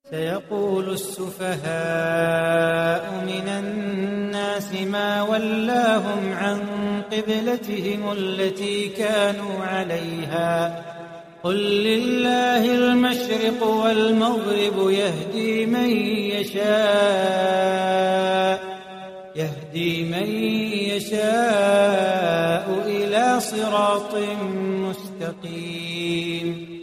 سيقول السفهاء من الناس ما ولاهم عن قبلتهم التي كانوا عليها قل لله المشرق والمغرب يهدي من يشاء إلى صراط مستقيم.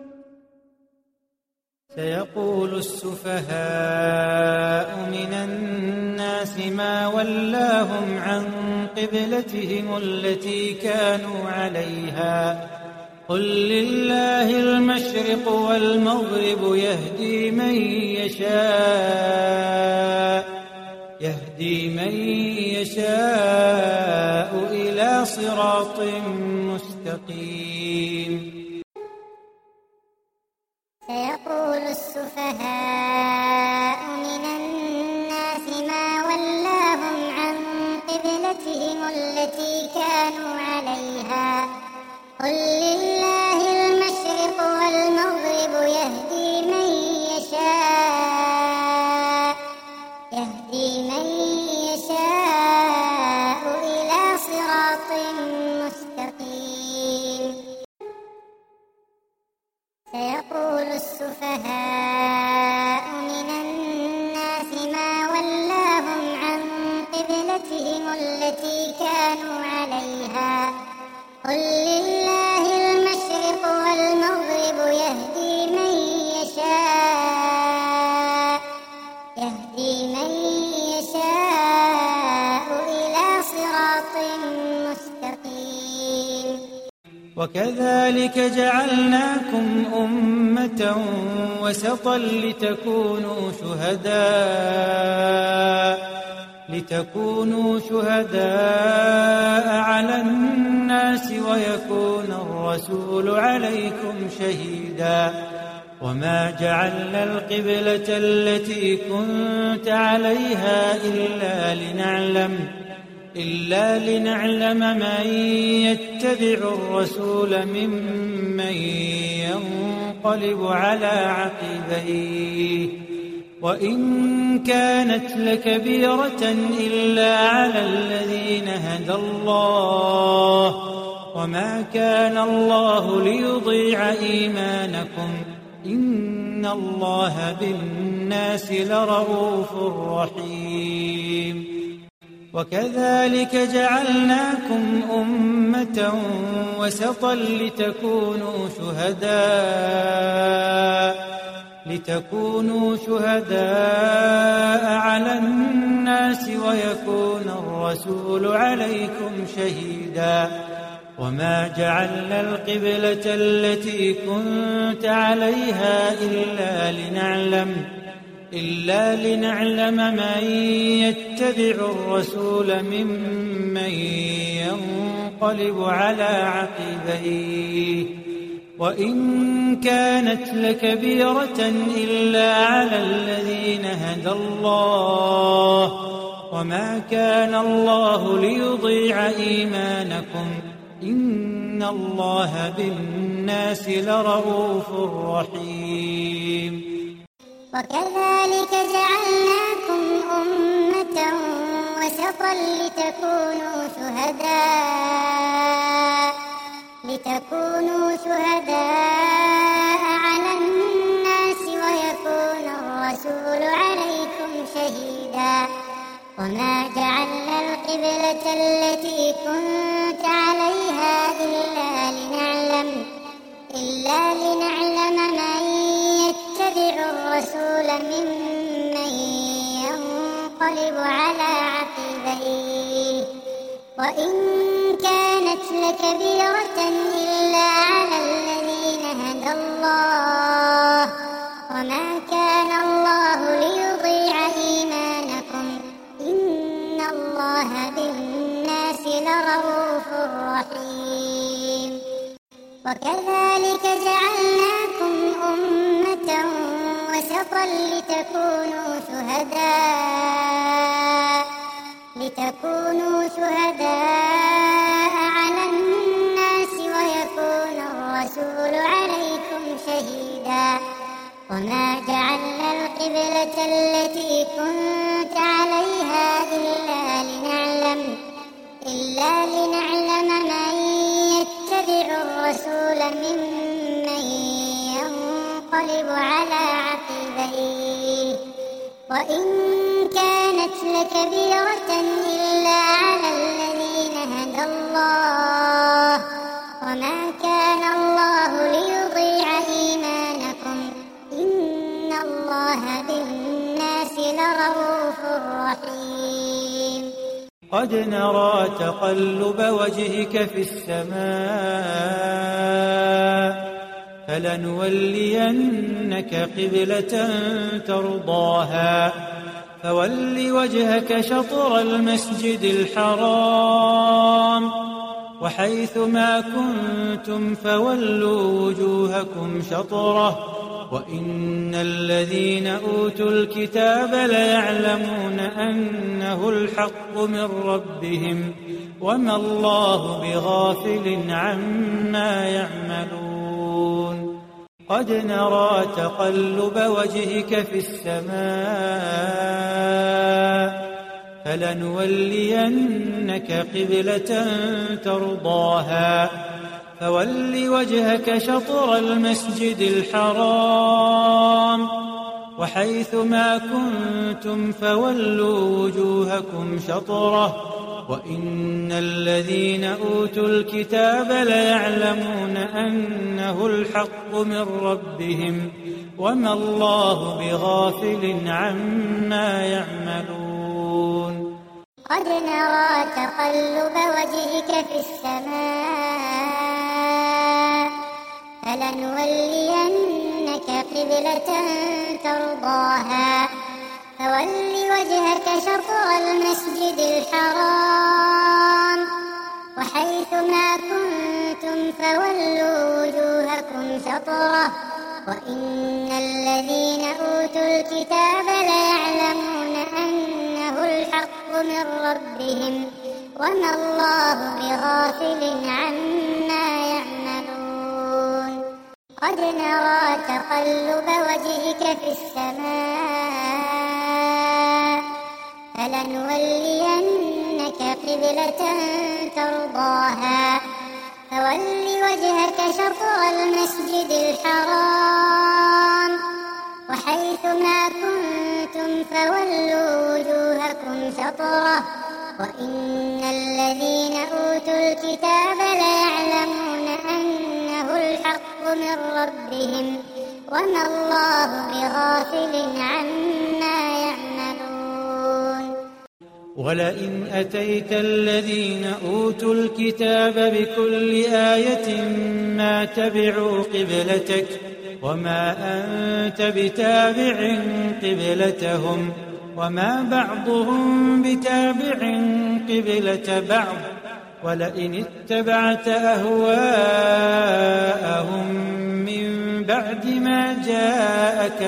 سيقول السفهاء من الناس ما ولاهم عن قبلتهم التي كانوا عليها قل لله المشرق والمغرب يهدي من يشاء إلى صراط مستقيم. سيقول السفهاء من الناس ما ولاهم عن قبلتهم التي كانوا عليها قل لله المشرق والمغرب يهدي من يشاء إلى صراط مستقيم. سيقول السفهاء من الناس ما ولاهم عن قبلتهم التي كانوا عليها قل لله المشرق والمغرب يهدي من يشاء إلى صراط مستقيم. وكذلك جعلناكم أمة وسطا لتكونوا شهداء على الناس ويكون الرسول عليكم شهيدا وما جعلنا القبلة التي كنت عليها إلا لنعلم من يتبع الرسول ممن ينقلب على عقبيه وإن كانت لكبيرة إلا على الذين هدى الله وما كان الله ليضيع إيمانكم إن الله بالناس لرءوف رحيم. وكذلك جعلناكم أمة وسطا لتكونوا شهداء على الناس ويكون الرسول عليكم شهيدا وما جعلنا القبلة التي كنت عليها إلا لنعلم من يتبع الرسول ممن ينقلب على عقبيه وإن كانت لكبيرة إلا على الذين هدى الله وما كان الله ليضيع إيمانكم إن الله بالناس لرءوف رحيم. وكذلك جعلناكم أمة وسطا لتكونوا شهداء على الناس ويكون الرسول عليكم شهيدا وما جعلنا القبلة التي كنت عليها إلا لنعلم من يتبع الرسول ممن ينقلب على عقبيه وإن كانت لكبيرة إلا على الذين هدى الله وما كان الله ليضيع إيمانكم إن الله بالناس لرءوف رحيم. وكذلك جعلناكم أمة وسطا لتكونوا شهداء على الناس ويكون الرسول عليكم شهيدا وما جعلنا القبلة التي كنت عليها إلا لنعلم من يتبع الرسول ممن ينقلب على عقبيه وإن كانت لكبيرة إلا على الذين هدى الله وما كان الله ليضيع إيمانكم إن الله بالناس لرءوف رحيم قد نرى تقلب وجهك في السماء فلنولينك قبلة ترضاها فول وجهك شطر المسجد الحرام وحيث ما كنتم فولوا وجوهكم شطره وإن الذين أوتوا الكتاب ليعلمون أنه الحق من ربهم وما الله بغافل عما يعملون قد نرى تقلب وجهك في السماء فلنولينك قبلة ترضاها فول وجهك شطر المسجد الحرام وحيث ما كنتم فولوا وجوهكم شطره وإن الذين أوتوا الكتاب ليعلمون أنه الحق من ربهم وما الله بغافل عما يعملون قد نرى تقلب وجهك في السماء فلنولينك قبلة ترضاها فول وجهك شطر المسجد الحرام وحيث ما كنتم فولوا وجوهكم شطره وإن الذين أوتوا الكتاب ليعلمون أنه الحق من ربهم وما الله بغافل عما يعملون قد نرى تقلب وجهك في السماء فلنولينك قبلة ترضاها فول وجهك شطر المسجد الحرام وحيث ما كنتم فولوا وجوهكم شطره وإن الذين أوتوا الكتاب ليعلمون أنه الحق من ربهم وما الله بغافل عما يعملون ولئن أتيت الذين أوتوا الكتاب بكل آية ما تبعوا قبلتك وما أنت بتابع قبلتهم وما بعضهم بتابع قبلة بعض ولئن اتبعت أهواءهم من بعد ما جاءك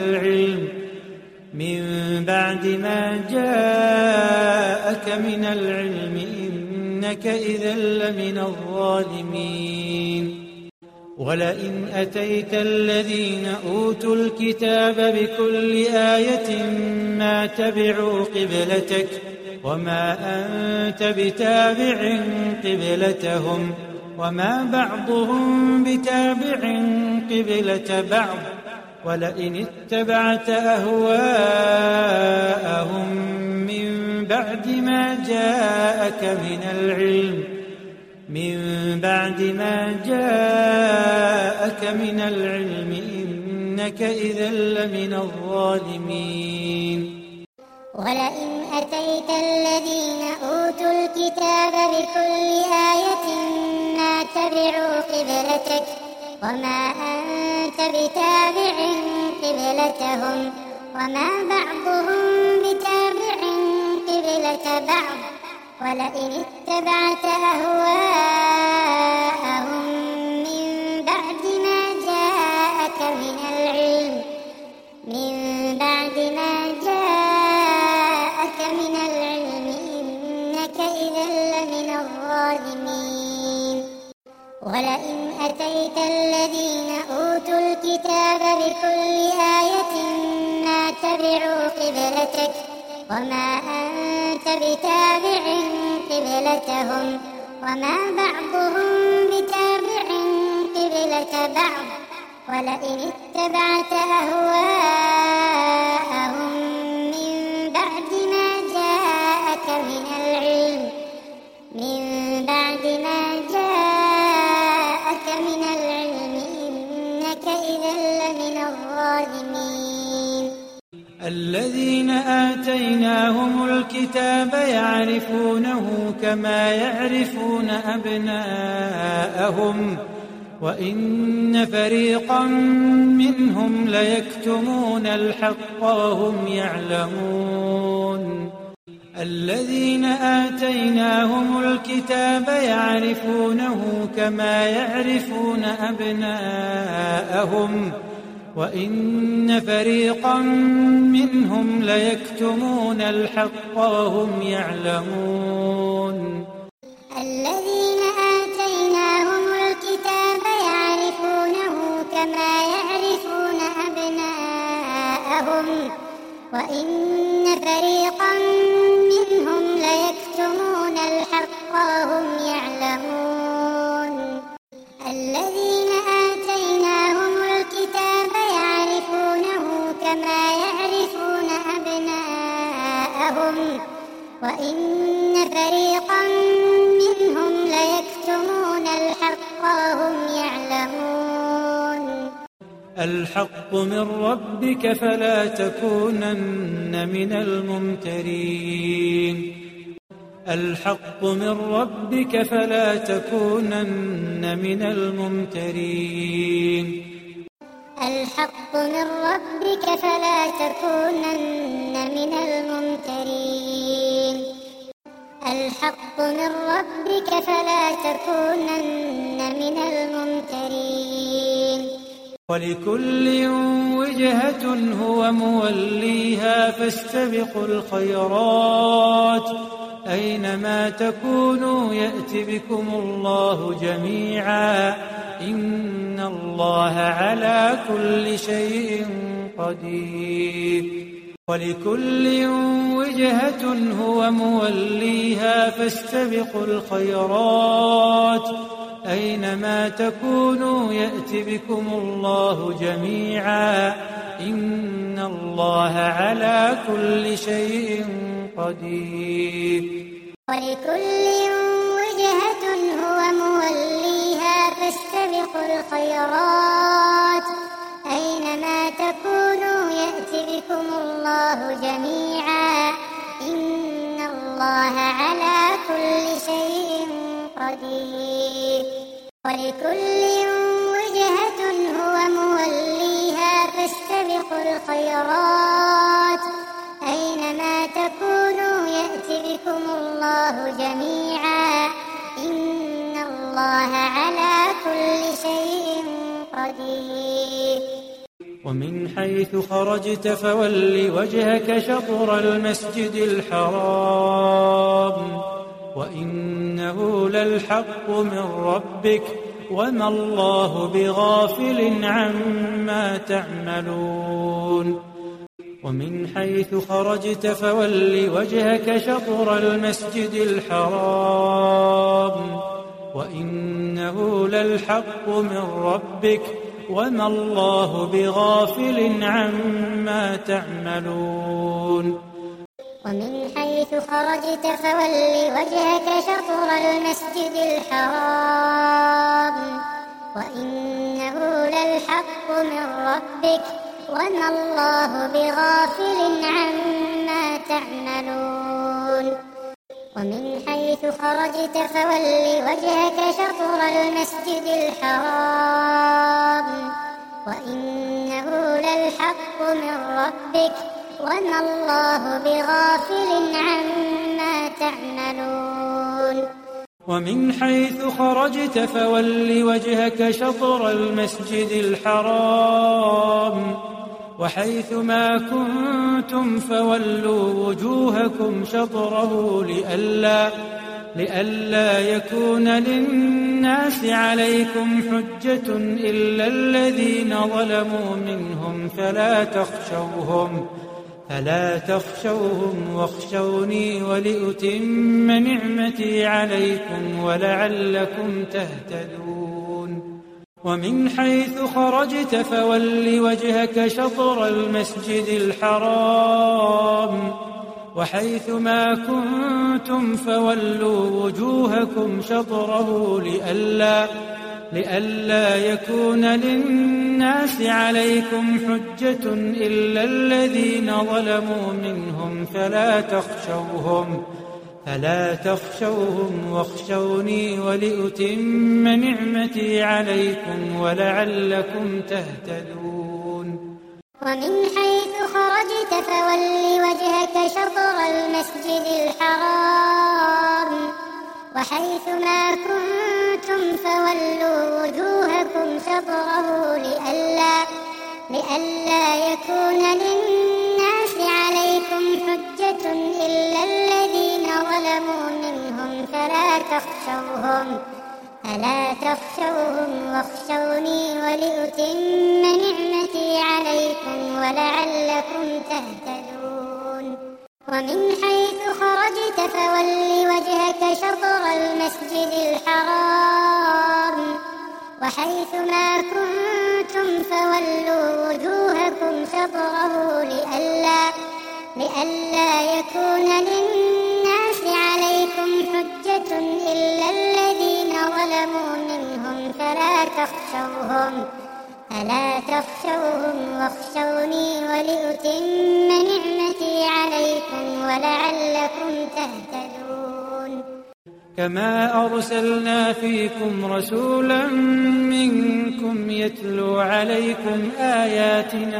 من العلم إنك إذا لمن الظالمين ولئن أتيت الذين أوتوا الكتاب بكل آية ما تبعوا قبلتك وما أنت بتابع قبلتهم وما بعضهم بتابع قبلة بعض ولئن اتبعت أهواءهم من بعد ما جاءك من العلم إنك إذا لمن الظالمين ولئن أتيت الذين أوتوا الكتاب بكل آية ما تبعوا قبلتك وما أنت بتابع قبلتهم وما بعضهم بتابع قبلة بعض ولئن اتبعت أهواءهم من بعد ما جاءك من العلم إنك إذا لمن الظالمين ولئن أتيت الذين أوتوا الكتاب بكل آية ما تبعوا قبلتك وما أنت بتابع قبلتهم وما بعضهم بتابع قبلة بعض ولئن اتبعت أهواءهم من بعد ما جاءك من العلم إنك إذا لمن الظالمين. الذين آتيناهم الكتاب يعرفونه كما يعرفون أبناءهم وإن فريقا منهم ليكتمون الحق وهم يعلمون. الذين آتيناهم الكتاب يعرفونه كما يعرفون أبناءهم وإن فريقا منهم ليكتمون الحق وهم يعلمون. الذين آتيناهم الكتاب يعرفونه كما يعرفون أبناءهم وإن فريقا منهم ليكتمون الحق وهم يعلمون. الذين آتيناهم الكتاب يعرفونه كما يعرفون أبناءهم وإن فريقا منهم ليكتمون الحق وهم يعلمون. الحق من ربك فلا تكونن من الممترين. الحق من ربك فلا تكونن من الممترين. الحق من ربك فلا تكونن من الممترين. الحق من ربك فلا تكونن من الممترين. ولكل وجهة هو موليها فاستبقوا الخيرات أينما تكونوا يأت بكم الله جميعا إن الله على كل شيء قدير. ولكل وجهة هو موليها فاستبقوا الخيرات أينما تكونوا يأت بكم الله جميعا إن الله على كل شيء قدير. ولكل وجهة هو موليها فاستبقوا الخيرات أينما تكونوا يأت بكم الله جميعا إن الله على كل شيء قدير. ولكل وجهة هو موليها فاستبقوا الخيرات أينما تكونوا يأت بكم الله جميعا إن الله على كل شيء قدير. ومن حيث خرجت فول وجهك شطر المسجد الحرام وإنه للحق من ربك وما الله بغافل عما تعملون. ومن حيث خرجت فول وجهك شطر المسجد الحرام وإنه للحق من ربك وما الله بغافل عما تعملون. ومن حيث خرجت فول وجهك شطر المسجد الحرام وإنه للحق من ربك وما الله بغافل عما تعملون. ومن حيث خرجت فول وجهك شطر المسجد الحرام وإنه للحق من ربك وما الله بغافل عما تعملون. ومن حيث خرجت فول وجهك شطر المسجد الحرام وحيث ما كنتم فولوا وجوهكم شطره لئلا يكون للناس للناس عليكم حجة إلا الذين ظلموا منهم فلا تخشوهم واخشوني ولأتم نعمتي عليكم ولعلكم تهتدون ومن حيث خرجت فول وجهك شطر المسجد الحرام وحيث ما كنتم فولوا وجوهكم شطره لئلا يكون للناس عليكم حجة إلا الذين ظلموا منهم فلا تخشوهم واخشوني ولأتم نعمتي عليكم ولعلكم تهتدون ومن حيث خرجت فول وجهك شطر المسجد الحرام وحيث ما كنتم فولوا وجوهكم شطره لئلا يكون للناس عليكم حجة إلا الذين ظلموا منهم فلا تخشوهم واخشوني ولأتم نعمتي عليكم ولعلكم تهتدون ومن حيث خرجت فول وجهك شطر المسجد الحرام وحيث ما كنتم فولوا وجوهكم شطره لئلا يكون للناس عليكم حجة إلا الذين ظلموا منهم فلا تخشوهم واخشوني ولأتم نعمتي عليكم ولعلكم تهتدون كما أرسلنا فيكم رسولا منكم يتلو عليكم آياتنا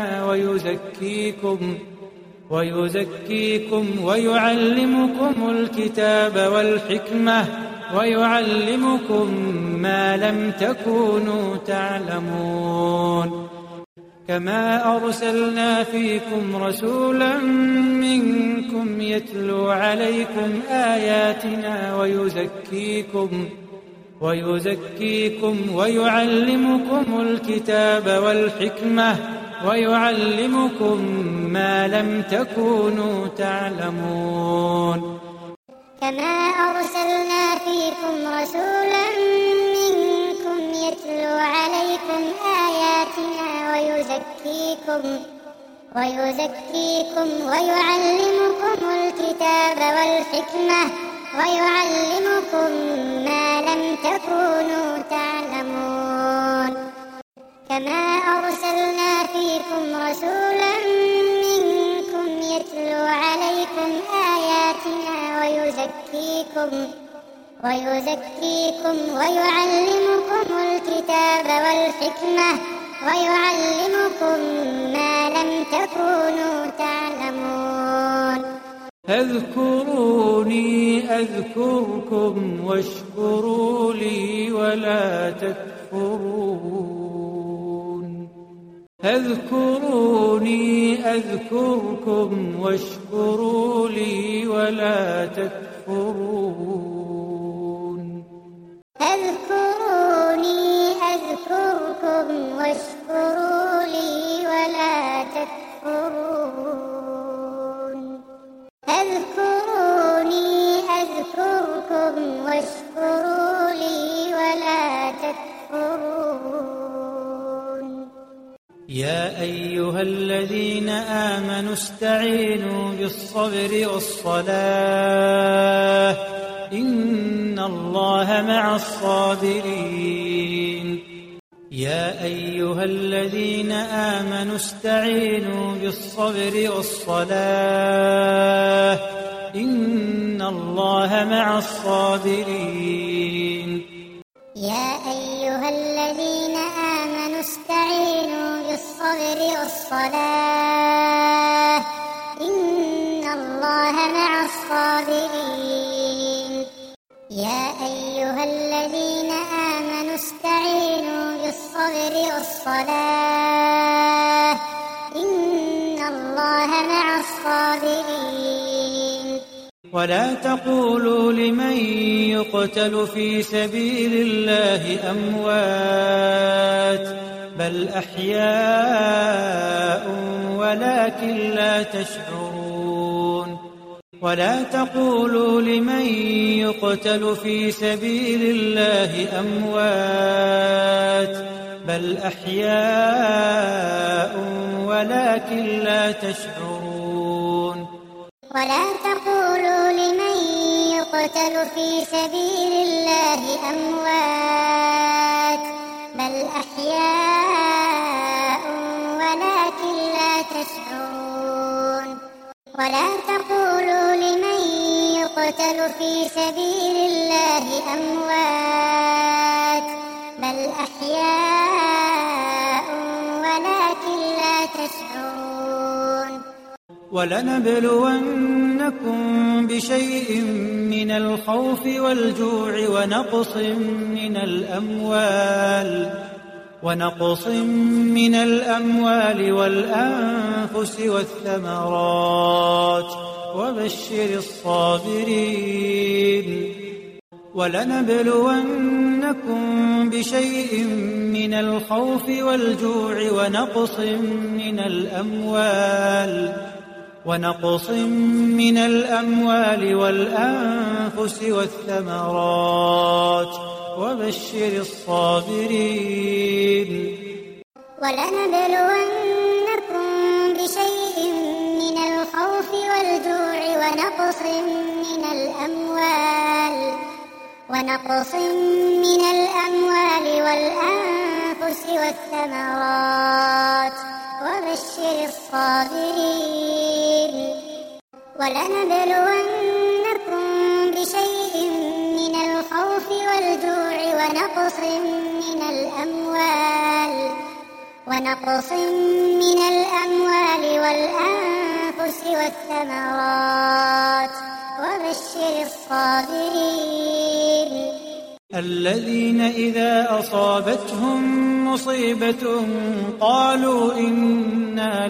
ويزكيكم ويعلمكم الكتاب والحكمة ويعلمكم ما لم تكونوا تعلمون كما أرسلنا فيكم رسولا منكم يتلو عليكم آياتنا ويزكيكم ويعلمكم الكتاب والحكمة ويعلمكم ما لم تكونوا تعلمون كما أرسلنا فيكم رسولا منكم يتلو عليكم آياتنا ويزكيكم ويعلمكم الكتاب والحكمة ويعلمكم ما لم تكونوا تعلمون كما أرسلنا فيكم رسولا منكم يتلو عليكم آياتنا ويزكيكم ويعلمكم الكتاب والحكمة ويعلمكم ما لم تكونوا تعلمون اذكروني أذكركم واشكروا لي ولا تكفرون اذكروني أذكركم واشكروا لي ولا تكفرون اذكروني أذكركم واشكروا لي ولا تكفرون اذكروني أذكركم واشكروا لي ولا تكفرون يا أيها الذين آمنوا استعينوا بالصبر والصلاة إن الله مع الصابرين يا أيها الذين آمنوا استعينوا بالصبر والصلاة إن الله مع الصابرين يا أيها الذين آمنوا استعينوا بالصبر والصلاة إن الله مع الصابرين يا أيها الذين آمنوا استعينوا بالصبر والصلاة إن الله مع الصابرين ولا تقولوا لمن يقتل في سبيل الله أموات بل أحياء ولكن لا تشعرون ولا تقولوا لمن يقتل في سبيل الله أموات بل أحياء ولكن لا تشعرون ولا تقولوا لمن يقتل في سبيل الله أموات بل أحياء ولكن لا تشعرون ولا تقولوا لمن يقتل في سبيل الله أموات بل أحياء ولكن لا تشعرون ولنبلونكم بشيء من الخوف والجوع ونقص من الأموال والأنفس والثمرات وبشر الصابرين ولنبلونكم بشيء من الخوف والجوع ونقص من الأموال والأنفس والثمرات وبشر الصابرين ولنبلونكم بشيء من الخوف والجوع ونقص من الأموال والأنفس والثمرات وبشر الصابرين ولنبلونكم بشيء من الخوف والجوع ونقص من الأموال والأنفس والثمرات وبشر الصابرين الذين إذا أصابتهم مصيبة قالوا إنا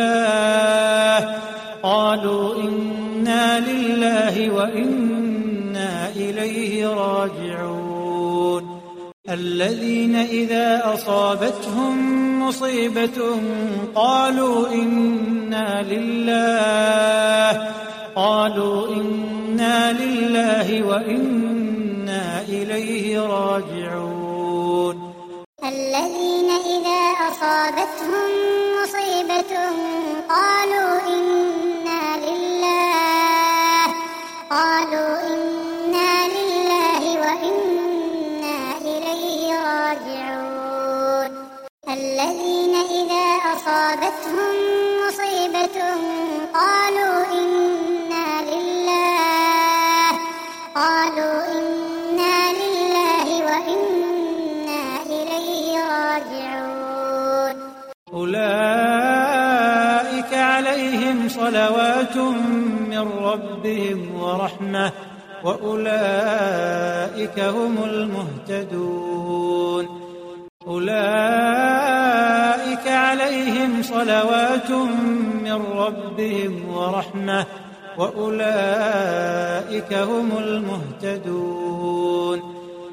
لله وإنا إليه راجعون الذين إذا أصابتهم مصيبة قالوا إنا لله وإنا إليه راجعون الذين إذا أصابتهم مصيبة قالوا إنا لله وإنا إليه راجعون الذين إذا أصابتهم مصيبة قالوا إنا لله وإنا إليه راجعون أولئك عليهم صلوات من ربهم ورحمة وأولئك هم المهتدون أولئك عليهم صلوات من ربهم ورحمة وأولئك هم المهتدون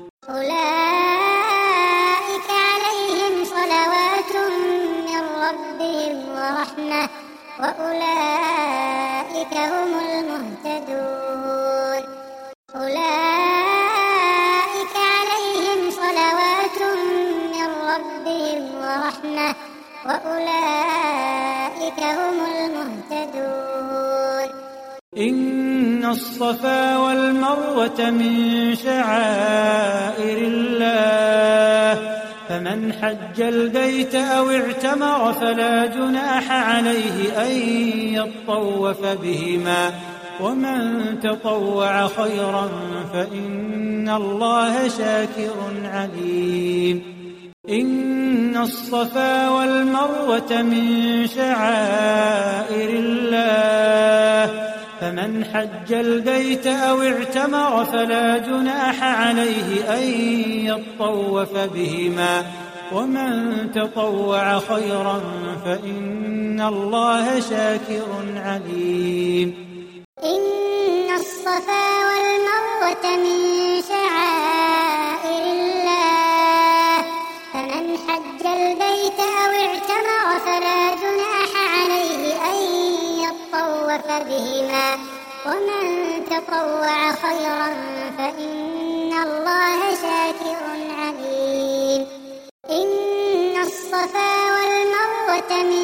أولئك عليهم صلوات من ربهم ورحمة وأولئك هم المهتدون أولئك عليهم صلوات من ربهم ورحمة وأولئك هم المهتدون إن الصفا والمروة من شعائر الله فمن حج البيت أو اعتمر فلا جناح عليه أن يطوف بهما ومن تطوع خيرا فإن الله شاكر عليم إن الصفا والمروة من شعائر الله فمن حج البيت أو اعتمر فلا جناح عليه أن يطوف بهما ومن تطوع خيرا فإن الله شاكر عليم إن الصفا والمروة من شعائر الله فمن حج البيت أو اعتمر فلا جناح عليه أن يطوف بهما ومن تطوع خيرا فإن الله شاكر عليم إن الصفا والمروة من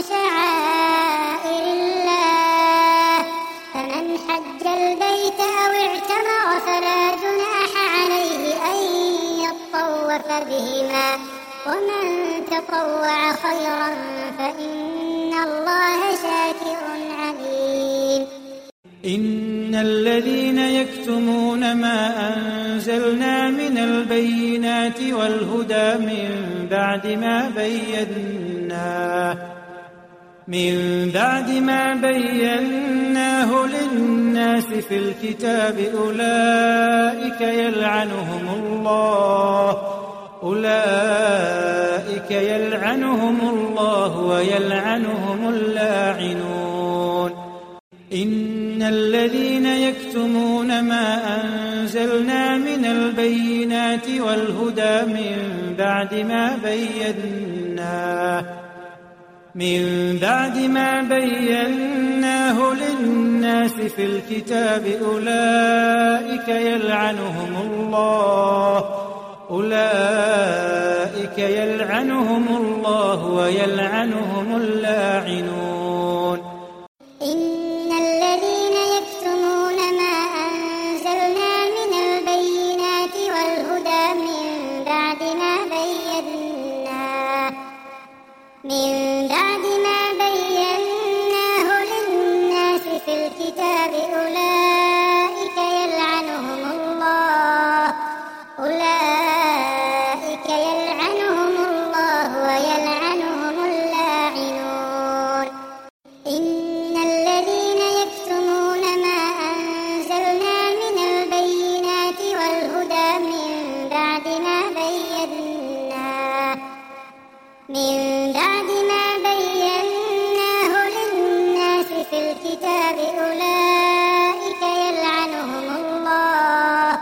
شعائر الله فمن حج البيت أو اعتمر فلا جناح عليه أن يطوف بهما ومن تطوع خيرا فإن الله شاكر عليم إن الذين يكتمون ما أنزلنا من البينات والهدى من بعد ما بيناه للناس في الكتاب أولئك يلعنهم الله ويلعنهم اللاعنون إن الذين يكتمون ما أنزلنا من البينات والهدى من بعد ما بيناه للناس في الكتاب أولئك يلعنهم الله ويلعنهم اللاعنون إن الذين يكتمون ما أنزلنا من البينات والهدى من بعد ما بيناه للناس في الكتاب أولئك يلعنهم الله ويلعنهم اللاعنون إن الذين يكتمون ما أنزلنا من البينات والهدى من بعد ما بيناه للناس في الكتاب أولئك يلعنهم الله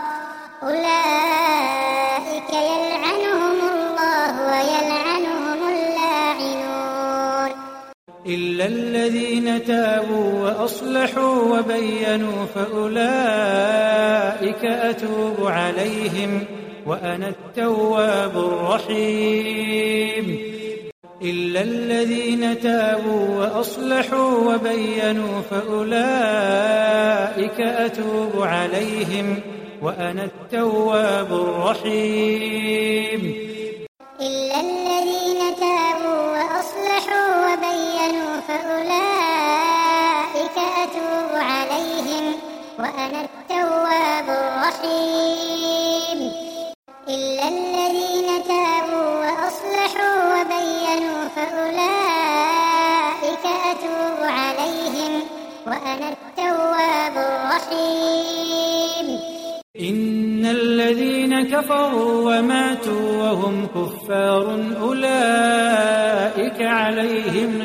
ويلعنهم اللاعنون إلا الذين تابوا وأصلحوا وبينوا فأولئك أتوب عليهم وأنا التواب الرحيم إلا الذين تابوا وأصلحوا وبينوا فأولئك أتوب عليهم وأنا التواب الرحيم إلا الذين تابوا وأصلحوا وبينوا فأولئك أتوب عليهم وأنا التواب الرحيم إلا الذين تابوا وأصلحوا وبينوا فأولئك أتوب عليهم وأنا التواب الرحيم إن الذين كفروا وماتوا وهم كفار أولئك عليهم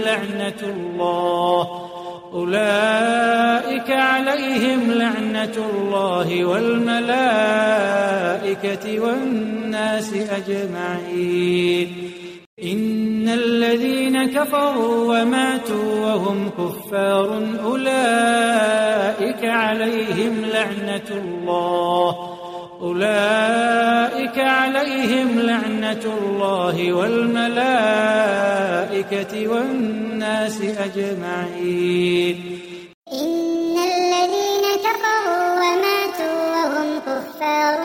لعنة الله والملائكة والناس أجمعين إن الذين كفروا وماتوا وهم كفار أولئك عليهم لعنة الله والملائكة والناس أجمعين إن الذين كفروا وماتوا وهم كفار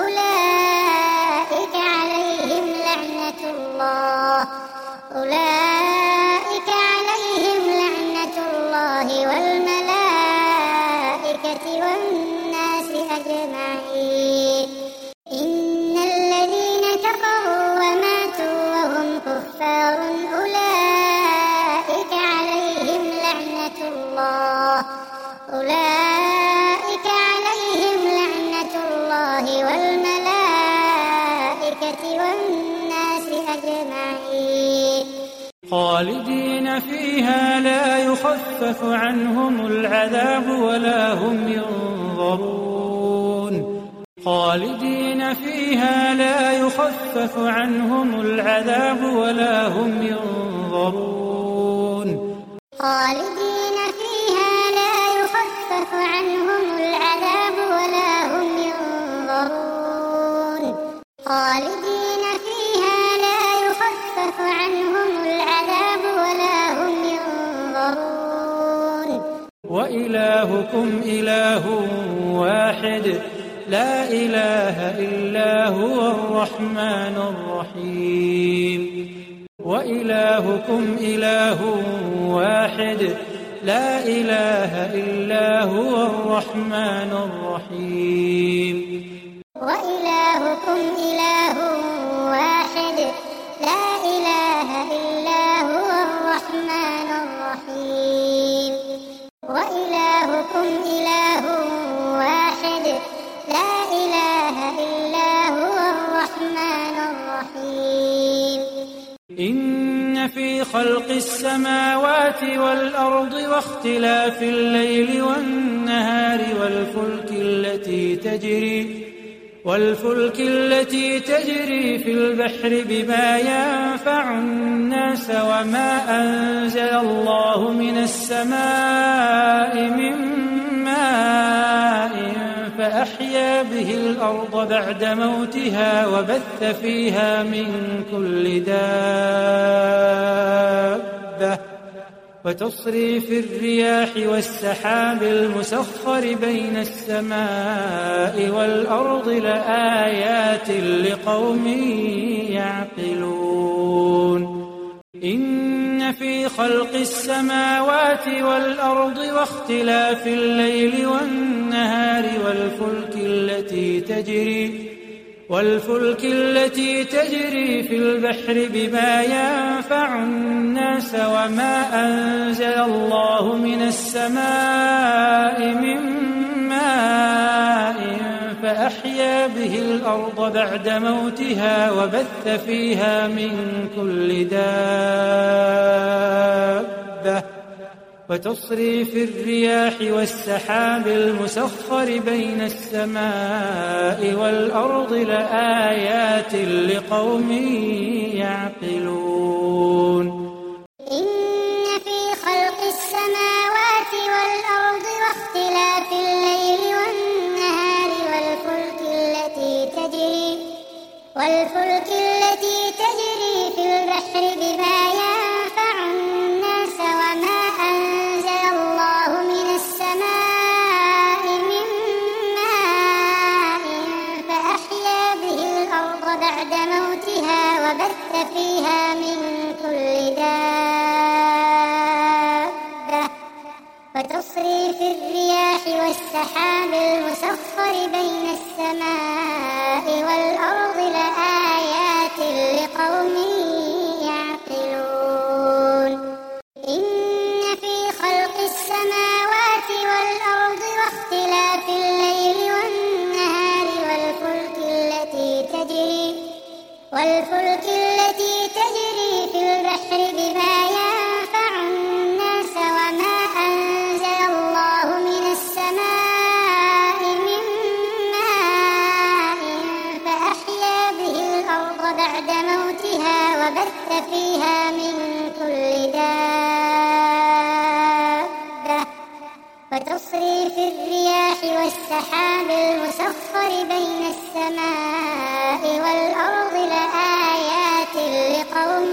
أولئك عليهم لعنة الله والملائكة والناس أجمعين إن الذين كفروا وماتوا وهم كفار أولئك عليهم لعنة الله والملائكة والناس أجمعين خالدين خالدين فيها لا يخفف عنهم العذاب ولا هم ينظرون خالدين فيها لا يخفف عنهم العذاب ولا هم ينظرون خالدين فيها لا يخفف عنهم العذاب ولا هم ينظرون خالدين فيها لا يخفف عنهم العذاب ولا هم ينظرون وإلهكم إله واحد لا إله إلا هو الرحمن الرحيم وإلهكم إله واحد لا إله إلا هو الرحمن الرحيم وإلهكم إله واحد لا إله إلا هو الرحمن الرحيم وإلهكم إله واحد لا إله إلا هو الرحمن الرحيم إن في خلق السماوات والأرض واختلاف الليل والنهار والفلك التي تجري في البحر بما ينفع الناس وما أنزل الله من السماء من ماء فأحيا به الأرض بعد موتها وبث فيها من كل دابة وتصريف الرياح والسحاب المسخر بين السماء والأرض لآيات لقوم يعقلون إن في خلق السماوات والأرض واختلاف الليل والنهار والفلك التي تجري في البحر بما ينفع الناس وما أنزل الله من السماء من ماء فأحيا به الأرض بعد موتها وبث فيها من كل دابة وتصريف الرياح والسحاب المسخر بين السماء والأرض لآيات لقوم يعقلون إن في خلق السماوات والأرض واختلاف الليل والنهار والفلك التي تجري في البحر بما ينفع الناس وما أنزل الله من السماء من ماء فأحيا به الأرض بعد موتها وبث فيها من كل دابة وتصريف الرياح والسحاب المسخر بين السماء والأرض لآيات لقوم يعقلون إن في خلق السماوات والأرض واختلاف الليل والنهار والفلك التي تجري في البحر بما ينفع الناس وما أنزل الله من السماء من ماء فأحيا به الأرض بعد موتها وبث فيها من كل دابة وتصريف الرياح والسحاب المسخر بين السماء والأرض لآيات لقوم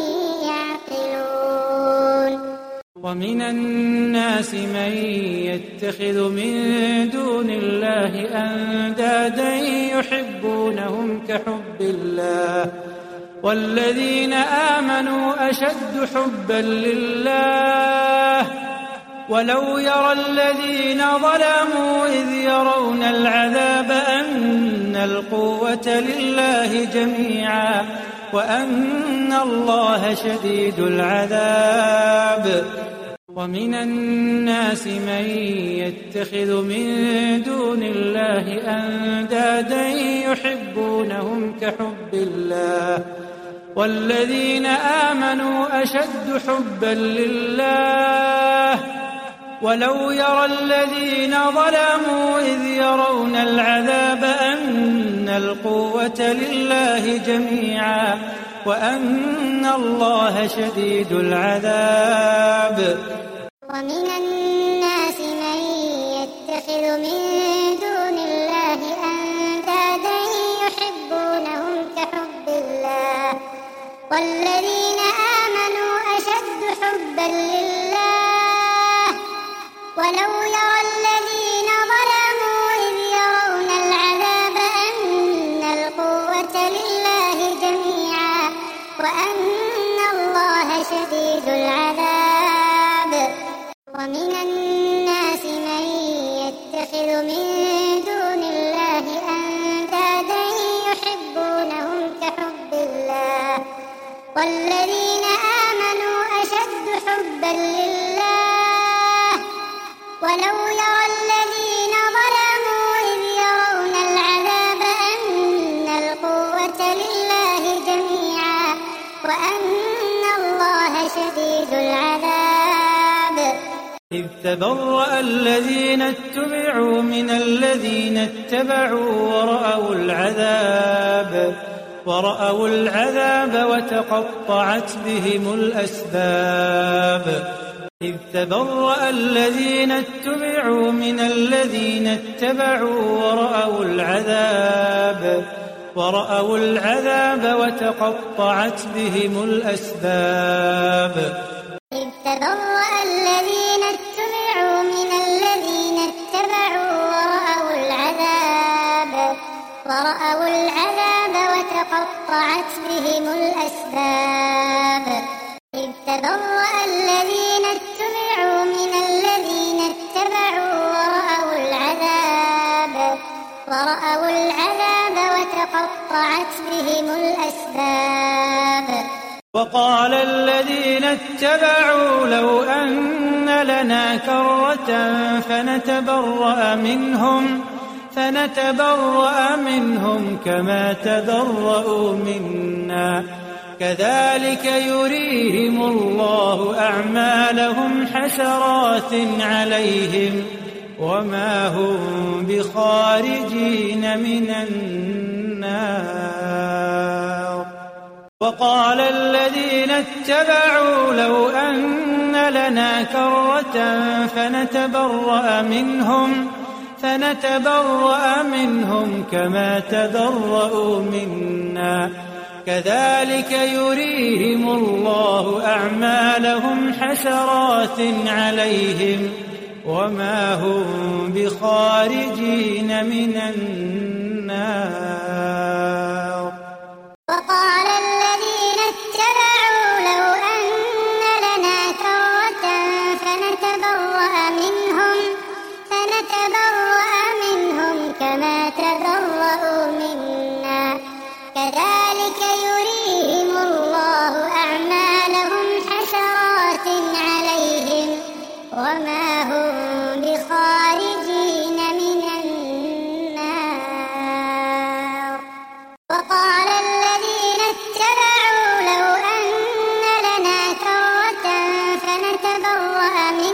يعقلون ومن الناس من يتخذ من دون الله أندادا يحبونهم كحب الله والذين آمنوا أشد حبا لله ولو يرى الذين ظلموا إذ يرون العذاب أن القوة لله جميعا وأن الله شديد العذاب ومن الناس من يتخذ من دون الله أندادا يحبونهم كحب الله والذين آمنوا أشد حبا لله ولو يرى الذين ظلموا إذ يرون العذاب أن القوة لله جميعا وأن الله شديد العذاب. ومن الناس من يتخذ من دون الله أندادا يحبونهم كحب الله والذين آمنوا أشد حبا لله ولو يرى الذين ظلموا إذ يرون العذاب أن القوة لله جميعا وأن الله شديد العذاب. ومن الناس من يتخذ من دون الله أندادا يحبونهم كحب الله والذين آمنوا أشد حبا لله ولو يرى الذين ظلموا إذ يرون العذاب أن القوة لله جميعا وأن الله شديد العذاب. إذ تبرأ الذين اتبعوا من الذين اتبعوا ورأوا العذاب وتقطعت بهم الأسباب. إذ تبرأ الذين اتبعوا من الذين اتبعوا ورأوا العذاب وتقطعت بهم الأسباب. إذ تبرأ الذين اتبعوا من الذين اتبعوا ورأوا العذاب وتقطعت بهم الأسباب. إذ تبرأ الذين اتبعوا من الذين اتبعوا ورأوا العذاب وتقطعت بهم الأسباب. وقال الذين اتبعوا لو أن لنا كرة فنتبرأ منهم كما تبرأوا منا كذلك يريهم الله أعمالهم حسرات عليهم وما هم بخارجين من النار. وقال الذين اتبعوا لو أن لنا كرة فنتبرأ منهم كما تبرأوا منا كذلك يريهم الله أعمالهم حسرات عليهم وما هم بخارجين من النار. وقال الذين اتبعوا لو أن لنا كرة فنتبرأ منهم كما تبرأوا منا كذلك يريهم الله أعمالهم حسرات عليهم وما هم بخارجين من النار. وقال الذين اتبعوا لو أن لنا كرة فنتبرأ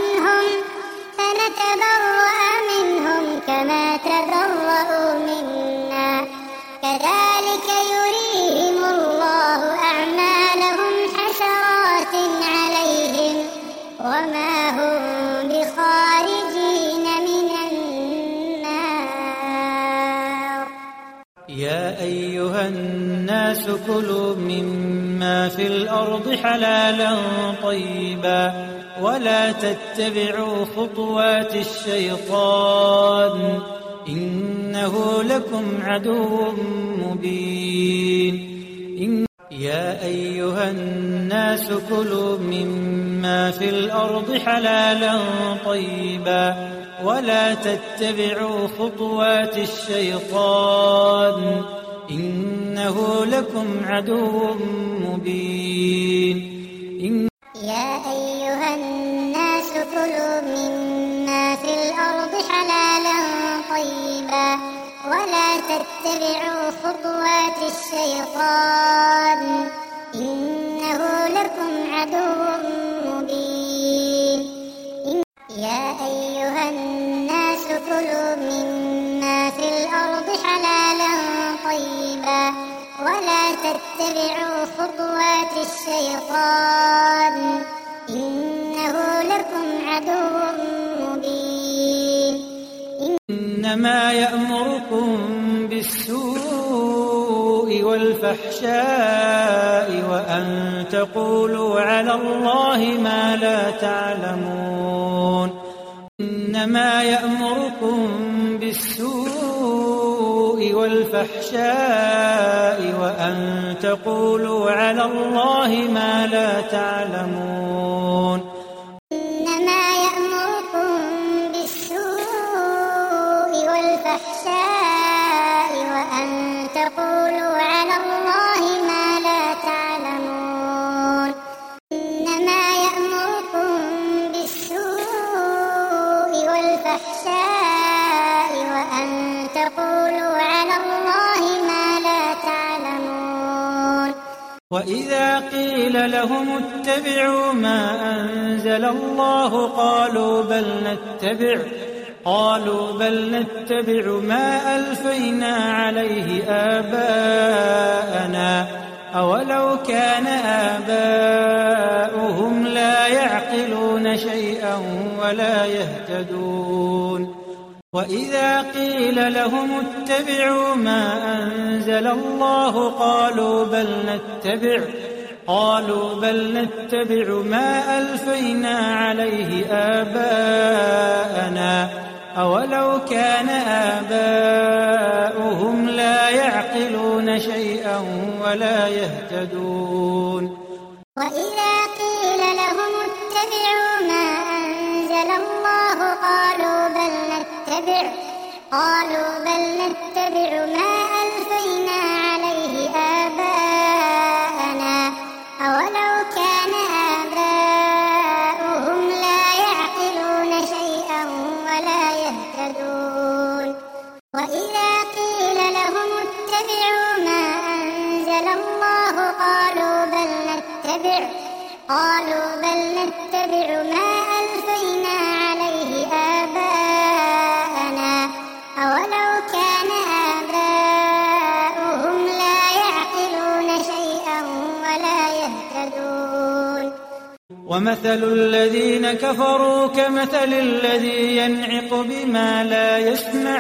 منهم كما تبرأوا منا كذلك يريهم الله أعمالهم حسرات عليهم وما هم بخارجين من النار. يا أيها الناس كلوا مما في الأرض حلالا طيبا ولا تتبعوا خطوات الشيطان إنه لكم عدو مبين. يا أيها الناس كلوا مما في الأرض حلالا طيبا ولا تتبعوا خطوات الشيطان إنه لكم عدو مبين. يا أيها الناس كلوا مما في الأرض حلالا طيبا ولا تتبعوا خطوات الشيطان إنه لكم عدو مبين يا أيها الناس كلوا مما في الأرض حلالا طيبا ولا تتبعوا خطوات الشيطان إنه لكم عدو مبين إنما يأمركم بالسوء والفحشاء وأن تقولوا على الله ما لا تعلمون إنما يأمركم بالسوء والفحشاء وأن تقولوا على الله ما لا تعلمون إنما يأمركم بالسوء والفحشاء وأن تقولوا على الله ما لا تعلمون إنما يأمركم بالسوء والفحشاء وأن تقولوا على الله ما لا تعلمون وإذا قيل لهم اتبعوا ما أنزل الله قالوا بل نتبع ما ألفينا عليه آباءنا أولو كان آباؤهم لا يعقلون شيئا ولا يهتدون وإذا قيل لهم اتبعوا ما أنزل الله قالوا بل نتبع ما ألفينا عليه آباءنا أولو كان آباؤهم لا يعقلون شيئا ولا يهتدون وإذا قيل لهم اتبعوا ما أنزل الله قالوا بل نتبع ما ألفينا عليه آباءنا أولو كان آباؤهم لا يعقلون شيئا ولا يهتدون وإذا قيل لهم اتبعوا ما أنزل الله قالوا بل نتبع ما ألفينا عليه آباءنا أولو كان آباؤهم لا يعقلون شيئا ولا يهتدون ومثل الذين كفروا كمثل الذي ينعق بما لا يسمع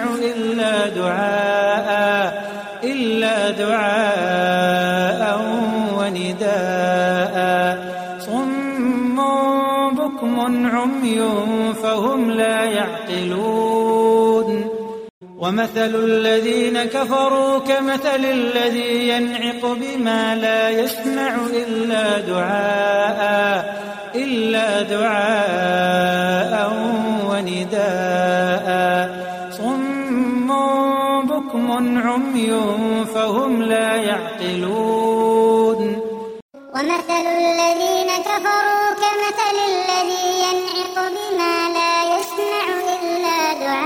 إلا دعاء ونداء صم بكم عمي فهم لا يعقلون ومثل الذين كفروا كمثل الذي ينعق بما لا يسمع إلا دعاء ونداء صم بكم عمي فهم لا يعقلون ومثل الذين كفروا كمثل الذي ينعق بما لا يسمع إلا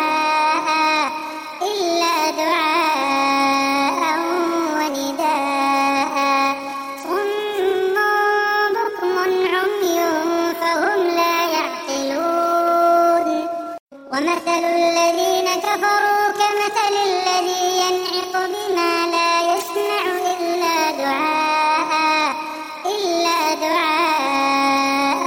دعاء ونداء صم بكم عمي فهم لا يعقلون ومثل الذين كفروا كمثل الذي ينعق بما لا يسمع إلا دعاء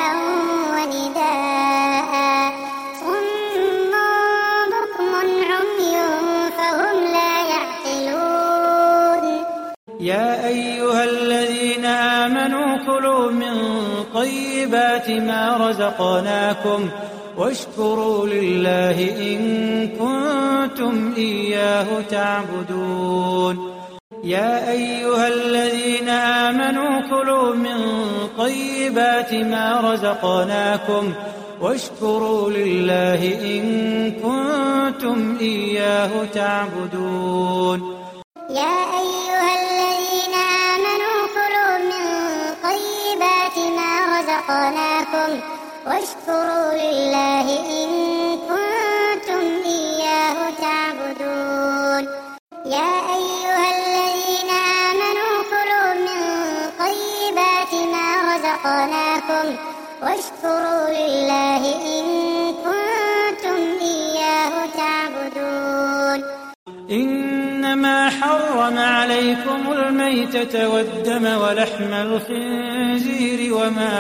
ونداء صم بكم عمي فهم لا يعقلون يا أيها الذين آمنوا كلوا من طيبات ما رزقناكم واشكروا لله إن كنتم إياه تعبدون يا أيها الذين آمنوا كلوا من طيبات ما رزقناكم واشكروا لله إن كنتم إياه تعبدون يا أيها الذين آمنوا كلوا من طيبات ما رزقناكم واشكروا لله إن كنتم إياه تعبدون يا أيها الذين آمنوا كلوا من طيبات إنما حرم عليكم الميتة والدم ولحم الخنزير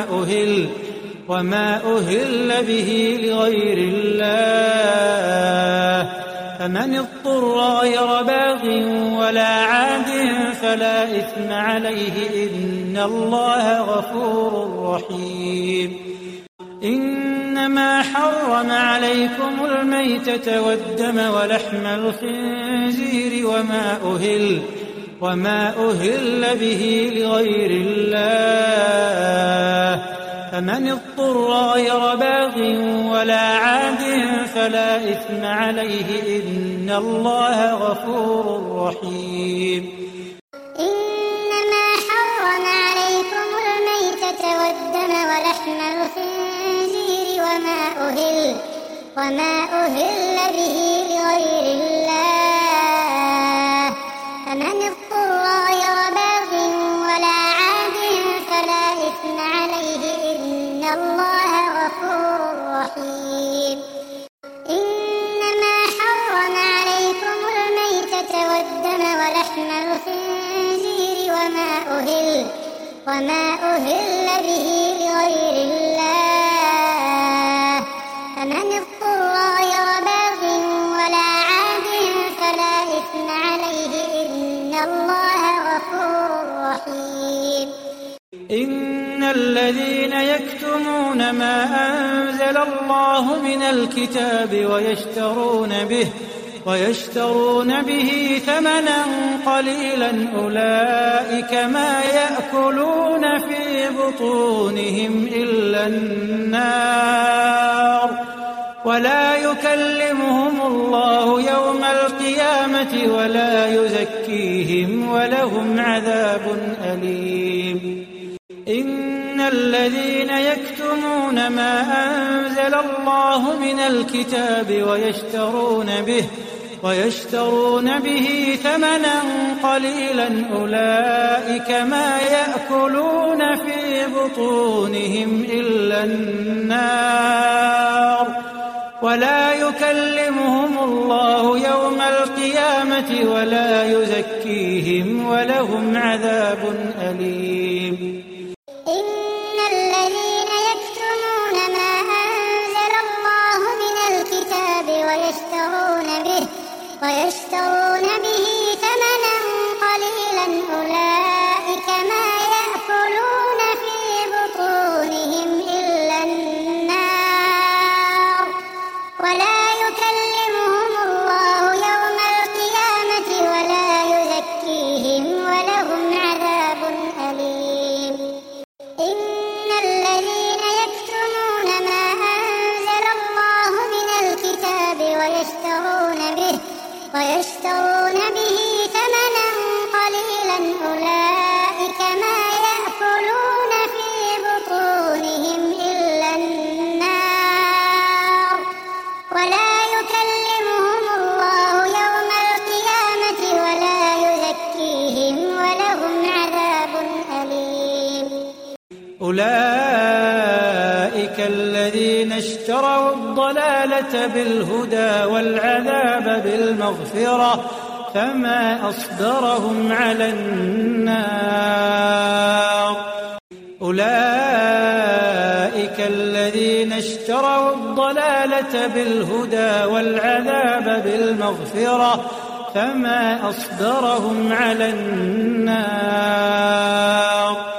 وما أهل به لغير الله، فمن اضطر غير باغ ولا عاد فلا إثم عليه إن الله غفور رحيم. إنما حرم عليكم الميتة والدم ولحم الخنزير وما أهل به لغير الله، فمن اضطر غير باغ ولا عاد فلا إثم عليه إن الله غفور رحيم. إنما حرم عليكم الميتة والدم ولحم الخنزير وما أهل به لغير الله، فمن اضطر غير باغ ولا عاد فلا إثم عليه إن الله غفور رحيم. إنما حرم عليكم الميتة والدم ولحم الخنزير وما أهل به لغير الله، فمن اضطر غير باغ ولا عاد فلا إثم عليه إن الله غفور رحيم. إن الذين يكتمون ما أنزل الله من الكتاب ويشترون به ثمنا قليلا أولئك ما يأكلون في بطونهم إلا النار، ولا يكلمهم الله يوم القيامة ولا يزكيهم ولهم عذاب أليم. إن الذين يكتمون ما أنزل الله من الكتاب ويشترون به ثمنا قليلا أولئك ما يأكلون في بطونهم إلا النار، ولا يكلمهم الله يوم القيامة ولا يزكيهم ولهم عذاب أليم. إن الذين يكتمون ما أنزل الله من الكتاب ويشترون به ثمنا قليلا أولئك ما يأكلون في بطونهم إلا النار، ولا يكلمهم الله يوم القيامة ولا يزكيهم ولهم عذاب أليم. إن الذين يكتمون ما أنزل الله من الكتاب ويشترون به ثمنا قليلا أولئك ما يأكلون في بطونهم إلا النار، ولا يكلمهم الله يوم القيامة ولا يزكيهم ولهم عذاب أليم. أولئك الذين اشتروا الضلالة بالهدى والعذاب بالمغفرة فما أصبرهم على النار. أولئك الذين اشتروا الضلالة بالهدى والعذاب بالمغفرة فما أصبرهم على النار.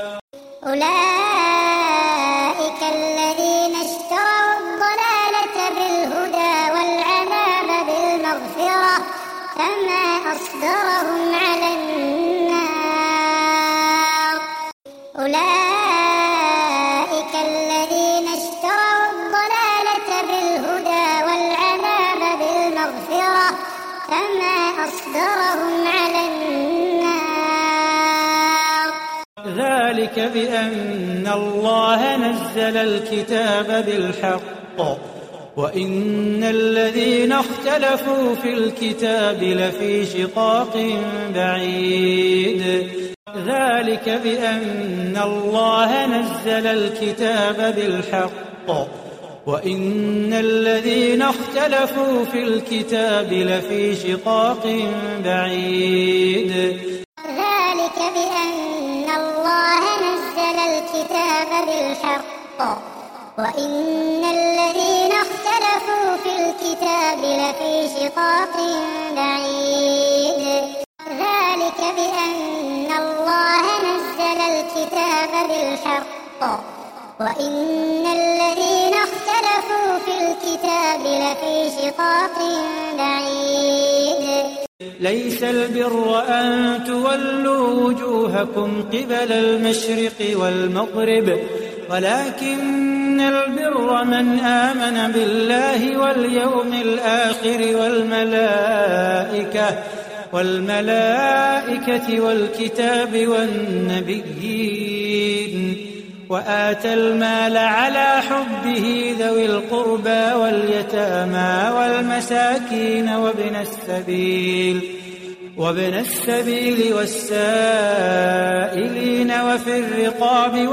أولئك الذين اشتروا الضلالة بالهدى والعذاب بالمغفرة فما أصبرهم على النار. أولئك الذين اشتروا الضلالة بالهدى والعذاب بالمغفرة فما أصبرهم على النار. ذلك بأن الله نزل الكتاب بالحق وإن الذين اختلفوا في الكتاب لفي شقاق بعيد. ذلك بأن الله نزل الكتاب بالحق وإن الذين اختلفوا في الكتاب لفي شقاق بعيد ذلك بأن الله نزل الكتاب بالحق وإن الذين اختلفوا في الكتاب لفي شقاق بعيد ذلك بأن الله نزل الكتاب بالحق وإن الذين اختلفوا في الكتاب لفي شقاق بعيد ليس البر أن تولوا وجوهكم قبل المشرق والمغرب ولكن البر من آمن بالله واليوم الآخر والملائكة والكتاب والنبيين وآتى المال على حبه ذوي القربى واليتامى والمساكين وابن السبيل والسائلين وفي الرقاب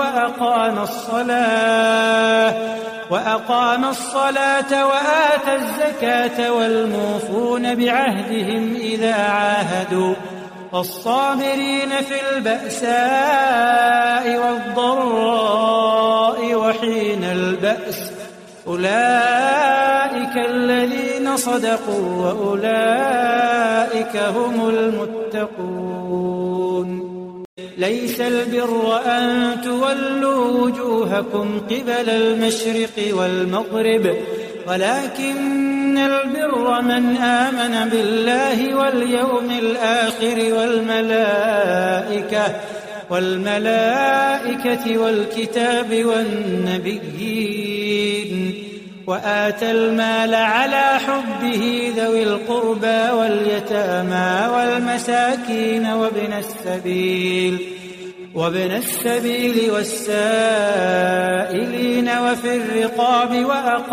وأقام الصلاة وآتى الزكاة والموفون بعهدهم إذا عاهدوا والصابرين في البأساء والضراء وحين البأس أولئك الذين صدقوا وأولئك هم المتقون ليس البر أن تولوا وجوهكم قبل المشرق والمغرب ولكن البر من آمن بالله واليوم الآخر والملائكة والكتاب والنبيين وآتى المال على حبه ذوي القربى واليتامى والمساكين وابن السبيل والسائلين وفي الرقاب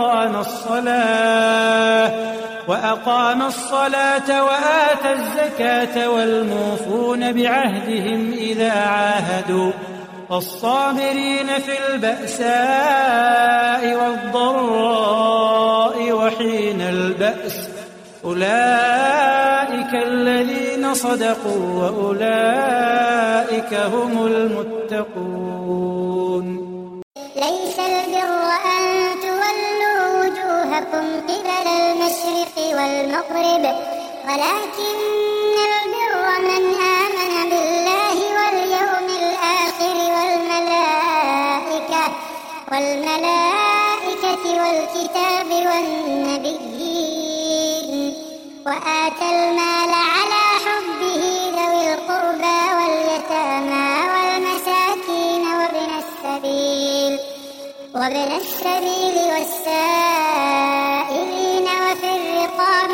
وأقام الصلاة وآتى الزكاة والموفون بعهدهم إذا عاهدوا والصابرين في البأساء والضراء وحين البأس أولئك الذين صدقوا وأولئك هم المتقون ليس البر أن تولوا وجوهكم قبل المشرق والمغرب ولكن البر من آمن بالله واليوم الآخر والملائكة والكتاب والنبيين وآتى المال على حبه ذوي القربى واليتامى والمساكين وابن السبيل والسائلين وفي الرقاب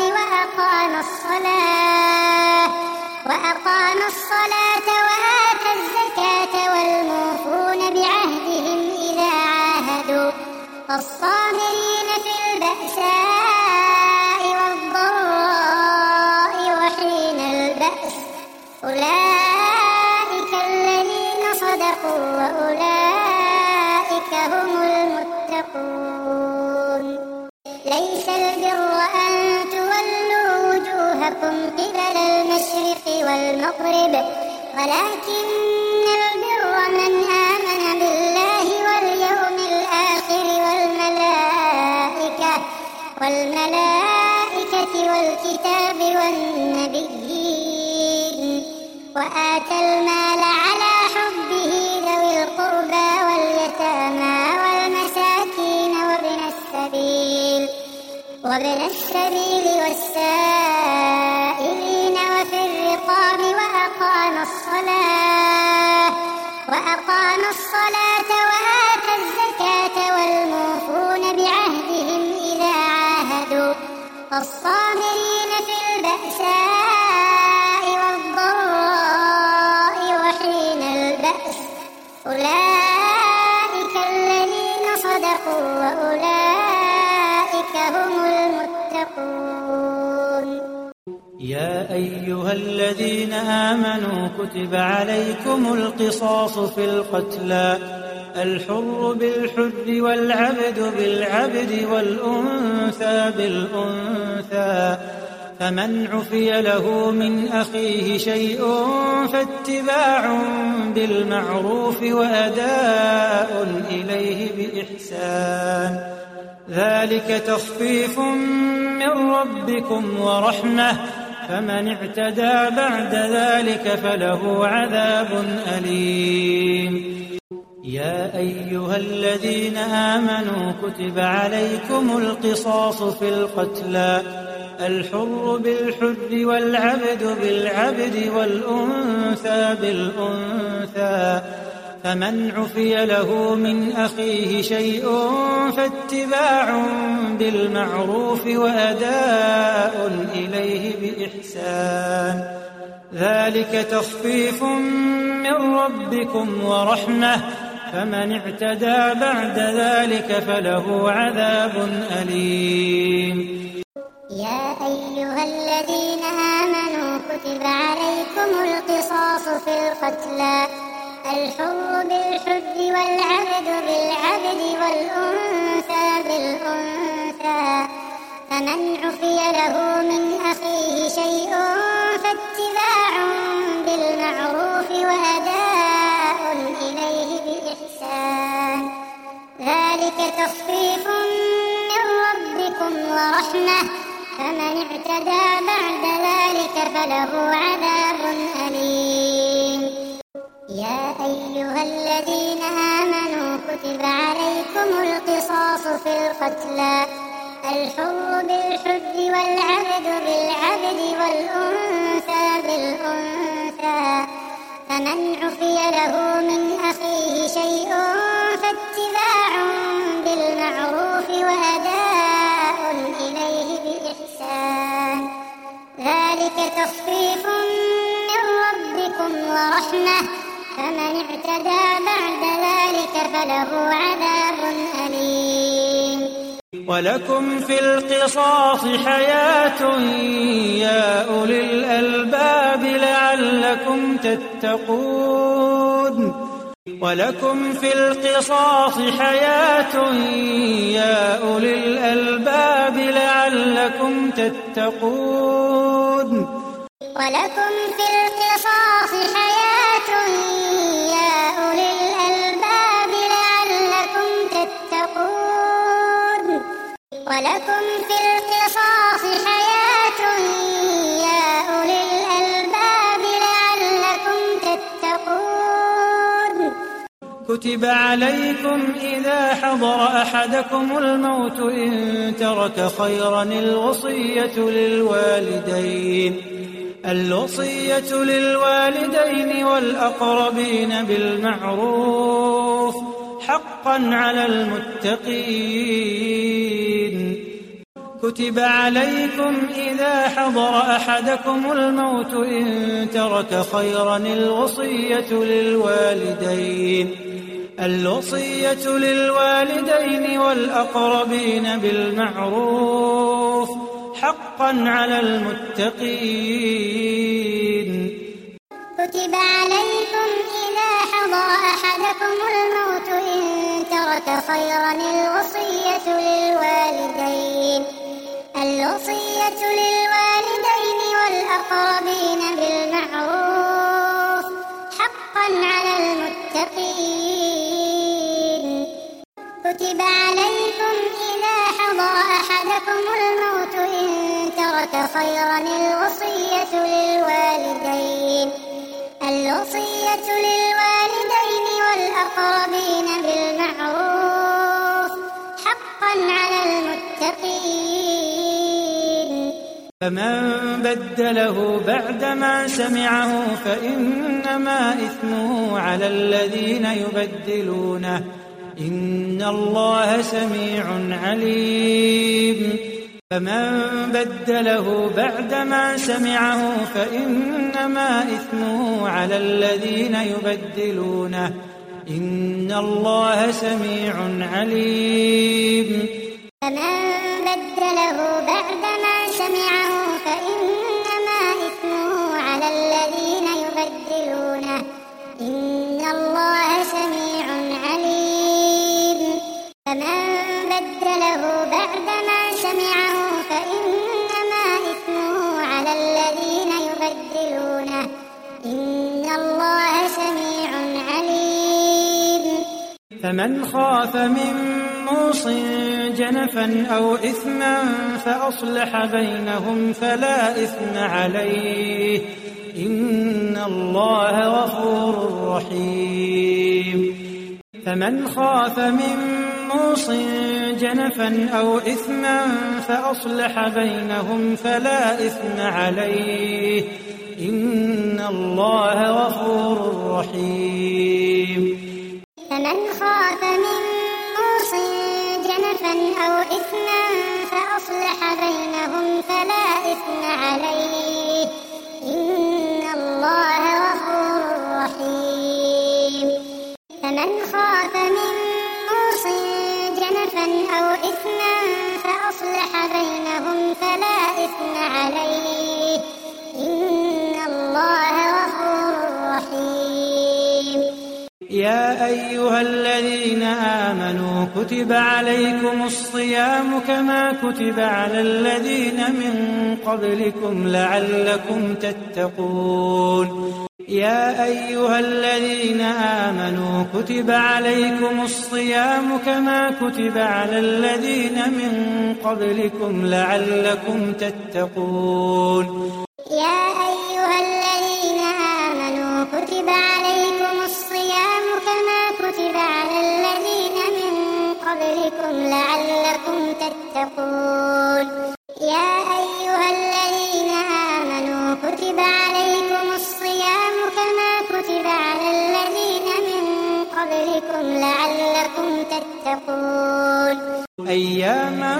وأقام الصلاة وآتى الزكاة والموفون بعهدهم إذا عاهدوا الصابرين في البأساء والضراء وحين البأس أولئك الذين صدقوا وأولئك هم المتقون ليس البر أن تولوا وجوهكم قبل المشرق والمغرب ولكن البر من آمن بالله واليوم الآخر والملائكة والكتاب والنبيين وآتى المال على حبه ذوي القربى واليتامى والمساكين وابن السبيل والسائلين وفي الرقاب وأقام الصلاة وآتى الزكاة والموفون بعهدهم إذا عاهدوا الصابرين في البأساء والضراء وحين البأس أولئك الذين صدقوا وأولئك هم المتقون يا أيها الذين آمنوا كتب عليكم القصاص في القتلى الحر بالحر والعبد بالعبد والأنثى بالأنثى، فمن عفي له من أخيه شيء فاتباع بالمعروف وأداء إليه بإحسان، ذلك تخفيف من ربكم ورحمة، فمن اعتدى بعد ذلك فله عذاب أليم. يا أيها الذين آمنوا كتب عليكم القصاص في القتلى، الحر بالحر والعبد بالعبد والأنثى بالأنثى، فمن عفي له من أخيه شيء فاتباع بالمعروف وأداء إليه بإحسان، ذلك تخفيف من ربكم ورحمة، فمن اعتدى بعد ذلك فله عذاب أليم. يا أيها الذين آمنوا كتب عليكم القصاص في القتلى، الحر بالحر والعبد بالعبد والأنثى بالأنثى، فمن عفي له من أخيه شيء فاتباع بالمعروف وأداء إليه بإحسان، ذلك تخفيف من ربكم ورحمة، فمن اعتدى بعد ذلك فله عذاب أليم. يا أيها الذين آمنوا كتب عليكم القصاص في القتلى، الحر بالحر والعبد بالعبد والأنثى بالأنثى، فمن عفي له من أخيه شيء فاتباع بالمعروف وأداء إليه بإحسان، ذلك تخفيف من ربكم ورحمة، فمن اعتدى بعد ذلك فله عذاب أليم. ولكم في القصاص حياة يا أولي الألباب لعلكم تتقون. ولكم في القصاص حياة يا أولي الألباب لعلكم تتقون. ولكم في القصاص حياة يا أولي الألباب لعلكم تتقون. ولكم في القصاص حياة يا أولي الألباب لعلكم تتقون. كتب عليكم إذا حضر أحدكم الموت إن ترك خيرا الوصية للوالدين والأقربين بالمعروف حقا على المتقين. كتب عليكم إذا حضر أحدكم الموت إن ترك خيرا الوصية للوالدين والأقربين بالمعروف حقا على المتقين. كتب عليكم إذا حضر أحدكم الموت إن ترك خيرا الوصية للوالدين والأقربين بالمعروف حقا على المتقين. كتب عليكم إذا حضر أحدكم الموت إن ترك خيرا الوصية للوالدين والأقربين بالمعروف حقا على المتقين. فمن بدله بعدما سمعه فإنما إثمه على الذين يبدلونه إن الله سميع عليم. فمن بدله بعدما سمعه فإنما إثمه على الذين يبدلونه إن الله سميع عليم. فمن بدله بعدما سمعه فإنما إثمه على الذين يبدلونه إن الله سميع عليم. سمعه فإنما إثمه على الذين يبدلونه إن الله سميع عليم. فمن خاف من موص جنفا أو إثما فأصلح بينهم فلا إثم عليه إن الله غفور رحيم. فمن خاف من موص جنفا أو إثما فأصلح بينهم فلا إثم عليه إن الله غفور رحيم. فمن خاف من موص جنفا أو إثما فأصلح بينهم فلا إثم عليه إن الله غفور رحيم. فمن خاف من موص جنفا أو إثما فأصلح بينهم فلا إثم عليه إن الله غفور رحيم. يا أيها الذين آمنوا كتب عليكم الصيام كما كتب على الذين من قبلكم لعلكم تتقون. يا أيها الذين آمنوا كتب عليكم الصيام كما كتب على الذين من قبلكم لعلكم تتقون. يا أيها الذين آمنوا كتب عليكم الصيام كما كتب على الذين من قبلكم لعلكم تتقون. يا أيها الذين آمنوا كتب عليكم الصيام كما كتب على الذين من قبلكم لعلكم تتقون. أياما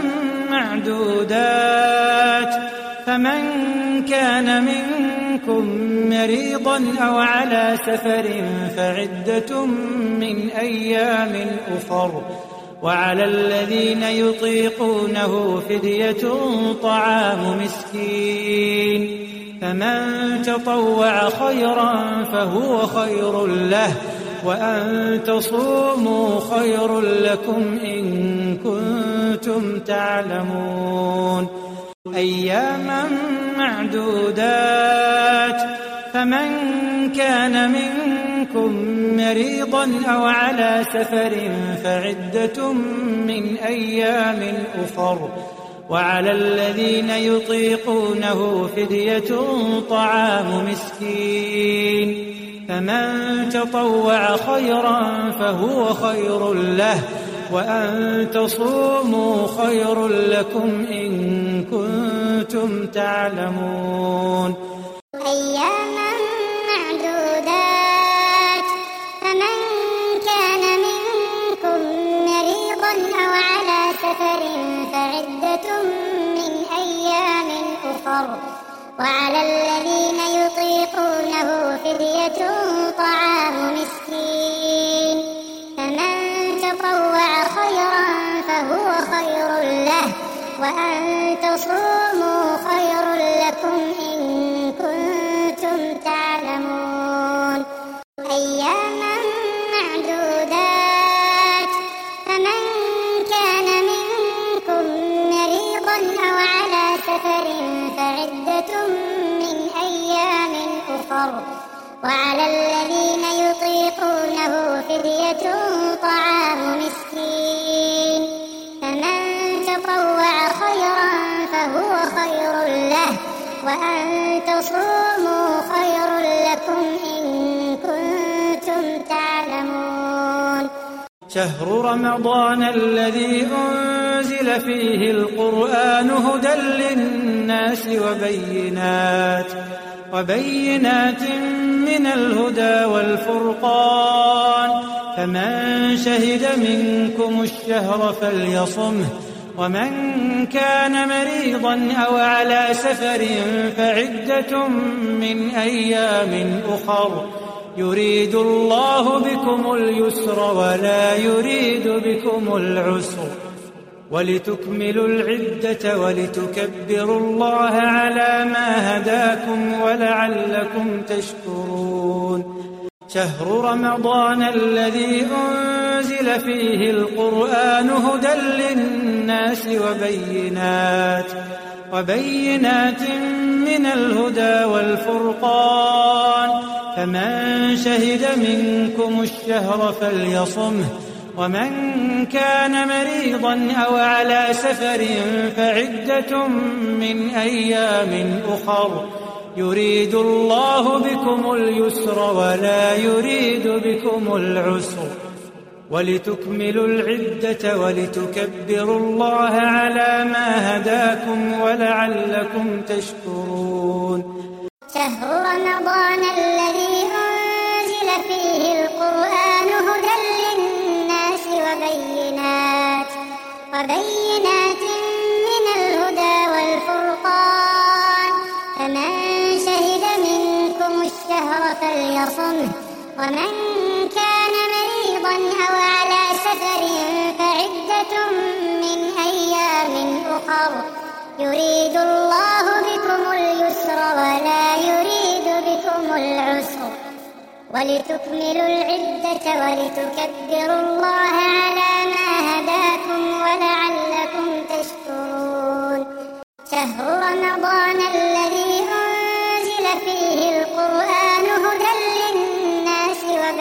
معدودات فمن كان منكم مريضا أو على سفر فعدة من أيام أخر وعلى الذين يطيقونه فدية طعام مسكين فمن تطوع خيرا فهو خير له وأن تصوموا خير لكم إن كنتم تعلمون. أياما معدودات فمن كان منكم مريضا أو على سفر فعدة من أيام أخر وعلى الذين يطيقونه فدية طعام مسكين فمن تطوع خيرا فهو خير له وأن تصوموا خير لكم إن كنتم تعلمون. أياما معدودات فمن كان منكم مريضا أو على سفر فعدة من أيام أخر وعلى الذين يطيقونه فدية طعام مسكين فمن تطوع خيرا فهو خير له وأن تصوموا خير لكم إن كنتم تعلمون. أياما معدودات فمن كان منكم مريضا أو على سفر فعدة من أيام أخر وعلى الذين يطيقونه فدية طعام مسكين فمن تطوع خيرا فهو خير له وأن تصوموا خير لكم إن كنتم تعلمون. شهر رمضان الذي أنزل فيه القرآن هدى للناس وبينات من الهدى والفرقان فمن شهد منكم الشهر فليصمه ومن كان مريضا أو على سفر فعدة من أيام أخر يريد الله بكم اليسر ولا يريد بكم العسر ولتكملوا العدة ولتكبروا الله على ما هداكم ولعلكم تشكرون. شهر رمضان الذي أنزل أنزل فيه القرآن هدى للناس وبينات من الهدى والفرقان، فمن شهد منكم الشهر فليصمه، ومن كان مريضا أو على سفر فعدة من أيام أخر، يريد الله بكم اليسر ولا يريد بكم العسر، ولتكملوا العدة ولتكبروا الله على ما هداكم ولعلكم تشكرون. شهر رمضان الذي أنزل فيه القرآن هدى للناس وبينات من الهدى والفرقان، فمن شهد منكم الشهر فليصمه، ومن كان مريضا أو على سفر فعدة من أيام أخر، يريد الله بكم اليسر ولا يريد بكم العسر، ولتكملوا العدة ولتكبروا الله على ما هداكم ولعلكم تشكرون. شهر رمضان الذي أنزل فيه القرآن هدى للناس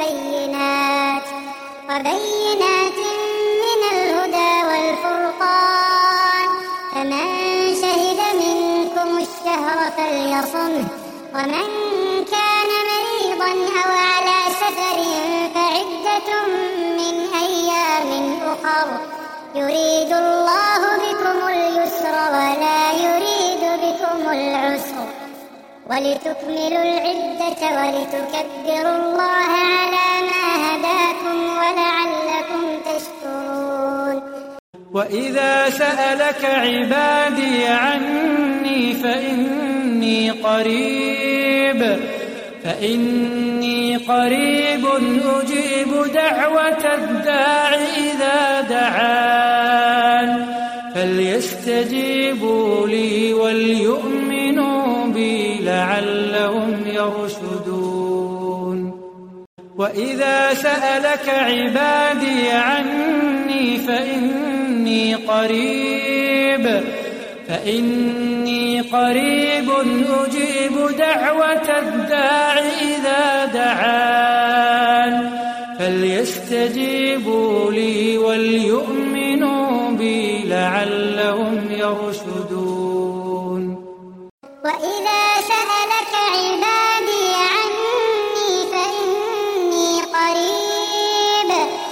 وبينات من الهدى والفرقان، فمن شهد منكم الشهر فليصمه، ومن كان مريضا أو على سفر فعدة من أيام أخر، يريد الله بكم اليسر ولا يريد بكم العسر، ولتكملوا العدة ولتكبروا الله على ما هداكم ولعلكم تشكرون. وإذا سألك عبادي عني فإني قريب أجيب دعوة الداع إذا دعان، فليستجيبوا لي وليؤمنوا بي لعلهم يرشدون. وإذا سألك عبادي عني فإني قريب أجيب دعوة الداع إذا دعان، فليستجيبوا لي وليؤمنوا بي لعلهم يرشدون. وإذا سألك عبادي عني فإني قريب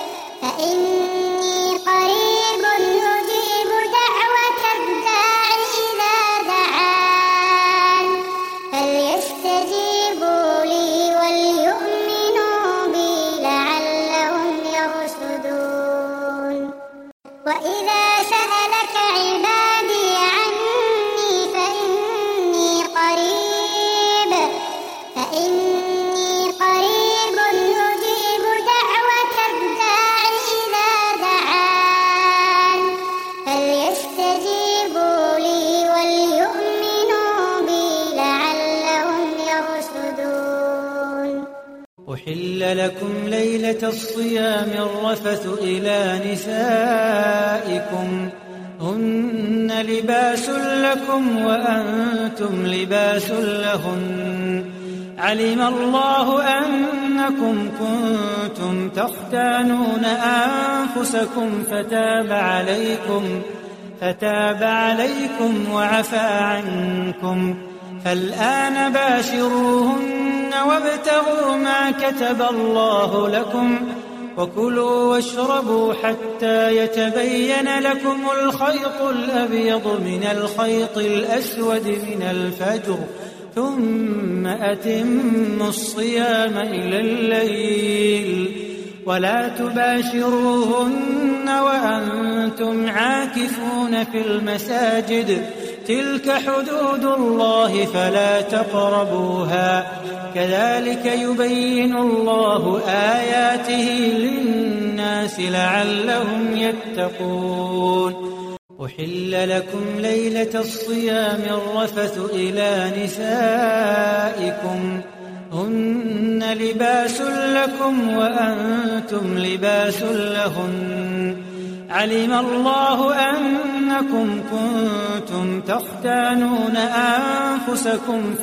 أجيب دعوة الداع إذا دعان، فليستجيبوا لي وليؤمنوا بي لعلهم يرشدون. وإذا سألك عبادي عني فإني قريب أجيب دعوة الداع إذا دعان، فليستجيبوا لي وليؤمنوا بي لعلهم يرشدون. أحل لكم ليلة الصيام الرفث إلى نسائكم، هن لباس لكم وأنتم لباس لهن، علم الله أنكم كنتم تختانون أنفسكم فتاب عليكم وعفى عنكم، فالآن باشروهن وابتغوا ما كتب الله لكم، وكلوا واشربوا حتى يتبين لكم الخيط الأبيض من الخيط الأسود من الفجر، ثم أتموا الصيام إلى الليل، ولا تباشروهن وأنتم عاكفون في المساجد، تلك حدود الله فلا تقربوها، كذلك يبين الله آياته للناس لعلهم يتقون. أحل لكم ليلة الصيام الرفث إلى نسائكم، هن لباس لكم وأنتم لباس لهن علم الله أنكم كنتم تختانون أنفسكم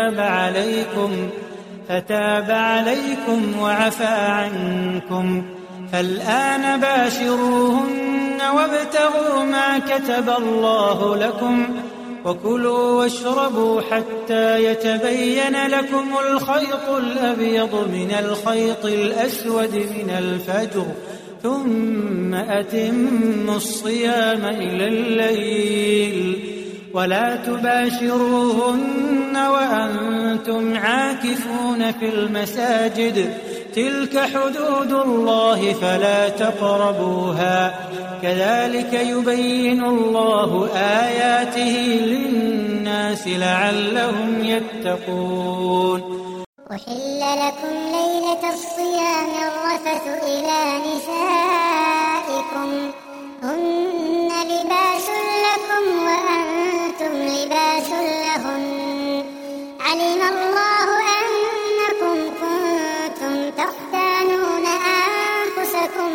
فتاب عليكم وعفى عنكم فالآن باشروهن وابتغوا ما كتب الله لكم وكلوا واشربوا حتى يتبين لكم الخيط الأبيض من الخيط الأسود من الفجر ثم أتموا الصيام إلى الليل ولا تباشروهن وأنتم عاكفون في المساجد تلك حدود الله فلا تقربوها كذلك يبين الله آياته للناس لعلهم يتقون أحل لكم ليلة الصيام الرفث إلى نسائكم هن لباس لكم وأنتم لباس لهن علم الله أنكم كنتم تختانون أنفسكم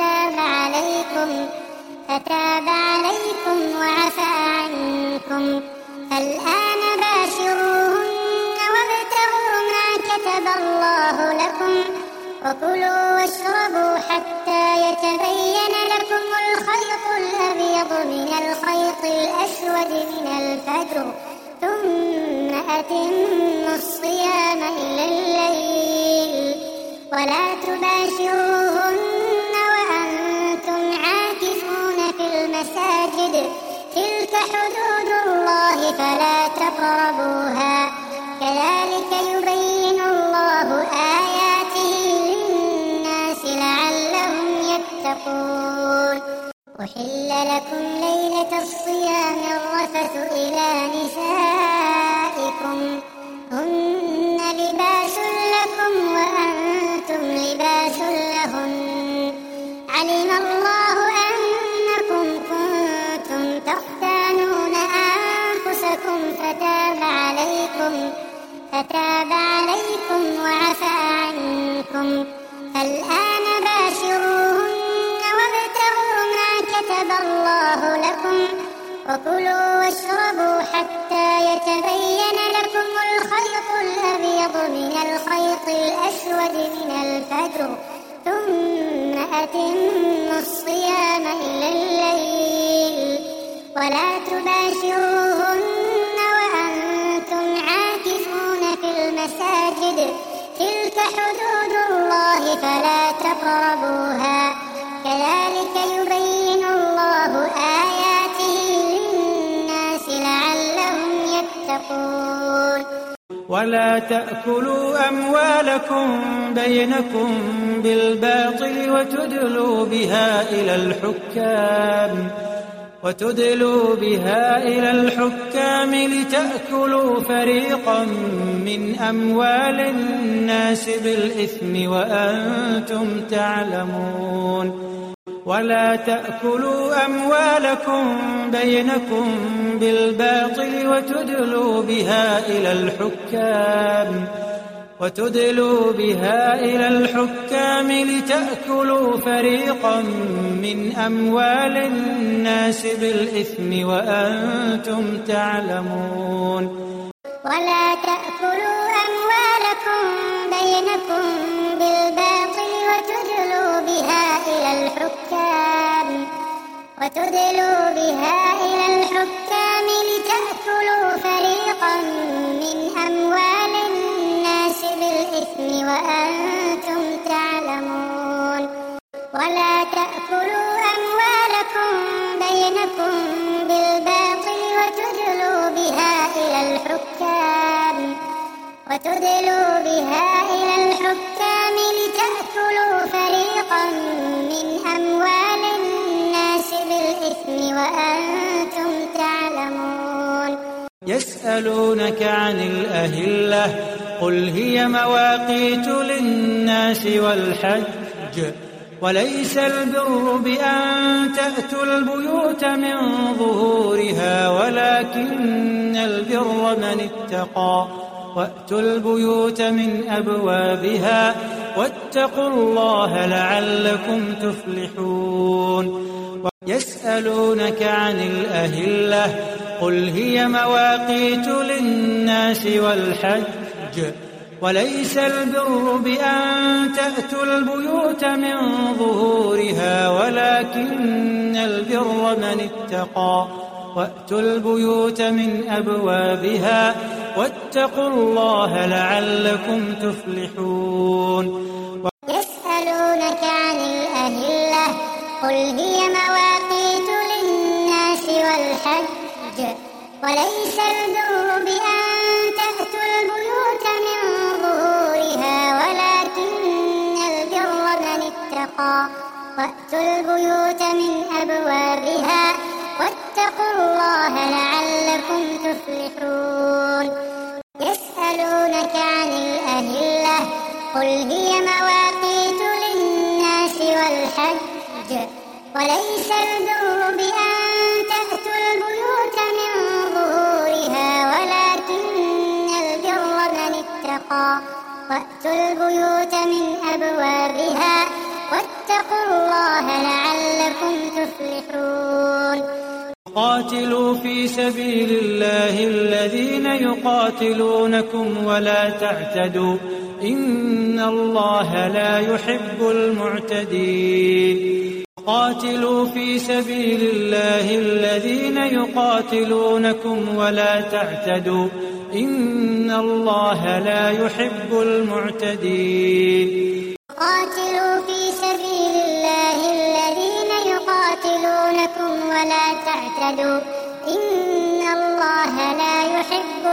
فتاب عليكم وعفى عنكم فالآن باشروهن وابتغوا ما كتب الله لكم وكلوا واشربوا حتى يتبين لكم الخيط الأبيض من الخيط الأسود من الفجر ثم أتموا الصيام إلى الليل ولا تباشروهن وأنتم عاكفون في المساجد تلك حدود الله فلا تقربوها كذلك يبين الله آياته للناس لعلهم يتقون أحل لكم ليلة الصيام الرفث إلى نسائكم هن لباس لكم وأنتم لباس لهن علم الله أنكم كنتم تختانون أنفسكم فتاب عليكم وعفى عنكم فالآن باشروهن وابتغوا ما كتب الله لكم وكلوا واشربوا حتى يتبين لكم الخيط الأبيض من الخيط الأسود من الفجر ثم أتموا الصيام إلى الليل ولا تباشروهن وأنتم عاكفون في المساجد تلك حدود الله فلا تقربوها كذلك يبين الله آياته للناس لعلهم يتقون ولا تأكلوا أموالكم بينكم بالباطل وتدلوا بها إلى الحكام لتأكلوا فريقا من أموال الناس بالإثم وأنتم تعلمون ولا تأكلوا أموالكم بينكم بالباطل وتدلوا بها إلى الحكام لتأكلوا فريقا من أموال الناس بالإثم وأنتم تعلمون ولا تأكلوا أموالكم بينكم بالباطل وتدلوا بها إلى الحكام لتأكلوا فريقا من أموال الناس بالإثم وأنتم تعلمون ولا تأكلوا أموالكم بينكم بالباطل وتدلوا بها إلى الحكام لتأكلوا فريقا من أموال الناس بالإثم وأنتم تعلمون يسألونك عن الأهلة قل هي مواقيت للناس والحج وليس البر بأن تأتوا البيوت من ظهورها ولكن البر من اتقى وأتوا البيوت من أبوابها واتقوا الله لعلكم تفلحون يسألونك عن الأهلة قل هي مواقيت للناس والحج وليس البر بأن تأتوا البيوت من ظهورها ولكن البر من اتقى وأتوا البيوت من أبوابها واتقوا الله لعلكم تفلحون يسألونك عن الأهلة قل هي مواقيت للناس والحج وليس البر بأن تأتوا البيوت من ظهورها ولكن البر من اتقى وأتوا البيوت من أبوابها واتقوا الله لعلكم تفلحون يسألونك عن الأهلة قل هي مواقيت للناس والحج وليس البر بأن تأتوا البيوت من ظهورها ولكن البر من اتقى وأتوا البيوت من أبوابها واتقوا الله لعلكم تفلحون قاتلوا في سبيل الله الذين يقاتلونكم ولا تعتدوا إن الله لا يحب المعتدين قاتلوا في سبيل الله الذين يقاتلونكم ولا تعتدوا إن الله لا يحب المعتدين قاتلوا في سبيل الله الذين يقاتلونكم ولا تعتدوا إن الله لا يحب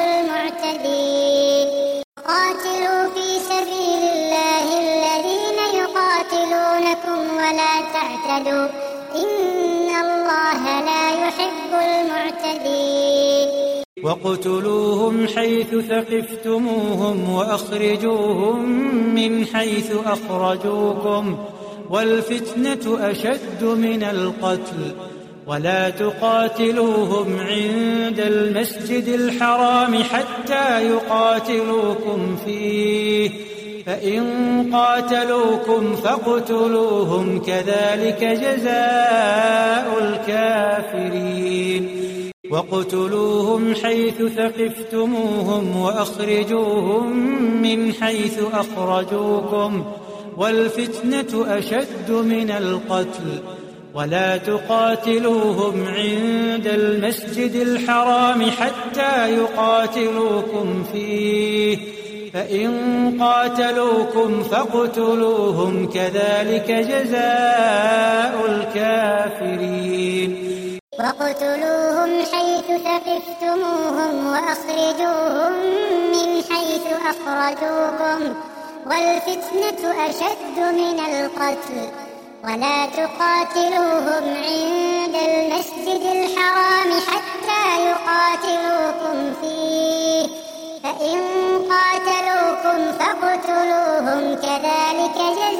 المعتدين قاتلوا في سبيل الله الذين يقاتلونكم ولا تعتدوا إن الله لا يحب المعتدين وَاقْتُلُوهُمْ حَيْثُ ثَقِفْتُمُوهُمْ وَأَخْرِجُوهُمْ مِنْ حَيْثُ أَخْرَجُوكُمْ وَالْفِتْنَةُ أَشَدُّ مِنَ الْقَتْلِ وَلَا تُقَاتِلُوهُمْ عِندَ الْمَسْجِدِ الْحَرَامِ حَتَّى يُقَاتِلُوكُمْ فِيهِ فَإِنْ قَاتَلُوكُمْ فَاقْتُلُوهُمْ كَذَلِكَ جَزَاءُ الْكَافِرِينَ وَاقْتُلُوهُمْ حَيْثُ ثَقِفْتُمُوهُمْ وَأَخْرِجُوهُمْ مِنْ حَيْثُ أَخْرَجُوكُمْ وَالْفِتْنَةُ أَشَدُّ مِنَ الْقَتْلِ وَلَا تُقَاتِلُوهُمْ عِندَ الْمَسْجِدِ الْحَرَامِ حَتَّى يُقَاتِلُوكُمْ فِيهِ فَإِنْ قَاتَلُوكُمْ فَاقْتُلُوهُمْ كَذَلِكَ جَزَاءُ الْكَافِرِينَ وَاقْتُلُوهُمْ حَيْثُ ثَقِفْتُمُوهُمْ وَأَخْرِجُوهُمْ مِنْ حَيْثُ أَخْرَجُوكُمْ وَالْفِتْنَةُ أَشَدُّ مِنَ الْقَتْلِ وَلَا تُقَاتِلُوهُمْ عِندَ الْمَسْجِدِ الْحَرَامِ حَتَّى يُقَاتِلُوكُمْ فِيهِ فَإِنْ قَاتَلُوكُمْ فَاقْتُلُوهُمْ كَذَلِكَ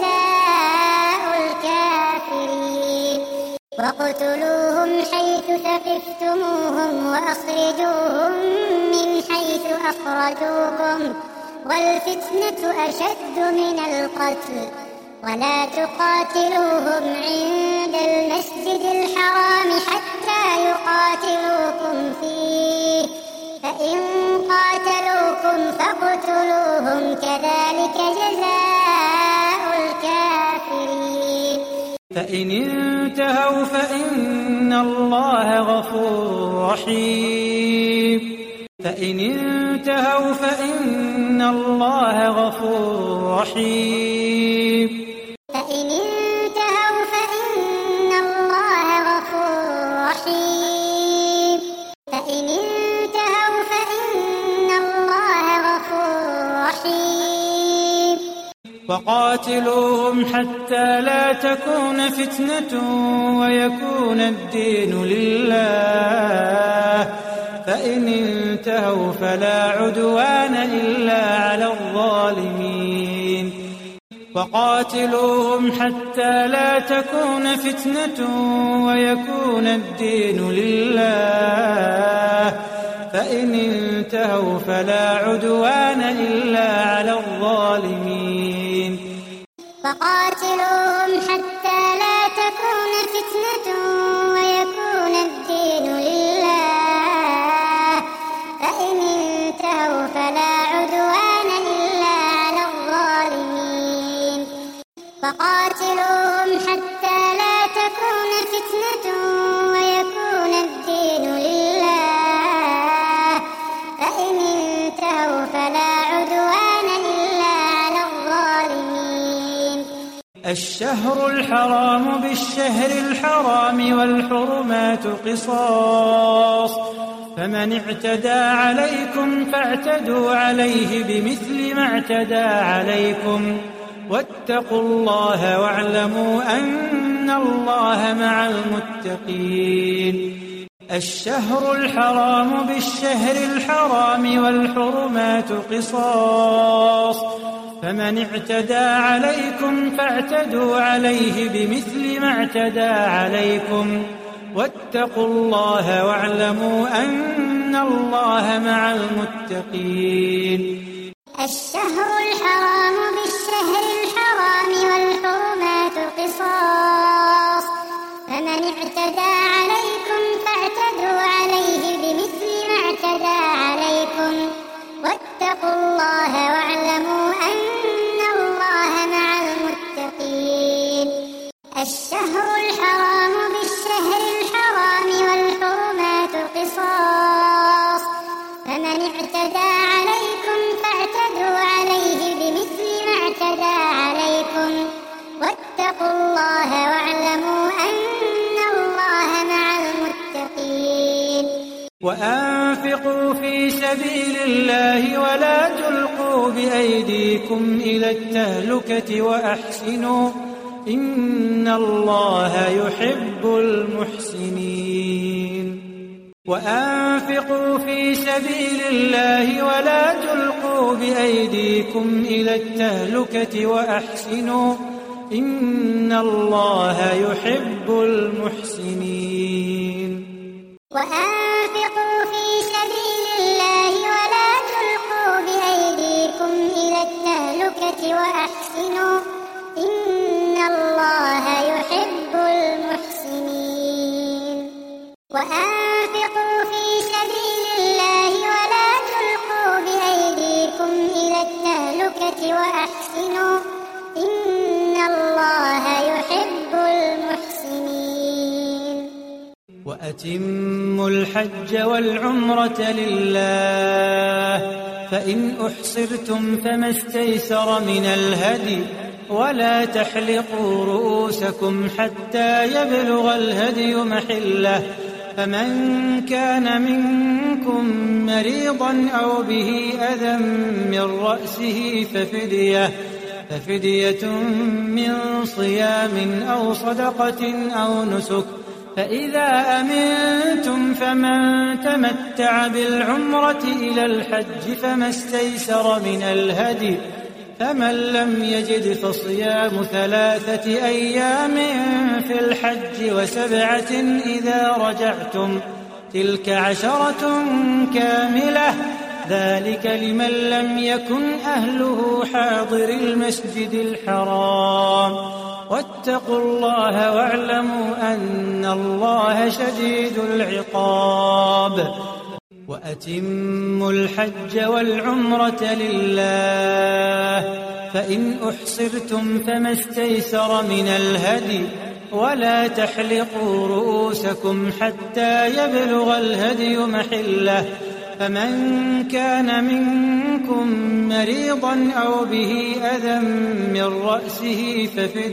جَزَاءُ الْكَافِرِينَ وَاقْتُلُوهُمْ حَيْثُ ثَقِفْتُمُوهُمْ وَأَخْرِجُوهُمْ مِنْ حَيْثُ أَخْرَجُوكُمْ وَالْفِتْنَةُ أَشَدُّ مِنَ الْقَتْلِ وَلَا تُقَاتِلُوهُمْ عِندَ الْمَسْجِدِ الْحَرَامِ حَتَّى يُقَاتِلُوكُمْ فِيهِ فَإِنْ قَاتَلُوكُمْ فَاقْتُلُوهُمْ كَذَلِكَ جَزَاءُ الْكَافِرِينَ فَإِنِ انْتَهَوْا فَإِنَّ اللَّهَ غَفُورٌ رَحِيمٌ فَإِنِ انْتَهَوْا فَإِنَّ اللَّهَ غَفُورٌ رَحِيمٌ فَإِنِ انْتَهَوْا فَإِنَّ اللَّهَ غَفُورٌ رَحِيمٌ فَإِنِ انْتَهَوْا فَإِنَّ اللَّهَ غَفُورٌ رَحِيمٌ وَقَاتِلُوهُمْ حَتَّى لَا تَكُونَ فِتْنَةٌ وَيَكُونَ الدِّينُ لِلَّهِ فَإِنِ انْتَهَوْا فَلَا عُدْوَانَ إِلَّا عَلَى الظَّالِمِينَ وَقَاتِلُوهُمْ حَتَّى لَا تَكُونَ فِتْنَةٌ وَيَكُونَ الدِّينُ لِلَّهِ فَإِنِ انتهوا فلا عدوان إلا على الظالمين وقاتلوهم حتى لا تكون فتنة ويكون الدين لله فإن انتهوا فلا عدوان إلا على الظالمين وقاتلوهم حتى لا تكون فتنة ويكون الدين لله فإن انتهوا فلا عدوان إلا على الظالمين الشهر الحرام بالشهر الحرام والحرمات قصاص فمن اعتدى عليكم فاعتدوا عليه بمثل ما اعتدى عليكم واتقوا الله واعلموا أن الله مع المتقين الشهر الحرام بالشهر الحرام والحرمات قصاص فمن اعتدى عليكم فاعتدوا عليه بمثل ما اعتدى عليكم واتقوا الله واعلموا أن الله مع المتقين الشهر الحرام بالشهر الحرام والحرمات قصاص فمن اعتدى عليكم فاعتدوا عليه بمثل ما اعتدى عليكم واتقوا الله واعلموا أن الله مع المتقين الشهر الحرام بالشهر الحرام والحرمات قصاص فمن اعتدى عليكم فاعتدوا عليه بمثل ما اعتدى عليكم واتقوا الله واعلموا أن الله مع المتقين وأنفقوا في سبيل الله ولا تلقوا بأيديكم إلى التهلكة وأحسنوا إن الله يحب المحسنين وأنفقوا في سبيل الله ولا تلقوا بأيديكم إلى التهلكة وأحسنوا إن الله يحب المحسنين وأنفقوا في سبيل الله ولا تلقوا بأيديكم إلى التهلكة وأحسنوا إن الله يحب المحسنين وأنفقوا في سبيل الله ولا تلقوا بأيديكم إلى التهلكة وأحسنوا إن الله يحب المحسنين وأتموا الحج والعمرة لله فإن أحصرتم فما استيسر من الهدي ولا تحلقوا رؤوسكم حتى يبلغ الهدي محله فمن كان منكم مريضا أو به أذى من رأسه ففدية من صيام أو صدقة أو نسك فإذا أمنتم فمن تمتع بالعمرة إلى الحج فما استيسر من الهدي فمن لم يجد فصيام 3 أيام في الحج و7 إذا رجعتم تلك 10 كاملة ذلك لمن لم يكن أهله حاضر المسجد الحرام واتقوا الله واعلموا أن الله شديد العقاب وأتموا الحج والعمرة لله فإن أحصرتم فما استيسر من الهدي ولا تحلقوا رؤوسكم حتى يبلغ الهدي محله فمن كان منكم مريضا أو به أذى من رأسه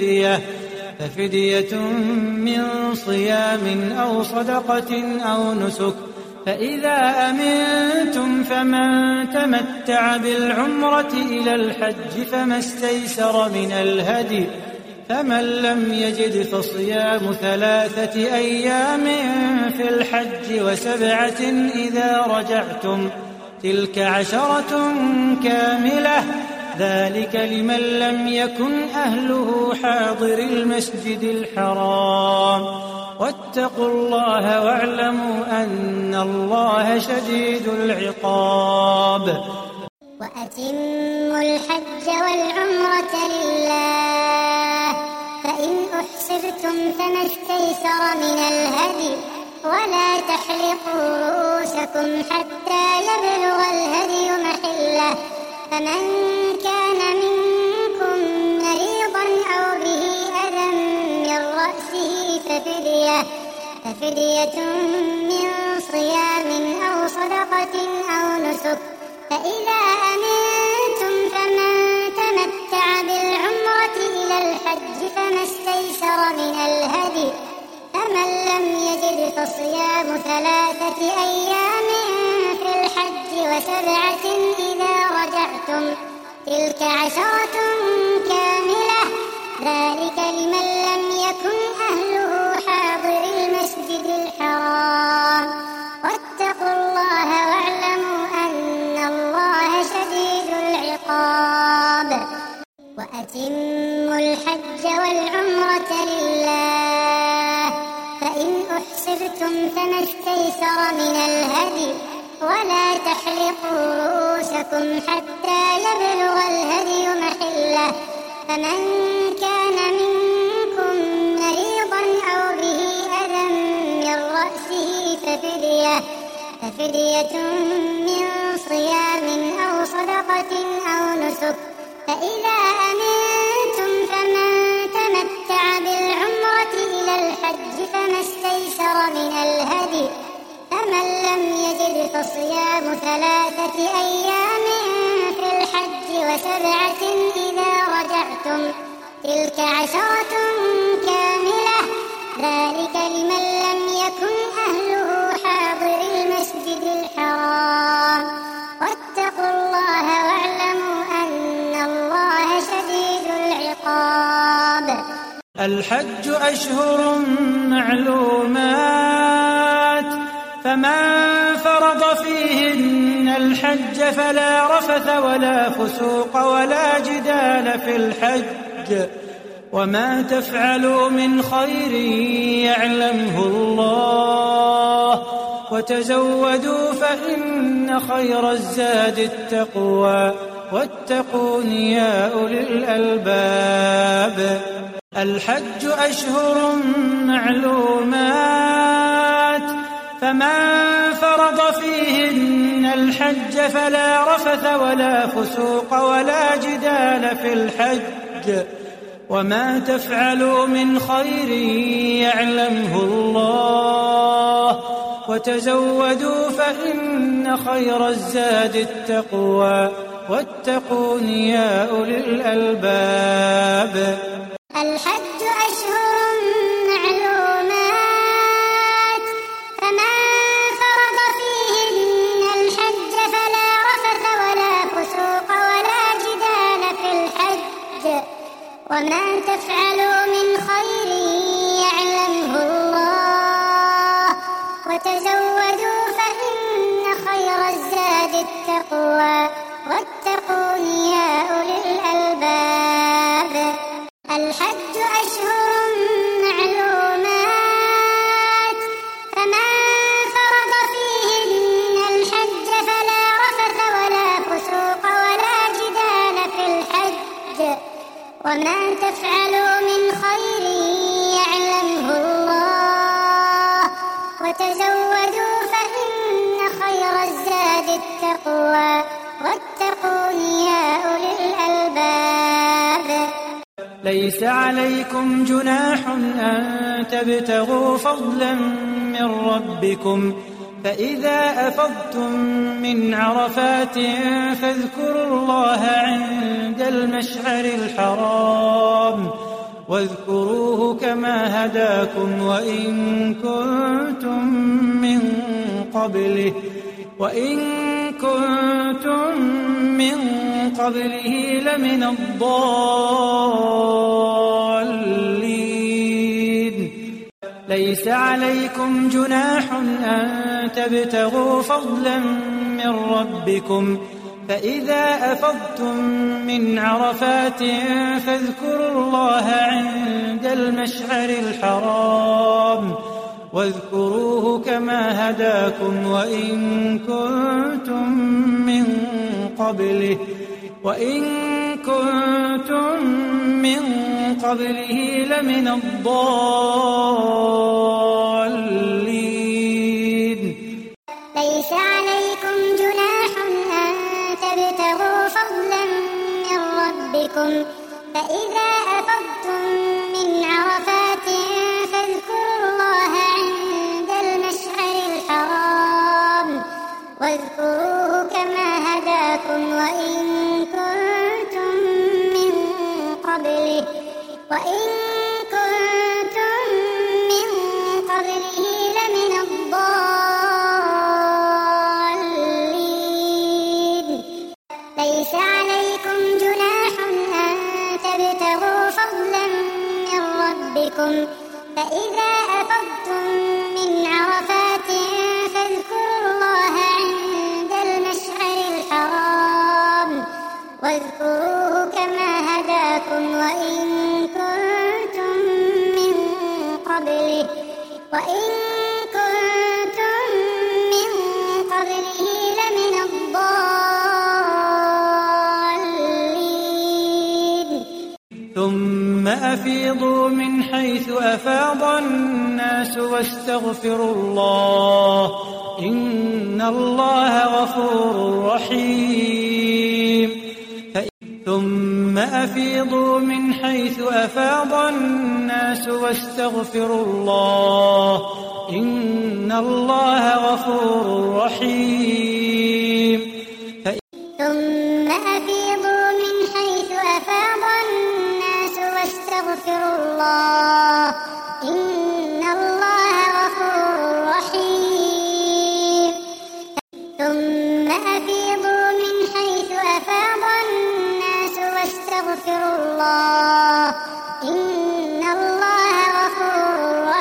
ففدية من صيام أو صدقة أو نسك فإذا أمنتم فمن تمتع بالعمرة إلى الحج فما استيسر من الهدي فمن لم يجد فصيام 3 أيام في الحج و7 إذا رجعتم تلك 10 كاملة ذلك لمن لم يكن أهله حاضر المسجد الحرام واتقوا الله واعلموا أن الله شديد العقاب. وأتموا الحج والعمرة لله، فإن أحصرتم فما استيسر من الهدي، ولا تحلقوا رؤوسكم حتى يبلغ الهدي محله، فمن كان منكم مريضا أو به أذى من رأسه ففدية من صيام أو صدقة أو نسك، فإذا أمنتم فمن تمتع بالعمرة إلى الحج فما استيسر من الهدي، فمن لم يجد فصيام 3 أيام في الحج و7 إذا رجعتم، تلك 10 كاملة، ذلك لمن لم يكن أهله حاضر المسجد الحرام، واتقوا الله واعلموا أن الله شديد العقاب. وأتموا الحج والعمرة لله، فإن أحصرتم فما استيسر من الهدي، ولا تحلقوا رؤوسكم حتى يبلغ الهدي محله، فمن كان منكم مريضا أو به أذى من رأسه ففدية من صيام أو صدقة أو نسك، فإذا أمنتم فمن تمتع بالعمرة إلى الحج فما استيسر من الهدي، فمن لم يجد فصيام 3 أيام في الحج و7 إذا رجعتم، تلك 10 كاملة، ذلك لمن لم يكن أهله حاضر المسجد الحرام، واتقوا الله واعلموا أن الله شديد العقاب. الحج أشهر معلومات، فمن فرض فيهن الحج فلا رفث ولا فسوق ولا جدال في الحج، وما تفعلوا من خير يعلمه الله، وتزودوا فإن خير الزاد التقوى، واتقون يا أولي الألباب. الحج أشهر معلومات، فمن فرض فيهن الحج فلا رفث ولا فسوق ولا جدال في الحج، وما تفعلوا من خير يعلمه الله، وتزودوا فإن خير الزاد التقوى، واتقون يا أولي الألباب. الحج أشهر معلومات، فمن فرض فيهن الحج فلا رفث ولا فسوق ولا جدال في الحج، وما تفعلوا من خير يعلمه الله، وتزودوا فإن خير الزاد التقوى، واتقون يا أولي الألباب. الحج أشهر معلومات، فمن فرض فيهن الحج فلا رفث ولا فسوق ولا جدال في الحج، وما تفعلوا من خير يعلمه الله، وتزودوا فإن خير الزاد التقوى، واتقون يا أولي الألباب. ليس عليكم جناح أن تبتغوا فضلا من ربكم، فإذا أفضتم من عرفات فاذكروا الله عند المشعر الحرام، واذكروه كما هداكم وإن كنتم من قبله لمن الضالين. ليس عليكم جناح أن تبتغوا فضلا من ربكم، فإذا أفضتم من عرفات فاذكروا الله عند المشعر الحرام، واذكروه كما هداكم وإن كنتم من قبله لمن الضالين. ليس عليكم جناح أن تبتغوا فضلا من ربكم فإذا أفضتم من عرفات فاذكروا الله عند المشعر الحرام واذكروه كما هداكم وإن كنتم من قبله لمن الضالين. ليس عليكم جناح أن تبتغوا فضلا من ربكم فإذا أفضتم من عرفات فاذكروا الله عند المشعر الحرام واذكروه كما هداكم وإن كنتم من قبله لمن الضالين. ثم أفيضوا من حيث أفاض الناس واستغفروا الله إن الله غفور رحيم. ثم أفيضوا من حيث أفاض الناس واستغفروا الله إن الله غفور رحيم. ثم أفيضوا من حيث أفاض الناس واستغفروا الله إن الله غفور رحيم. ثم أفيضوا من حيث أفاض الناس واستغفروا الله إن الله غفور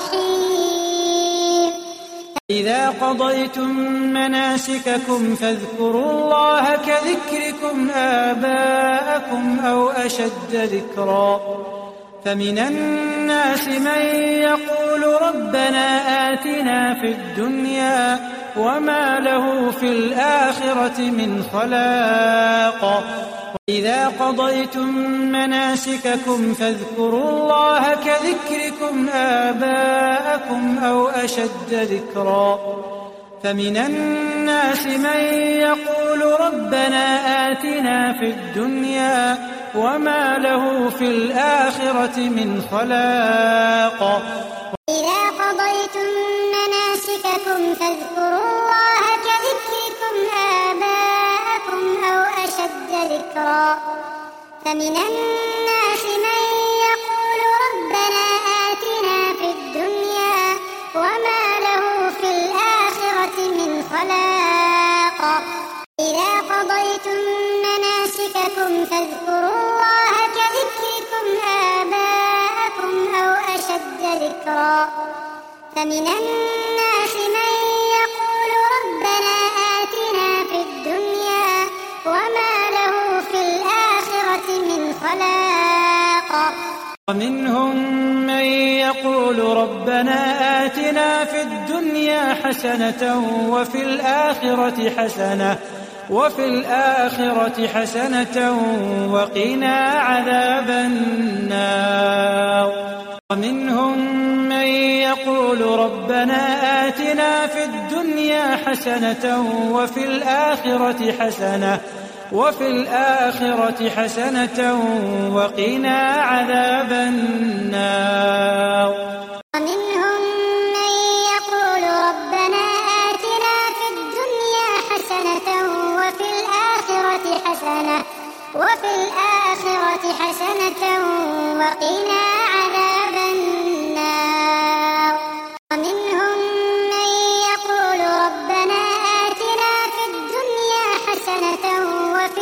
رحيم. إذا قضيتم مناسككم فاذكروا الله كذكركم آباءكم أو أشد ذكرا فمن الناس من يقول ربنا آتنا في الدنيا وما له في الآخرة من خلاق. وإذا قضيتم مناسككم فاذكروا الله كذكركم آباءكم أو أشد ذكرا فمن الناس من يقول ربنا آتنا في الدنيا وما له في الآخرة من خلاق. وإذا قضيتم مناسككم فاذكروا الله كذكركم آباءكم أو أشد ذكرا فمن الناس من يقول ربنا آتنا في الدنيا وما له في الآخرة من خلاق. إذا قضيتم مناسككم فاذكروا الله كذكركم آباءكم أو أشد ذكرا فمن الناس من يقول ربنا آتنا في الدنيا وما له في الآخرة من خلاق. ومنهم من يقول ربنا آتنا في الدنيا حسنة وفي الآخرة حسنة وقنا عذاب النار. ومنهم من يقول ربنا آتنا في الدنيا حسنة وفي الآخرة حسنة وقنا عذاب النار. ومنهم من يقول ربنا آتنا في الدنيا حسنة وفي الآخرة حسنة وقنا عذاب النار. ومنهم من يقول ربنا آتنا في الدنيا حسنة وفي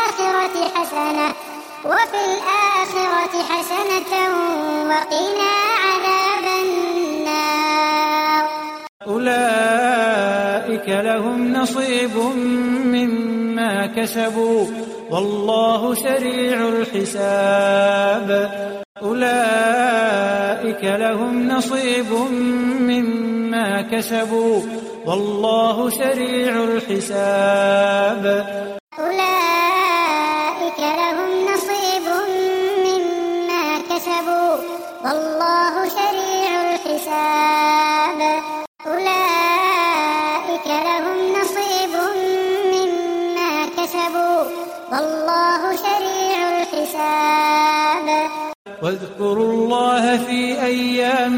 الآخرة حسنة وقنا عذاب النار. أولئك لهم نصيب مما كسبوا والله سريع الحساب. أولئك لهم نصيب مما كسبوا والله سريع الحساب. أولئك لهم نصيب مما كسبوا والله سريع الحساب. أولئك لهم نصيب مما كسبوا والله سريع الحساب. واذكروا الله في أيام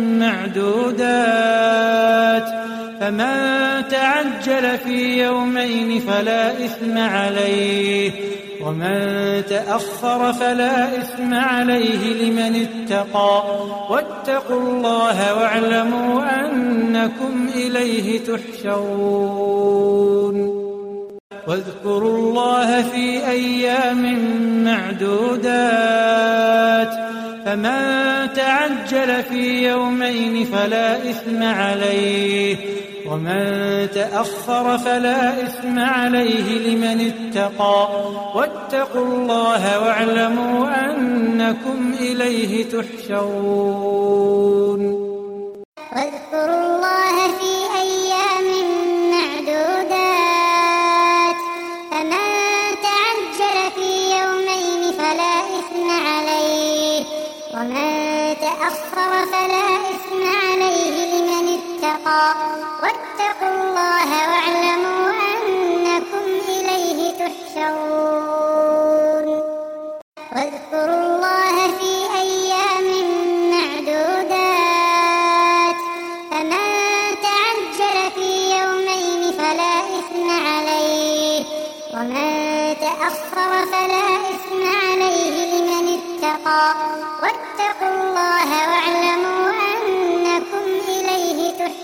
معدودات فمن تعجل في يومين فلا إثم عليه ومن تأخر فلا إثم عليه لمن اتقى واتقوا الله واعلموا أنكم إليه تحشرون. واذكروا الله في أيام معدودات فمن تعجل في يومين فلا إثم عليه ومن تأخر فلا إثم عليه لمن اتقى واتقوا الله واعلموا أنكم إليه تحشرون. واذكروا الله في أيام معدودات فمن تعجل في يومين فلا إثم عليه ومن تأخر فلا إثم عليه لمن اتقى واتقوا الله واعلموا أنكم إليه تحشرون. واذكروا الله في أيام معدودات فمن تعجل في يومين فلا إثم عليه ومن تأخر فلا إثم عليه لمن اتقى واتقوا الله واعلموا أنكم إليه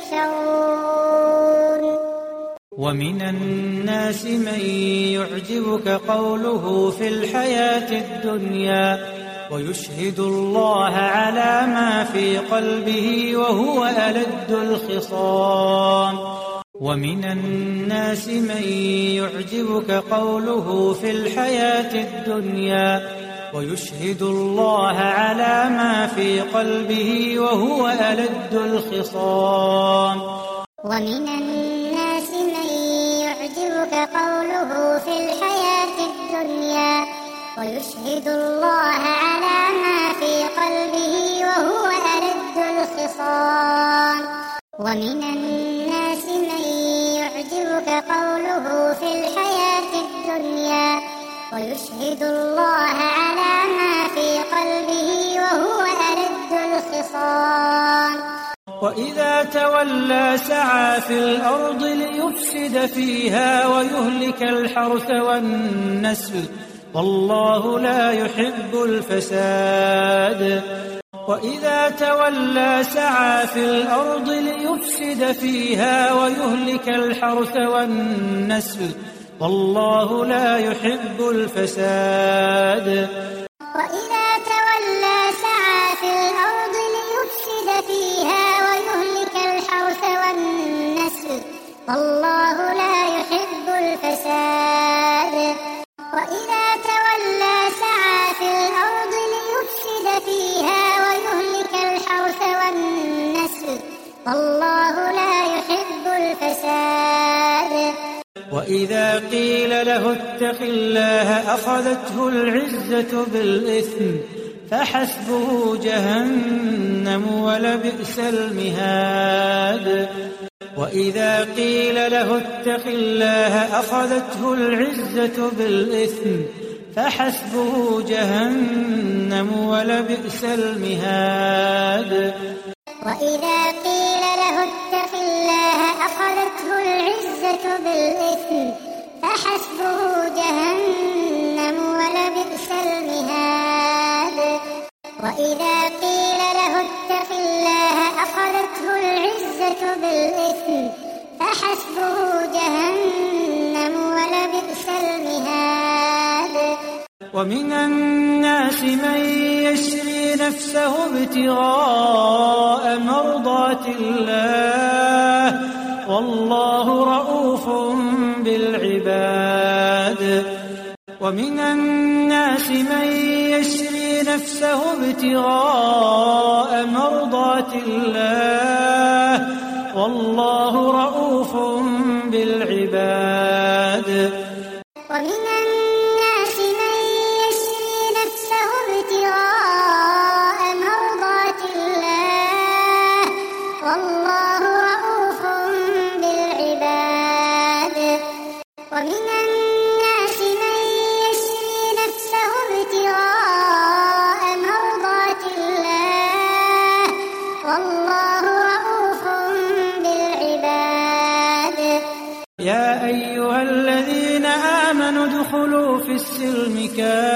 تحشرون. ومن الناس من يعجبك قوله في الحياة الدنيا ويشهد الله على ما في قلبه وهو ألد الخصام. ومن الناس من يعجبك قوله في الحياة الدنيا ويشهد الله على ما في قلبه وهو ألد الخصام. ومن الناس من يعجبك قوله في الحياة الدنيا ويشهد الله على ما في قلبه وهو ألد الخصام. ومن الناس من يعجبك قوله في الحياة الدنيا ويشهد الله على ما في قلبه وهو ألد الخصام. وإذا تولى سعى في الأرض ليفسد فيها ويهلك الحرث والنسل والله لا يحب الفساد. وإذا تولى سعى في الأرض ليفسد فيها ويهلك الحرث والنسل والله لا يحب الفساد. وإذا تولى سعى في الأرض ليفسد فيها ويهلك الحرث والنسل والله لا يحب الفساد. وإذا تولى سعى في الأرض ليفسد فيها ويهلك الحرث والنسل والله لا يحب الفساد. وإذا قيل له اتق الله أخذته العزة بالإثم فحسبه جهنم ولبئس المهاد. وإذا قيل له اتق الله أخذته العزة بالإثم فحسبه جهنم ولبئس المهاد. وإذا قيل له اتق الله أخذته العزة بالإثم فحسبه جهنم ولبئس المهاد. وإذا قيل له اتق الله أخذته العزة بالإثم فحسبه جهنم ولبئس المهاد. ومن الناس من يشري نفسه ابتغاء مرضات الله والله رؤوف بالعباد. ومن الناس من يشري نفسه ابتغاء مرضات الله والله رؤوف بالعباد. ومن الناس من يشري نفسه ابتغاء مرضات الله والله رؤوف بالعباد. ومن الناس من يشري نفسه ابتغاء مرضات الله والله رؤوف بالعباد. يا أيها الذين آمنوا ادخلوا في السلم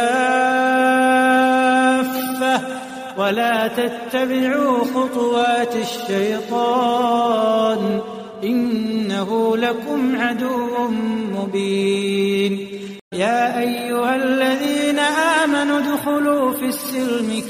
كافة ولا تتبعوا خطوات الشيطان إنه لكم عدو مبين. يا أيها الذين آمنوا ادخلوا في السلم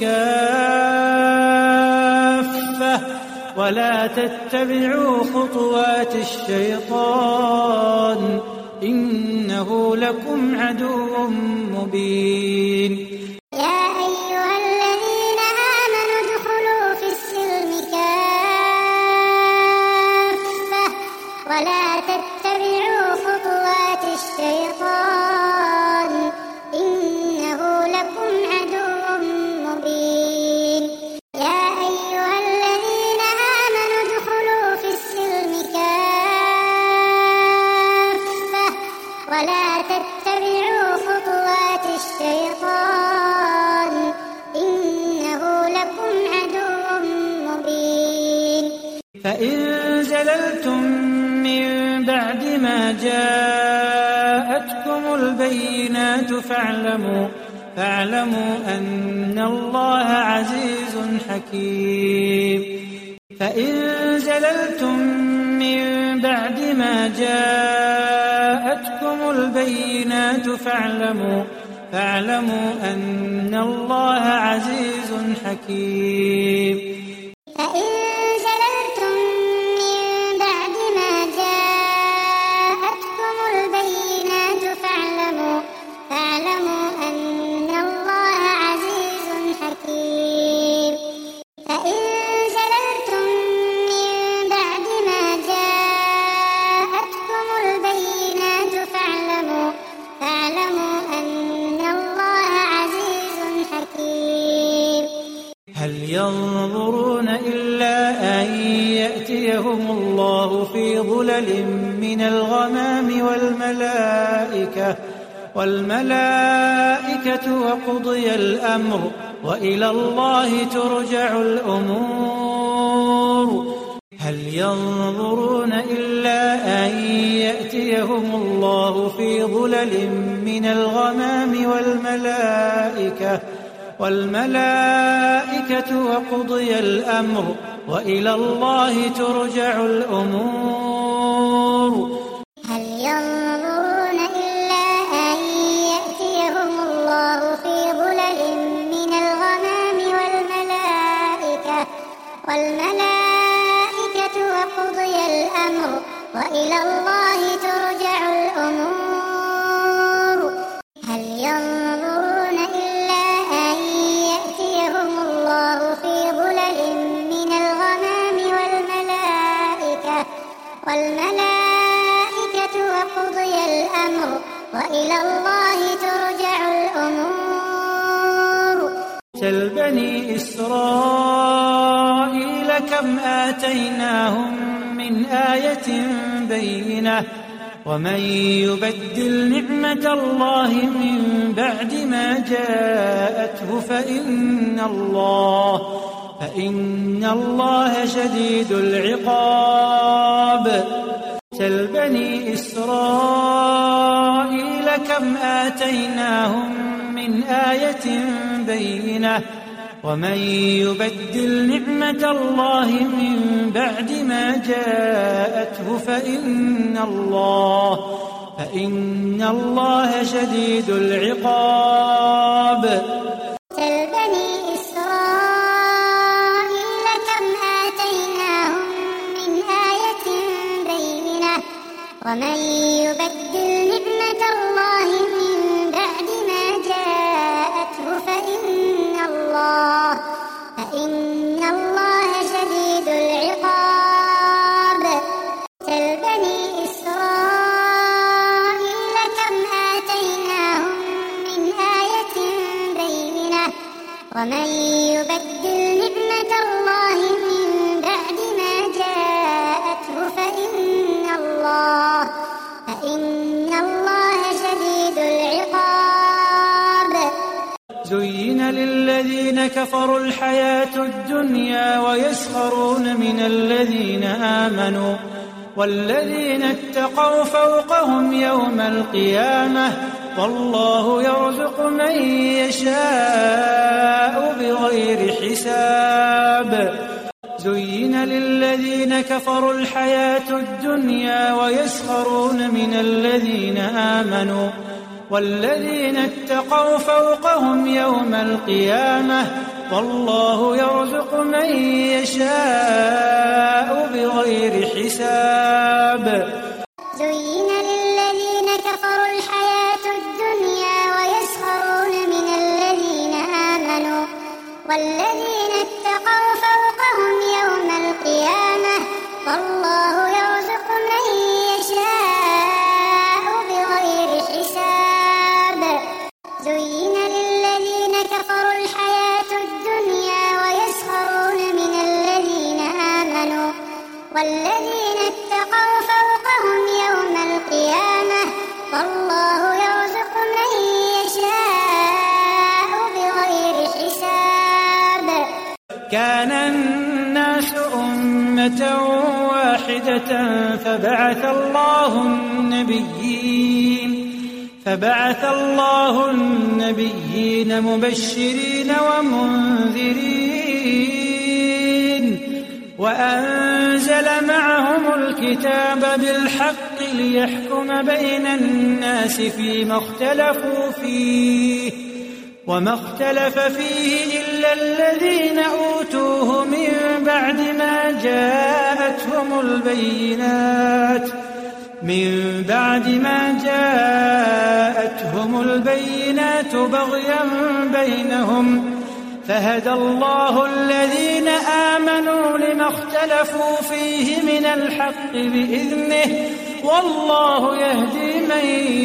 كافة ولا تتبعوا خطوات الشيطان إنه لكم عدو مبين. يا أيها الذين آمنوا ادخلوا في السلم كافة ولا تتبعوا خطوات الشيطان إنه لكم عدو مبين. يا أيها الذين آمنوا ادخلوا في السلم كافة ولا تتبعوا خطوات الشيطان إنه لكم عدو مبين. فإن زللتم من بعد ما جاءتكم البينات فاعلموا أن الله عزيز حكيم. فإن زللتم من بعد ما جاءتكم البينات فاعلموا أن الله عزيز حكيم. فإن زللتم من بعد ما جاءتكم البينات فاعلموا أن الله عزيز حكيم. فإن زللتم من بعد ما جاءتكم البينات فاعلموا أن الله عزيز حكيم. هل ينظرون إلا أن يأتيهم الله في ظلل من الغمام والملائكة وقضي الأمر وإلى الله ترجع الأمور. هل ينظرون إلا أن يأتيهم الله في ظلل من الغمام والملائكة وقضي الأمر وإلى الله ترجع الأمور. هل ينظرون إلا أن يأتيهم الله في ظلل من الغمام والملائكة وقضي الأمر وإلى الله ترجع الأمور. هل ينظرون إلا أن يأتيهم الله في ظلل من الغمام والملائكة وقضي الأمر وإلى الله ترجع الأمور. سل بني إسرائيل كم آتيناهم من آية بينة ومن يبدل نعمة الله من بعد ما جاءته فإن الله شديد العقاب. سل بني إسرائيل كم آتيناهم من آية بينة ومن يبدل نعمة الله من بعد ما جاءته فإن الله شديد العقاب. سل بني إسرائيل كم آتيناهم من آية بينة ومن يبدل نعمة الله من بعد وإن الله شديد العقاب بني إسرائيل كم آتيناهم من آية بينة ومن يبدل نعمة الله من بعد ما جاءته فإن الله شديد العقاب. زين للذين كفروا الحياة الدنيا ويسخرون من الذين آمنوا والذين اتقوا فوقهم يوم القيامة والله يرزق من يشاء بغير حساب. زين للذين كفروا الحياة الدنيا ويسخرون من الذين آمنوا والذين اتقوا فوقهم يوم القيامة والله يرزق من يشاء بغير حساب. زين للذين كفروا الحياة الدنيا ويسخرون من الذين آمنوا والذين اتقوا فوقهم يوم القيامة والله يرزق من يشاء بغير حساب. زين للذين كفروا الحياة الدنيا ويسخرون من الذين آمنوا والذين اتقوا فوقهم يوم القيامة والله يرزق من يشاء بغير حساب. كان الناس أمة واحدة فبعث الله النبيين مبشرين ومنذرين وأنزل معهم الكتاب بالحق ليحكم بين الناس فيما اختلفوا فيه وما اختلف فيه إلا الذين أوتوه من بعد ما جاءتهم البينات بغيا بينهم فهدى الله الذين آمنوا لما اختلفوا فيه من الحق بإذنه والله يهدي من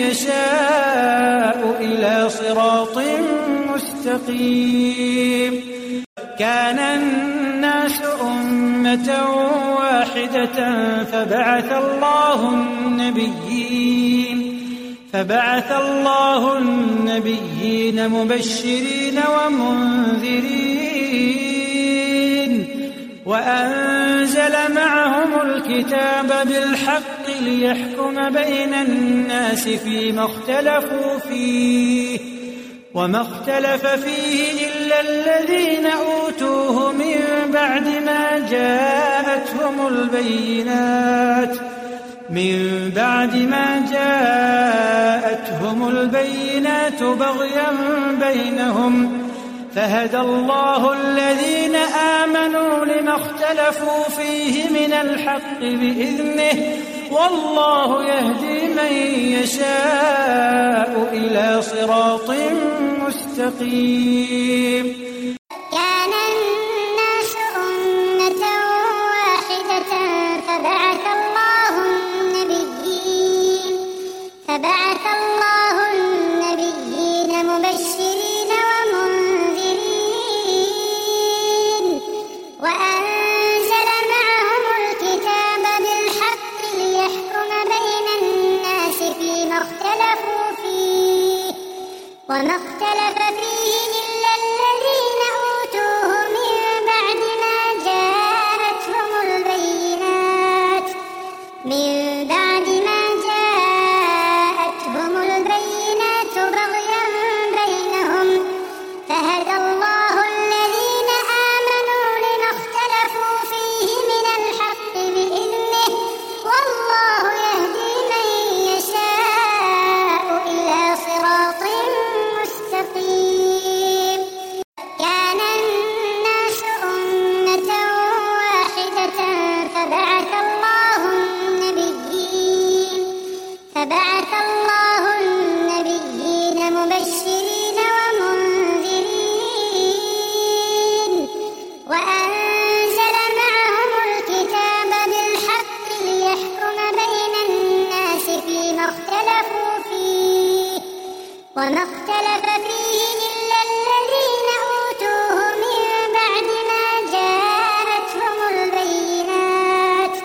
يشاء إلى صراط مستقيم. كان الناس أمة واحدة فبعث الله النبيين مبشرين ومنذرين وأنزل معهم الكتاب بالحق ليحكم بين الناس فيما اختلفوا فيه وما اختلف فيه إلا الذين أوتوه من بعد ما جاءتهم البينات بغيا بينهم فهدى الله الذين آمنوا لما اختلفوا فيه من الحق بإذنه والله يهدي من يشاء إلى صراط مستقيم. كان الناس أمة واحدة فبعث الله النبيين مبشرين ومنذرين وأنزل معهم الكتاب بالحق ليحكم بين الناس فيما اختلفوا فيه وما اختلف فيه إلا الذين أوتوه من بعد ما جاءتهم البينات بغيا بينهم فهدى الله الذين آمنوا لما اختلفوا فيه من الحق بإذنه والله يهدي من يشاء إلى صراط مستقيم. كان الناس أمة واحدة فبعث الله النبيين مبشرين ومنذرين وما اختلف فيه إلا الذين أوتوه من بعد ما جاءتهم البينات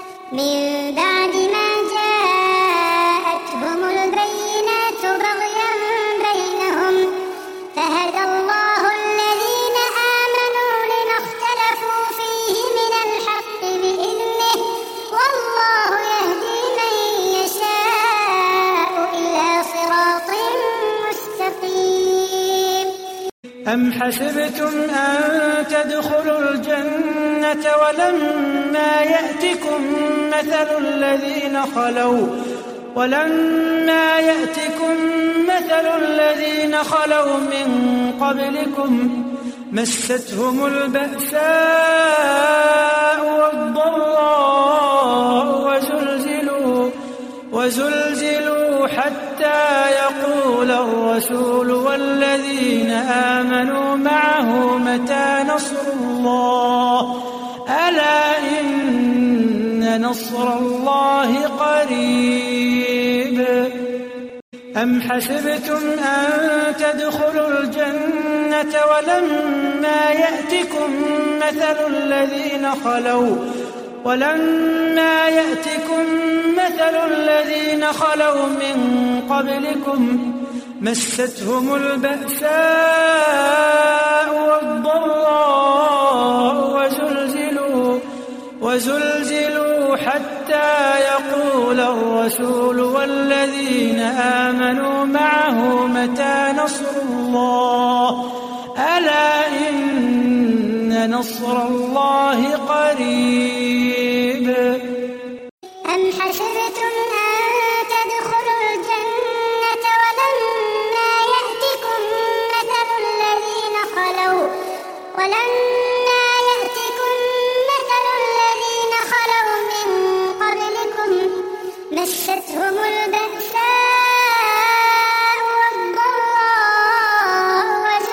بغيا بينهم فهدى الله الذين آمنوا لما اختلفوا فيه من الحق بإذنه والله يهدي من يشاء إلى صراط مستقيم. أم حسبتم أن تدخلوا الجنة ولما يأتكم مثل الذين خلوا من قبلكم مستهم البأساء والضراء وزلزلوا حتى يقول الرسول والذين آمنوا معه متى نصر الله ألا إن نصر الله قريب. أم حسبتم أن تدخلوا الجنة ولما يأتكم مثل الذين خلوا من قبلكم مستهم البأساء والضراء وزلزلوا حتى يقول الرسول والذين آمنوا معه متى نصر الله ألا إن نصر الله قريب. أم حسبتم أن تدخلوا الجنة ولما يأتكم مثل الذين خلوا من قبلكم مستهم البأساء والضراء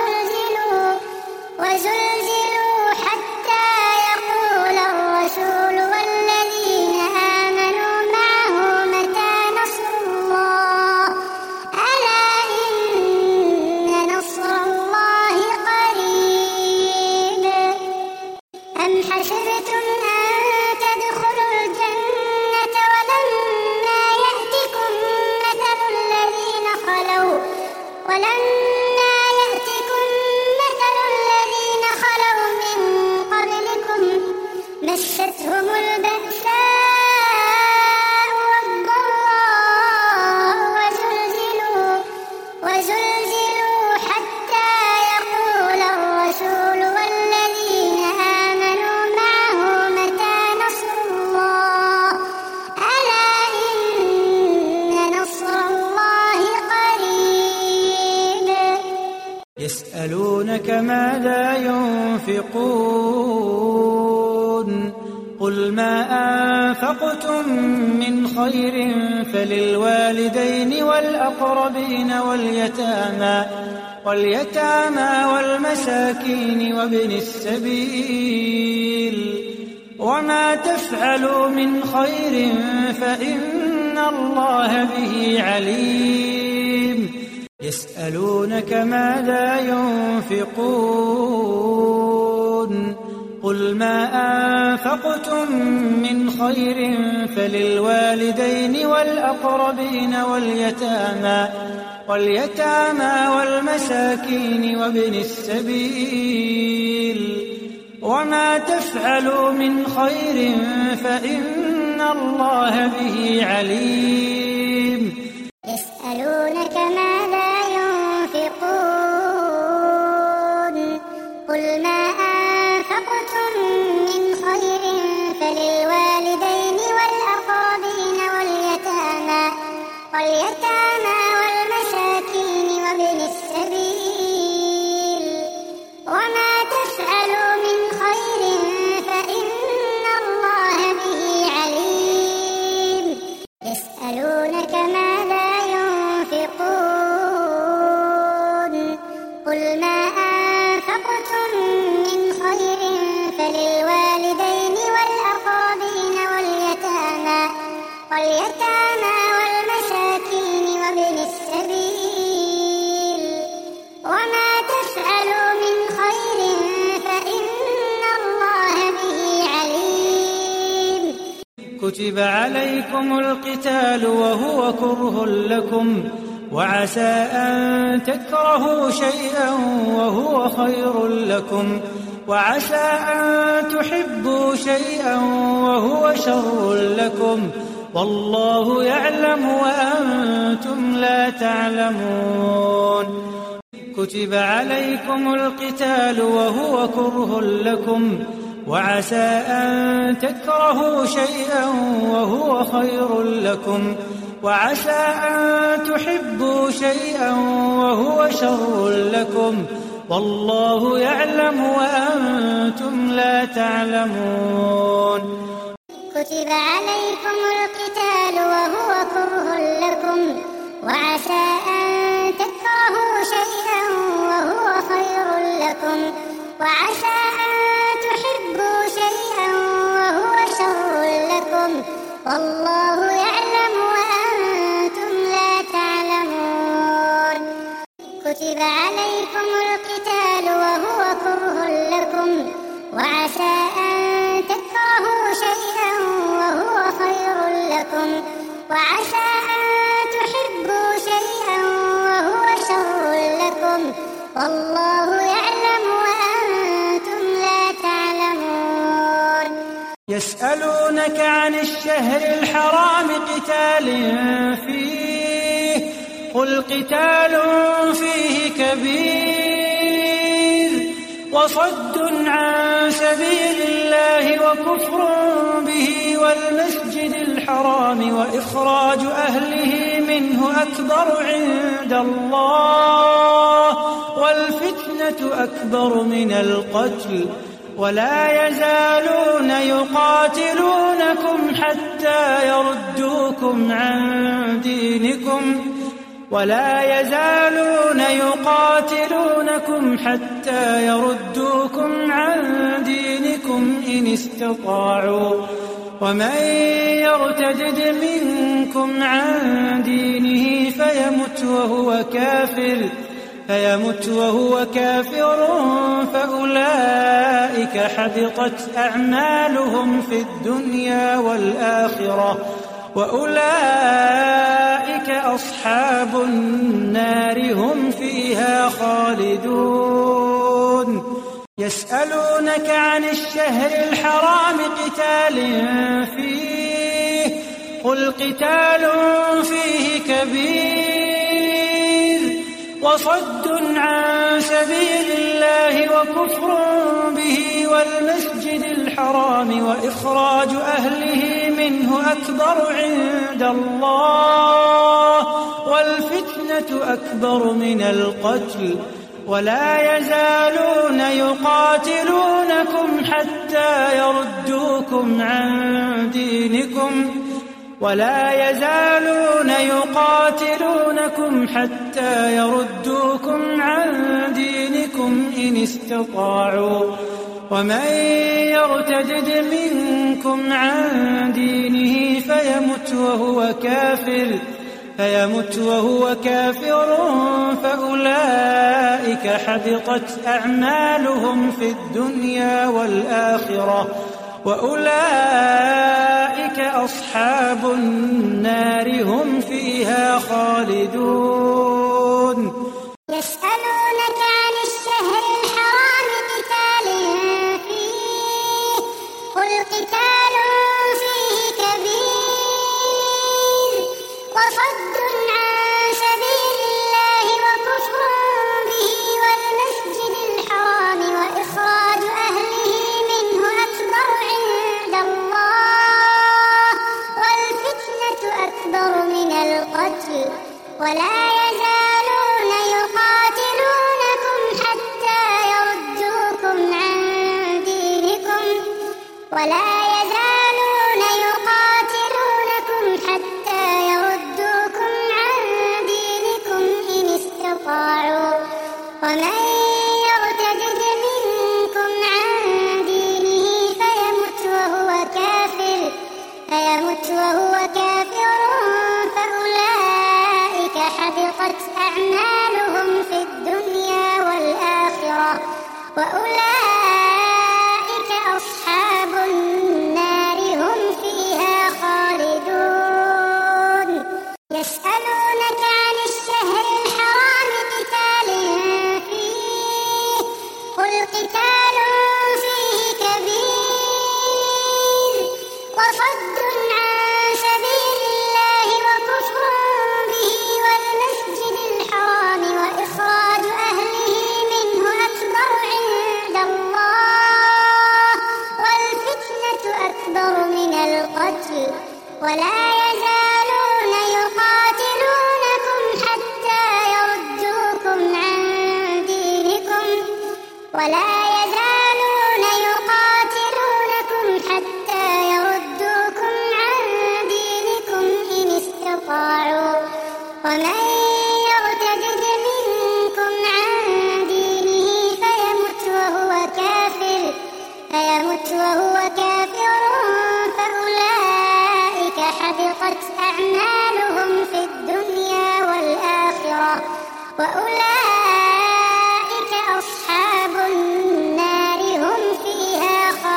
وزلزلوا حتى يقول الرسول والذين آمنوا معه متى نصر الله ألا إن نصر الله قريب. أم حسبتم أن تدخلوا الجنة ولما يأتكم مثل الذين خلوا من قبلكم مستهم البأساء والضراء وزلزلوا حتى يقول الرسول والذين آمنوا معه متى نصر الله ألا إن نصر الله قريب. يسألونك ماذا ينفقون قل ما أنفقتم من خير فللوالدين والأقربين واليتامى والمساكين وابن السبيل وما تفعلوا من خير فإن الله به عليم. يسألونك ماذا ينفقون قل ما أنفقتم من خير فللوالدين والأقربين واليتامى والمساكين وابن السبيل وما تفعلوا من خير فإن الله به عليم. يسألونك ماذا ينفقون قل ما أنفقتم من خير فللوالدين والأقربين واليتامى والمساكين وابن السبيل وما تفعلوا من خير فإن الله به عليم. يسألونك ماذا ينفقون قل ما أنفقتم من خير فللوالدين والأقربين واليتامى والمساكين كتب عليكم القتال وهو كره لكم وعسى أن تكرهوا شيئا وهو خير لكم وعسى أن تحبوا شيئا وهو شر لكم والله يعلم وأنتم لا تعلمون كتب عليكم القتال وهو كره لكم وعسى أن تكرهوا شيئا وهو خير لكم وعسى أن تحبوا شيئا وهو شر لكم والله يعلم وأنتم لا تعلمون كتب عليكم القتال وهو كره لكم وعسى أن تكرهوا شيئا وهو خير لكم وعسى أن تحبوا شيئا وهو شر لكم والله يعلم وأنتم لا تعلمون كتب عليكم القتال وهو كره لكم وعسى أن تكرهوا شيئا وهو خير لكم وعسى أن تحبوا شيئا وهو شر لكم والله يعلم وأنتم لا تعلمون يسألونك عن الشهر الحرام قتال فيه قل قتال فيه كبير وصد عن سبيل الله وكفر به والمسجد الحرام وإخراج أهله منه أكبر عند الله والفتنة أكبر من القتل ولا يزالون يقاتلونكم حتى يردوكم عن دينكم إن استطاعوا ومن يرتد منكم عن دينه فيمت وهو كافر فأولئك حبطت أعمالهم في الدنيا والآخرة وأولئك أصحاب النار هم فيها خالدون يسألونك عن الشهر الحرام قتال فيه قل قتال فيه كبير وصد عن سبيل الله وكفر به والمسجد الحرام وإخراج أهله منه أكبر عند الله والفتنة أكبر من القتل ولا يزالون يقاتلونكم حتى يردوكم عن دينكم إن استطاعوا ومن يرتد منكم عن دينه فيمت وهو كافر فأولئك حبطت أعمالهم في الدنيا والآخرة وأولئك أصحاب النار هم فيها خالدون يسألونك عن الشهر الحرام قتال فيه قل قتال فيه كبير وصد عن سبيل الله وكفر به والمسجد الحرام وإخراج أهله منه أكبر عند الله والفتنة أكبر من القتل ولا يزالون يقاتلونكم حتى يردوكم عن دينكم إن استطاعوا ومن يرتد منكم عن دينه فيمت وهو كافر فأولئك حبطت أعمالهم في الدنيا والآخرة وأولئك أصحاب النار هم فيها خالدون ومن يرتد منكم عن دينه فيمت وهو كافر فأولئك حبطت أعمالهم في الدنيا والآخرة وأولئك أصحاب النار هم فيها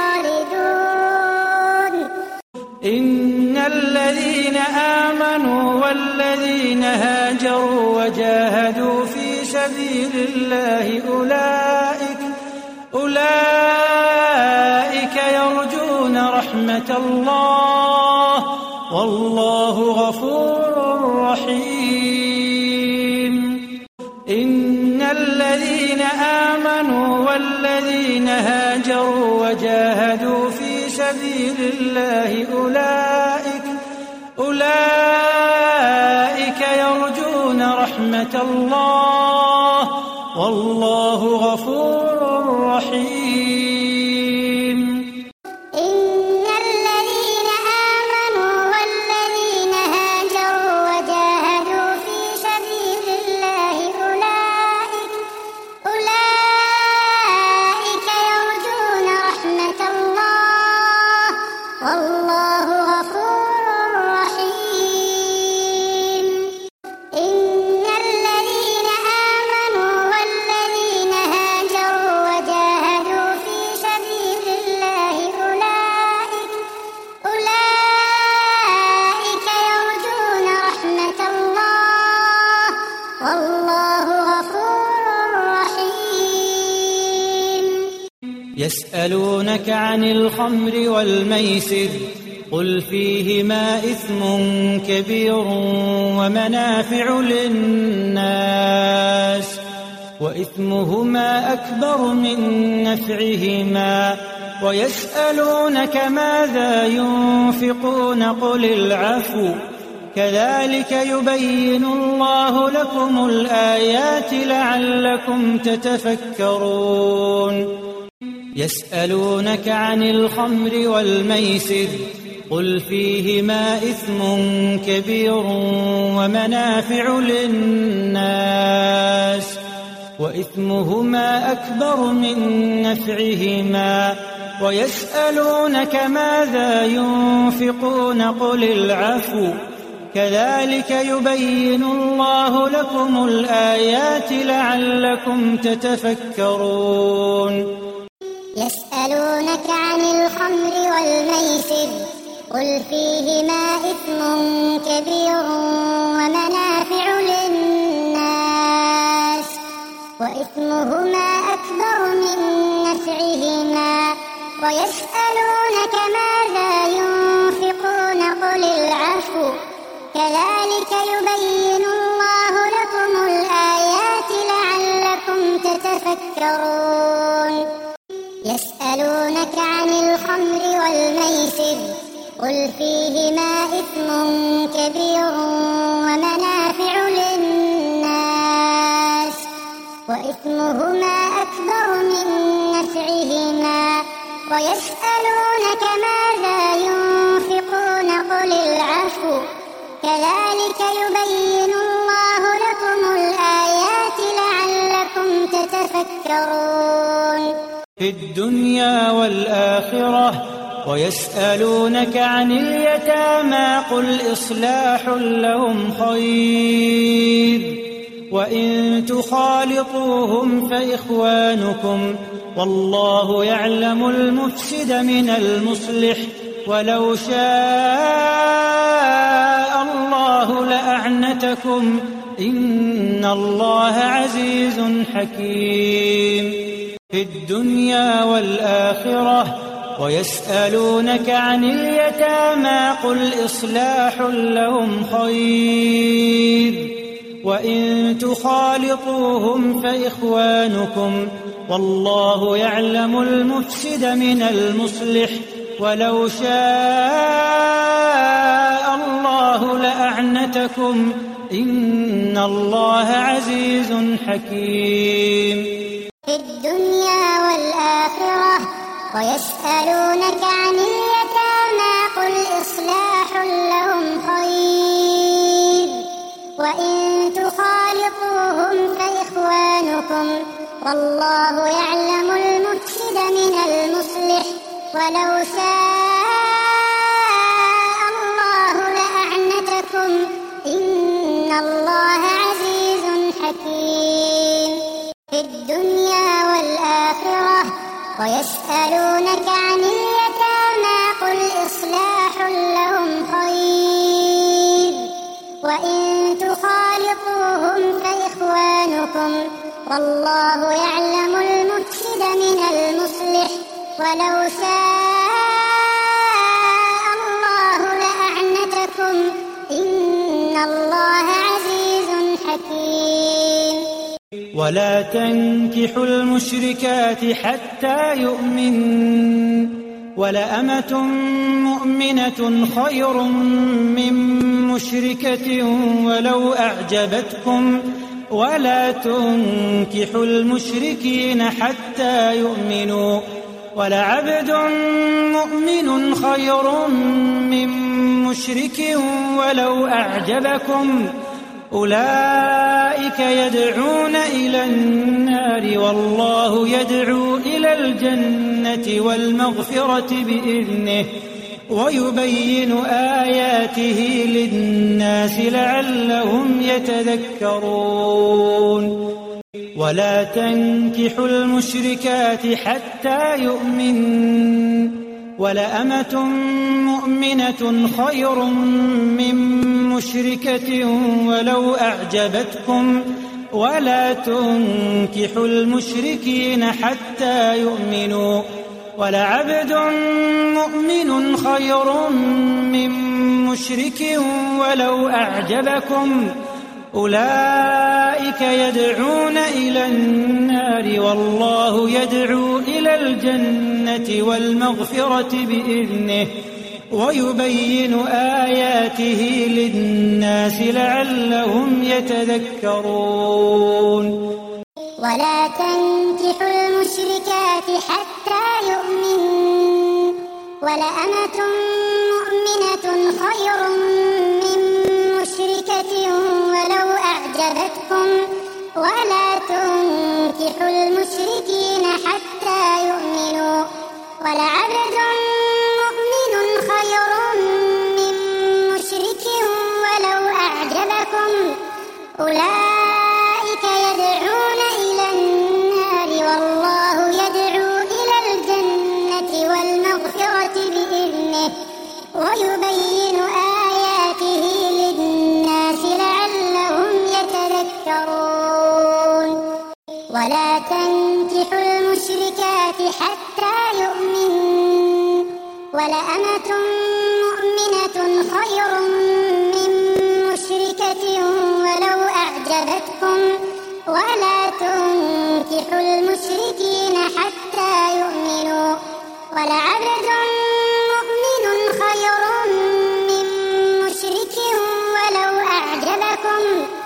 خالدون. إن الذين آمنوا والذين هاجروا وجاهدوا في سبيل الله أولئك يرجون رحمة الله والله غفور رحيم. إن الذين آمنوا والذين هاجروا وجاهدوا في سبيل الله أولئك يرجون رحمة الله والله غفور رحيم. إن الذين آمنوا والذين هاجروا وجاهدوا في سبيل الله أولئك يرجون رحمة الله والله غفور رحيم. إن الذين آمنوا والذين هاجروا وجاهدوا في سبيل الله أولئك يرجون رحمة الله والله غفور رحيم. يسألونك عن الخمر والميسر قل فيهما إثم كبير ومنافع للناس وإثمهما أكبر من نفعهما ويسألونك ماذا ينفقون قل العفو كذلك يبين الله لكم الآيات لعلكم تتفكرون. يسألونك عن الخمر والميسر قل فيهما إثم كبير ومنافع للناس وإثمهما أكبر من نفعهما ويسألونك ماذا ينفقون قل العفو كذلك يبين الله لكم الآيات لعلكم تتفكرون. يسألونك عن الخمر والميسر قل فيهما إثم كبير ومنافع للناس وإثمهما أكبر من نفعهما ويسألونك ماذا ينفقون قل العفو كذلك يبين الله لكم الآيات لعلكم تتفكرون. يسألونك عن الخمر والميسر قل فيهما إثم كبير ومنافع للناس وإثمهما أكبر من نفعهما ويسألونك ماذا ينفقون قل العفو كذلك يبين الله لكم الآيات لعلكم تتفكرون. في الدنيا والآخرة ويسألونك عن اليتامى قل إصلاح لهم خير وإن تخالطوهم فإخوانكم والله يعلم المفسد من المصلح ولو شاء الله لأعنتكم إن الله عزيز حكيم. في الدنيا والآخرة ويسألونك عن اليتامى قل إصلاح لهم خير وإن تخالطوهم فإخوانكم والله يعلم المفسد من المصلح ولو شاء الله لأعنتكم إن الله عزيز حكيم. في الدنيا والآخرة ويسألونك عن اليتامى قل إصلاح لهم خير وإن تخالطوهم فإخوانكم والله يعلم المفسد من المصلح ولو شاء الله لأعنتكم إن الله عزيز حكيم في الدنيا والآخرة ويسألونك عن اليتامى قل إصلاح لهم خير وإن تخالطوهم فإخوانكم والله يعلم المفسد من المصلح ولو شاء الله لأعنتكم إن الله عزيز حكيم ولا تنكحوا المشركات حتى يؤمن ولأمة مؤمنة خير من مشركة ولو أعجبتكم ولا تنكحوا المشركين حتى يؤمنوا ولعبد مؤمن خير من مشرك ولو أعجبكم أولئك يدعون إلى النار والله يدعو إلى الجنة والمغفرة بإذنه ويبين آياته للناس لعلهم يتذكرون ولا تنكحوا المشركات حتى يؤمن ولأمة مؤمنة خير من مشركة ولو أعجبتكم ولا تنكحوا المشركين حتى يؤمنوا ولعبد مؤمن خير من مشرك ولو أعجبكم أولئك يدعون إلى النار والله يدعو إلى الجنة والمغفرة بإذنه ويبين آياته للناس لعلهم يتذكرون ولا تنكحوا المشركات حتى يؤمنوا ولأمة مؤمنة خير من مشركة ولو أعجبتكم ولا تنكحوا المشركين حتى يؤمنوا ولعبد مؤمن خير من مشرك ولو أعجبكم أولئك يدعون إلى النار والله يدعو إلى الجنة والمغفرة بإذنه ويبين آياته للناس لعلهم يتذكرون ولا تنكحوا المشركات حتى يؤمنوا ولأمة مؤمنة خير من مشركة ولو أعجبتكم ولا تنكحوا المشركين حتى يؤمنوا ولعبد مؤمن خير من مشرك ولو أعجبكم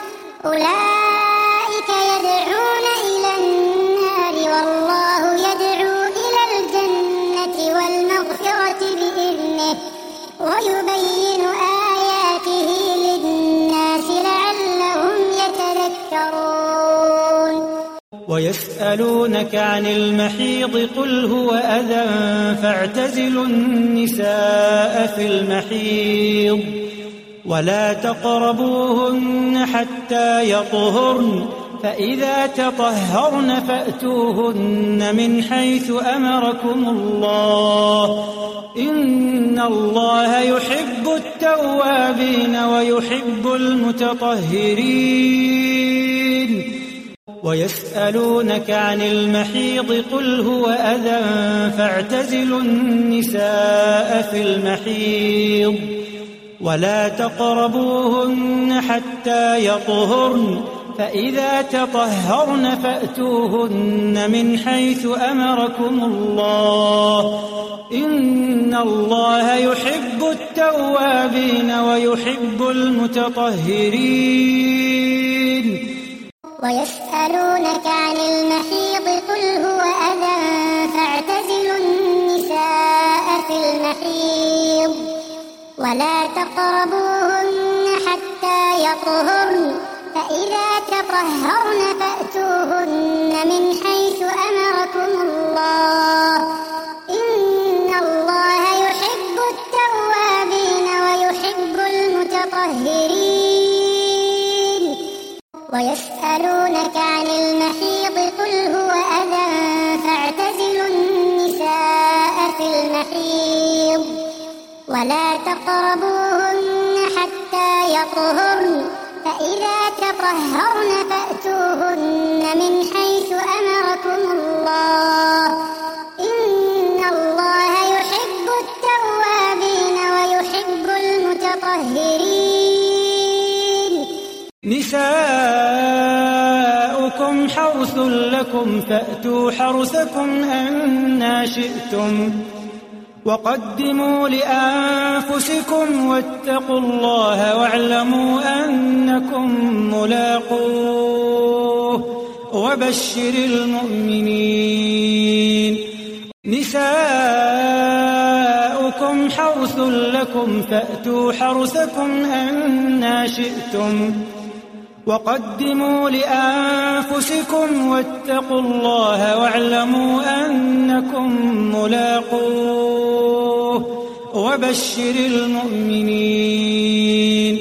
أولئك يدعون إلى النار والله يدعو إلى الجنة والمغفرة بإذنه ويبين آياته للناس لعلهم يتذكرون ويسألونك عن المحيض قل هو أذى فاعتزلوا النساء في المحيض ولا تقربوهن حتى يطهرن فإذا تطهرن فأتوهن من حيث أمركم الله إن الله يحب التوابين ويحب المتطهرين ويسألونك عن المحيض قل هو أذى فاعتزلوا النساء في المحيض ولا تقربوهن حتى يطهرن فإذا تطهرن فأتوهن من حيث أمركم الله إن الله يحب التوابين ويحب المتطهرين ويسألونك عن المحيض قل هو أذى فاعتزلوا النساء في المحيض ولا تقربوهن حتى يطهرن يطهرن فإذا تطهرن فأتوهن من حيث أمركم الله إن الله يحب التوابين ويحب المتطهرين ويسألونك عن المحيض قل هو أذى فاعتزلوا النساء في المحيض ولا تقربوهن حتى يطهرن فإذا تطهرن فأتوهن من حيث أمركم الله إن الله يحب التوابين ويحب المتطهرين نساؤكم حرث لكم فأتوا حرثكم أنى شئتم وقدموا لأنفسكم واتقوا الله واعلموا أنكم ملاقوه وبشر المؤمنين نساؤكم حرث لكم فأتوا حرثكم أنى شئتم وقدموا لأنفسكم واتقوا الله واعلموا أنكم ملاقوه وبشر المؤمنين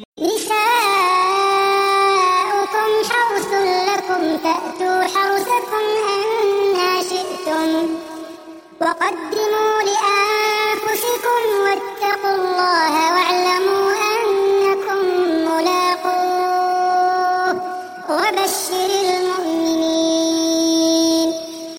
نساؤكم حرث لكم فأتوا حرثكم أنى شئتم وقدموا لأنفسكم واتقوا الله واعلموا أنكم ملاقوه وبشر المؤمنين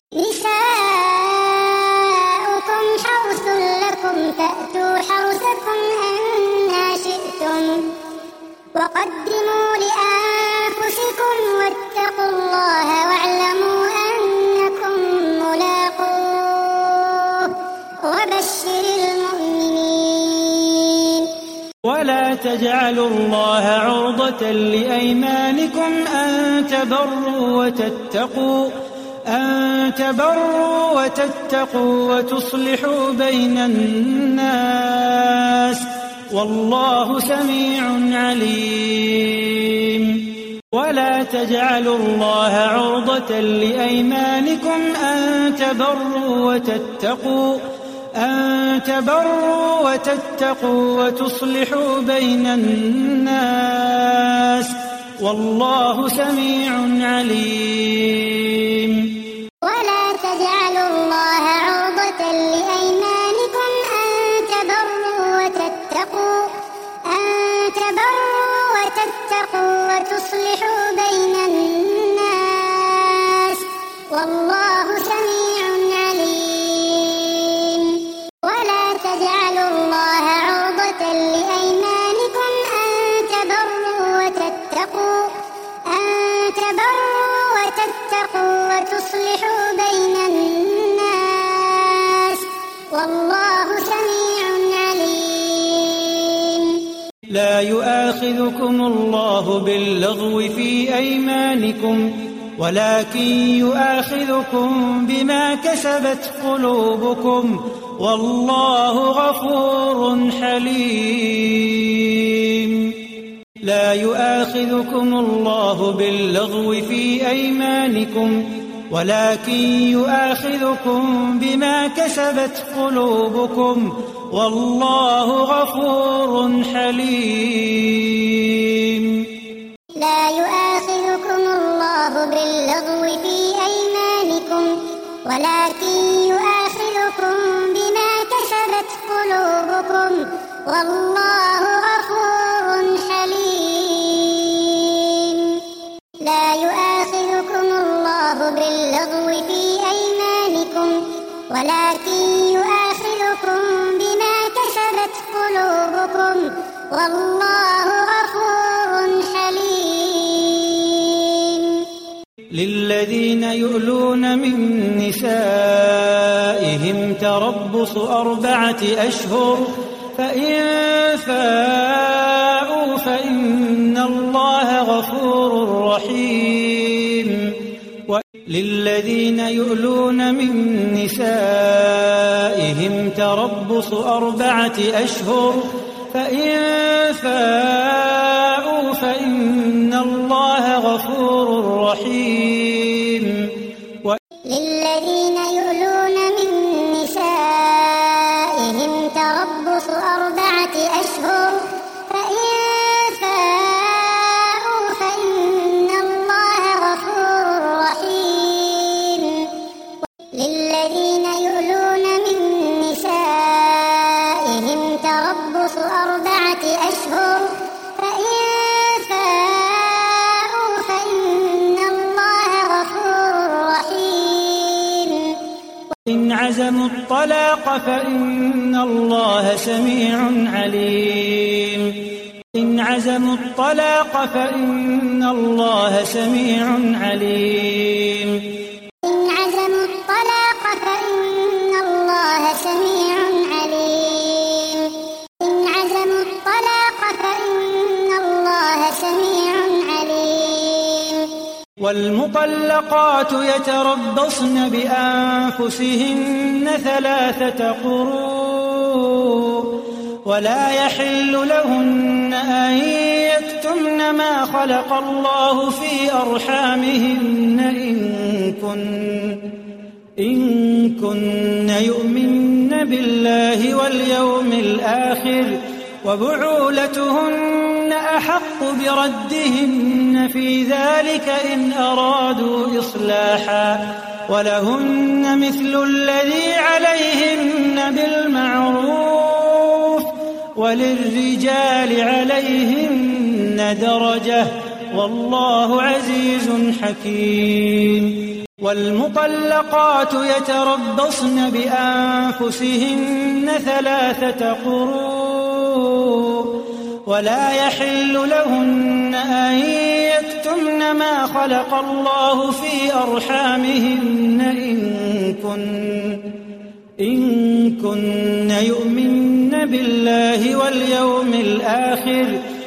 نساؤكم حرث لكم فأتوا حرثكم أنى شئتم وقدموا لأنفسكم واتقوا الله واعلموا أنكم ملاقوه وبشر المؤمنين ولا تجعلوا الله عرضة لأيمانكم أن تبروا وتتقوا وتصلحوا بين الناس والله سميع عليم ولا تجعلوا الله عرضة لأيمانكم أن تبروا وتتقوا وتصلحوا بين الناس والله سميع عليم ولا تجعلوا الله عرضة لأيمانكم أن تبروا وتتقوا وتصلحوا بين الناس والله سميع عليم ولا تجعلوا الله عرضة لأيمانكم أن تبروا وتتقوا وتصلحوا بين الناس والله سميع عليم لا يؤاخذكم الله باللغو في أيمانكم ولكن يؤاخذكم بما كسبت قلوبكم والله غفور حليم لا يؤاخذكم الله باللغو في أيمانكم ولكن يؤاخذكم بما كسبت قلوبكم والله غفور حليم لا يؤاخذكم الله باللغو في أيمانكم ولكن يؤاخذكم بما كسبت قلوبكم والله غفور حليم لا يؤاخذكم الله باللغو في أيمانكم ولكن يؤاخذكم بما كسبت قلوبكم والله غفور حليم للذين يؤلون من نسائهم تربص 4 أشهر فإن فاءوا فإن الله غفور رحيم للذين يؤلون من نسائهم تربص 4 أشهر فإن فاءوا فإن فإن الله غفور رحيم. للذين يؤلون من نسائهم تربص 4 أشهر فإن فاءوا فإن الله غفور رحيم. للذين يؤلون من نسائهم تربص 4 أشهر فإن فاءوا فإن الله غفور رحيم. إن عزموا الطلاق فإن الله سميع عليم. إن عزموا الطلاق فإن الله سميع عليم. إن عزموا الطلاق فإن الله سميع عليم. إن عزموا الطلاق فإن الله سميع عليم. والمطلقات يتربصن بأنفسهن 3 قروء ولا يحل لهن أن يكتمن ما خلق الله في أرحامهن إن كن يؤمن بالله واليوم الآخر وبعولتهن أحق بردهن في ذلك إن أرادوا إصلاحا ولهن مثل الذي عليهن بالمعروف وللرجال عليهن درجة والله عزيز حكيم. والمطلقات يتربصن بأنفسهن 3 قروء ولا يحل لهن أن يكتمن ما خلق الله في أرحامهن إن كن يؤمن بالله واليوم الآخر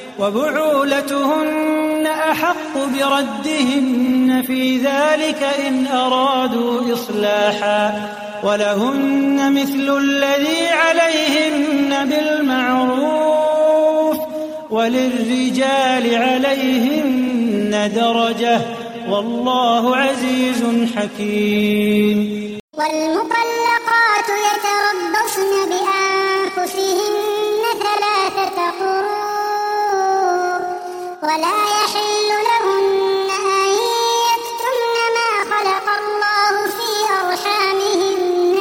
وبعولتهن أحق بردهن في ذلك إن أرادوا إصلاحا ولهن مثل الذي عليهن بالمعروف وللرجال عليهن درجة والله عزيز حكيم. والمطلقات يتربصن بأنفسهن 3 قروء ولا يحل لهن أن يكتمن ما خلق الله في أرحامهن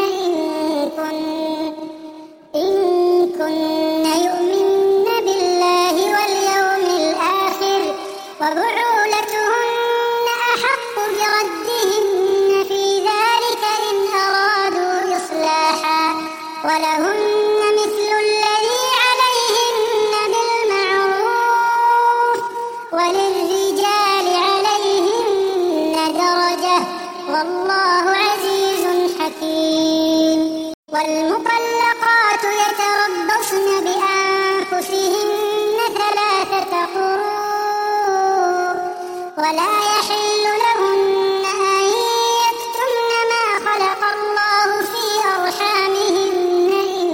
إن كن يؤمن بالله واليوم الآخر وبعولتهن أحق بردهن في ذلك إن أرادوا إصلاحا ولهن مثل الذي عليهن بالمعروف وللرجال عليهن درجة والله عزيز حكيم. والمطلقات يتربصن بأنفسهن 3 قروء ولا يحل لهن أن يكتمن ما خلق الله في أرحامهن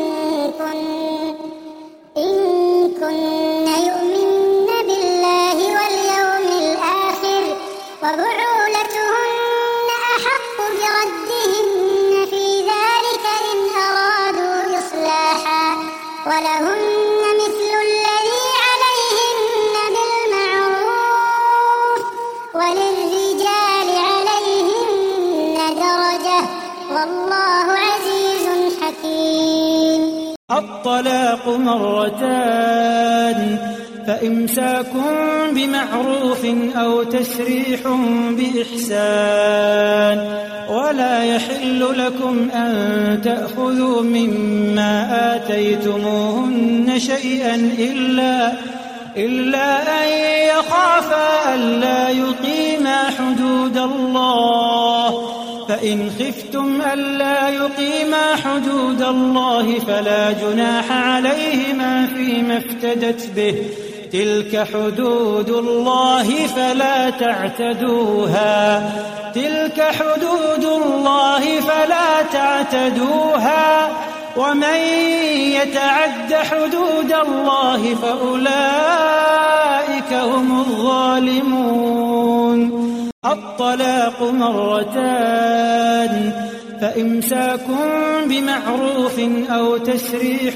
إن كن يؤمن بالله واليوم الآخر وبعولتهن أحق بردهن في ذلك إن أرادوا إصلاحا ولهن مثل الذي عليهن بالمعروف وللرجال عليهن درجة والله عزيز حكيم. الطلاق 2 فإمساك بمعروف أو تسريح بإحسان ولا يحل لكم أن تأخذوا مما آتيتموهن شيئا إلا أن يخافا ألا يقيما حدود الله فإن خفتم ألا يقيما حدود الله فلا جناح عليهما فيما افتدت به تلك حدود الله فلا تعتدوها ومن يتعد حدود الله فأولئك هم الظالمون. الطلاق مرتان، فإمساك بمعروف أو تسريح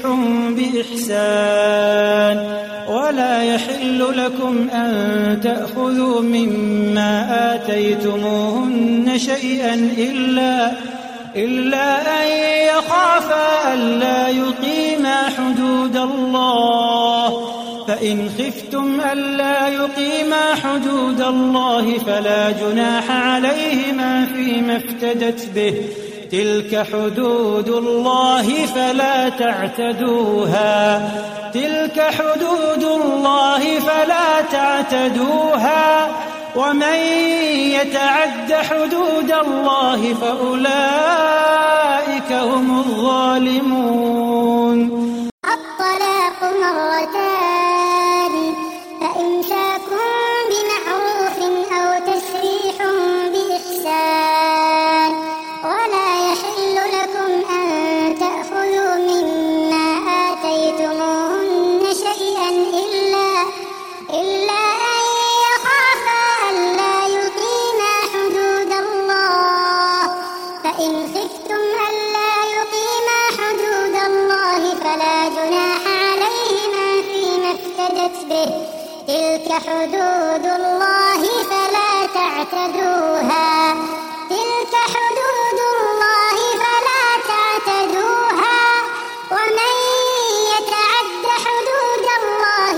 بإحسان، ولا يحل لكم أن تأخذوا مما آتيتموهن شيئا إلا أن يخافا ألا يقيما حدود الله، فإن خفتم ألا يقيما حدود الله فلا جناح عليهما فيما افتدت به، تلك حدود الله فلا تعتدوها، تلك حدود الله فلا تعتدوها، ومن يتعد حدود الله فأولئك هم الظالمون. الطلاق مرتان، فإمساك بمعروف أو تسريح بإحسان، ولا يحل لكم أن تأخذوا مما آتيتموهن شيئا إلا أن يخافا ألا يقيما حدود الله، فإن خفتم ألا يقيما حدود الله فلا جناح عليهما فيما افتدت به، تلك حدود الله فلا تعتدوها، تلك حدود الله فلا تعتدوها، ومن يتعد حدود الله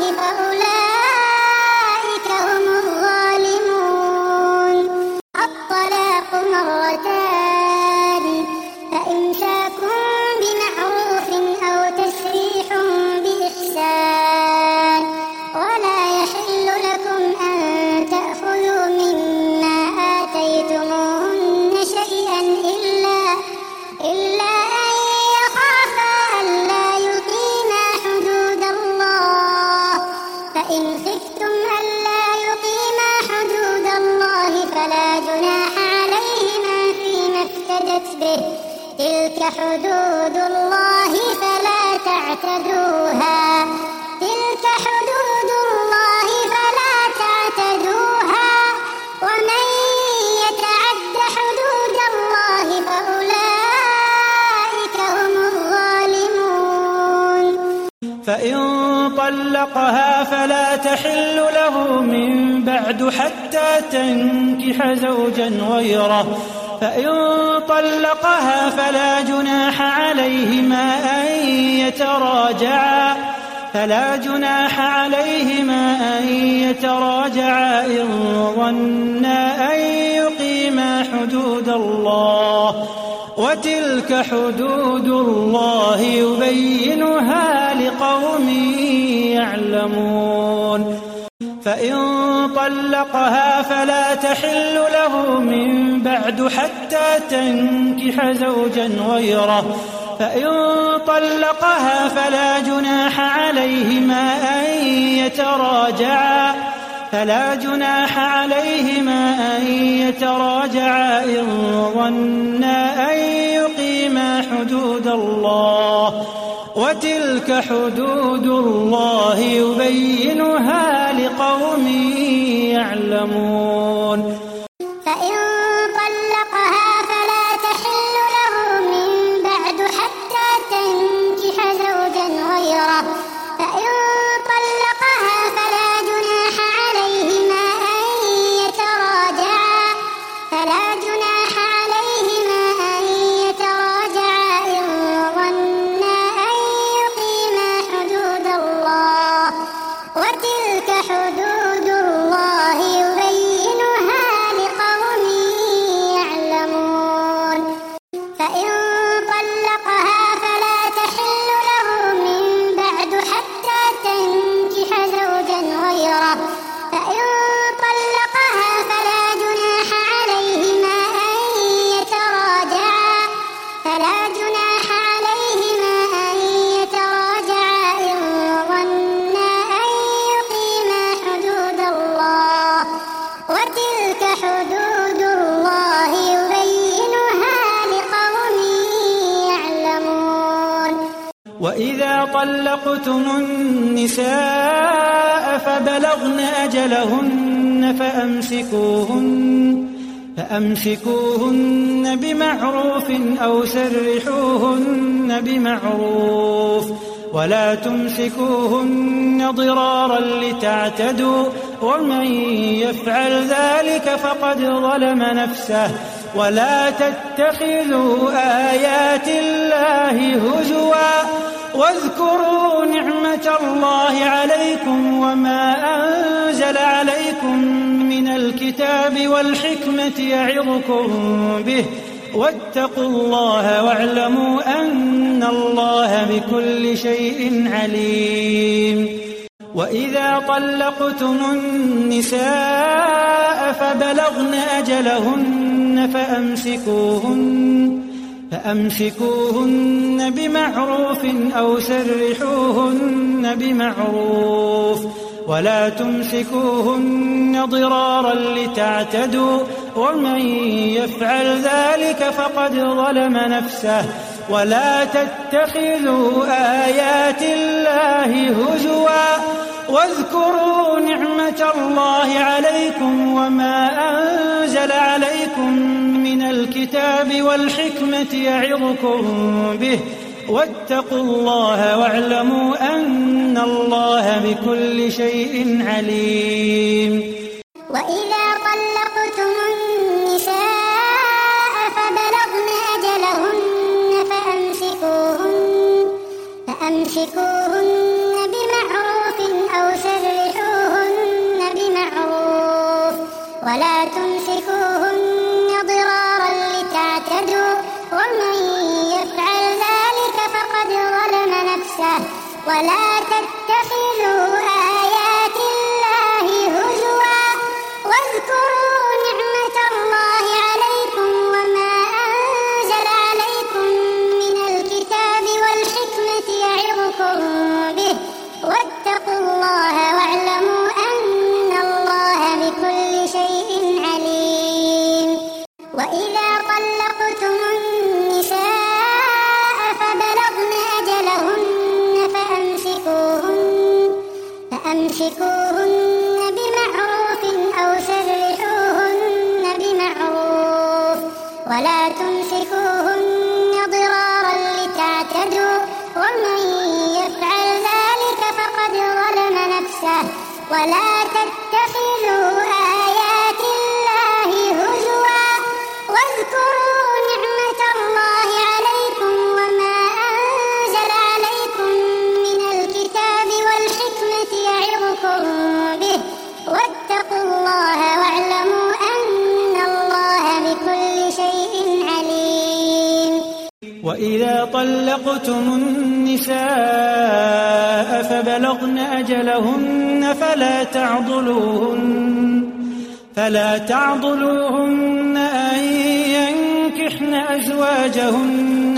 فأولئك هم الظالمون. الطلاق مرتان، فإمساك بمعروف أو تسريح بإحسان، ولا يحل لكم أن تأخذوا مما آتيتموهن شيئا إلا أن يخافا ألا يقيما حدود الله، فإن خفتم ألا يقيما حدود الله فلا جناح عليهما فيما افتدت به، تلك حدود الله فلا تعتدوها، تلك حدود الله فلا تعتدوها، ومن يتعد حدود الله فأولئك هم الظالمون. فإن طلقها فلا تحل له من بعد حتى تنكح زوجا غيره، فإن طلقها فلا جناح عليهما أن يتراجعا إن ظنا أن يقيما حدود الله، وتلك حدود الله يبينها لقوم يعلمون. فإن طلقها فلا تحل له من بعد حتى تنكح زوجا غيره، فإن طلقها فلا جناح عليهما أن يتراجعا إن ظنا أن يقيما حدود الله، وتلك حدود الله يبينها لقوم يعلمون. فإن طلقها فلا تحل له من بعد حتى تنكح زوجا غيره، فإن طلقها فلا جناح عليهما أن يتراجعا إن ظنا أن يقيما حدود الله، وتلك حدود الله يبينها وإذا طلقتم النساء فبلغن أجلهن فأمسكوهن بمعروف أو سرحوهن بمعروف ولا تمسكوهن ضرارا لتعتدوا ومن يفعل ذلك فقد ظلم نفسه ولا تتخذوا آيات الله هزوا واذكروا نعمة الله عليكم وما أنزل عليكم من الكتاب والحكمة يعظكم به واتقوا الله واعلموا أن الله بكل شيء عليم. وإذا طلقتم النساء فبلغن أجلهن فأمسكوهن بمعروف أو سرحوهن بمعروف ولا تمسكوهن ضرارا لتعتدوا ومن يفعل ذلك فقد ظلم نفسه ولا تتخذوا آيات الله هزوا واذكروا نعمة الله عليكم وما أنزل عليكم من الكتاب والحكمة يعظكم به واتقوا الله واعلموا أن الله بكل شيء عليم. وإذا طلقتم النساء فبلغن أجلهن فأمسكوهن بمعروف أو سرحوهن بمعروف ولا تمسكوهن ضرارا لتعتدوا ومن يفعل ذلك فقد ظلم نفسه ولا تتخذوا آيات الله هزوا واذكروا نعمة الله عليكم وما أنزل عليكم من الكتاب والحكمة يعظكم به واتقوا الله واعلموا أن الله بكل شيء عليم. وإذا طلقتم النساء فبلغن أجلهن فأمسكوهن بمعروف أو سرحوهن بمعروف ولا تمسكوهن ضرارا لتعتدوا ومن يفعل ذلك فقد ظلم نفسه ولا تتخذوا آيات الله هزوا واذكروا نعمة الله عليكم وما أنزل عليكم من الكتاب والحكمة يعظكم به واتقوا الله واعلموا أن الله بكل شيء عليم. وإذا طلقتم النساء فبلغن أجلهن فلا تعضلوهن أن ينكحن أزواجهن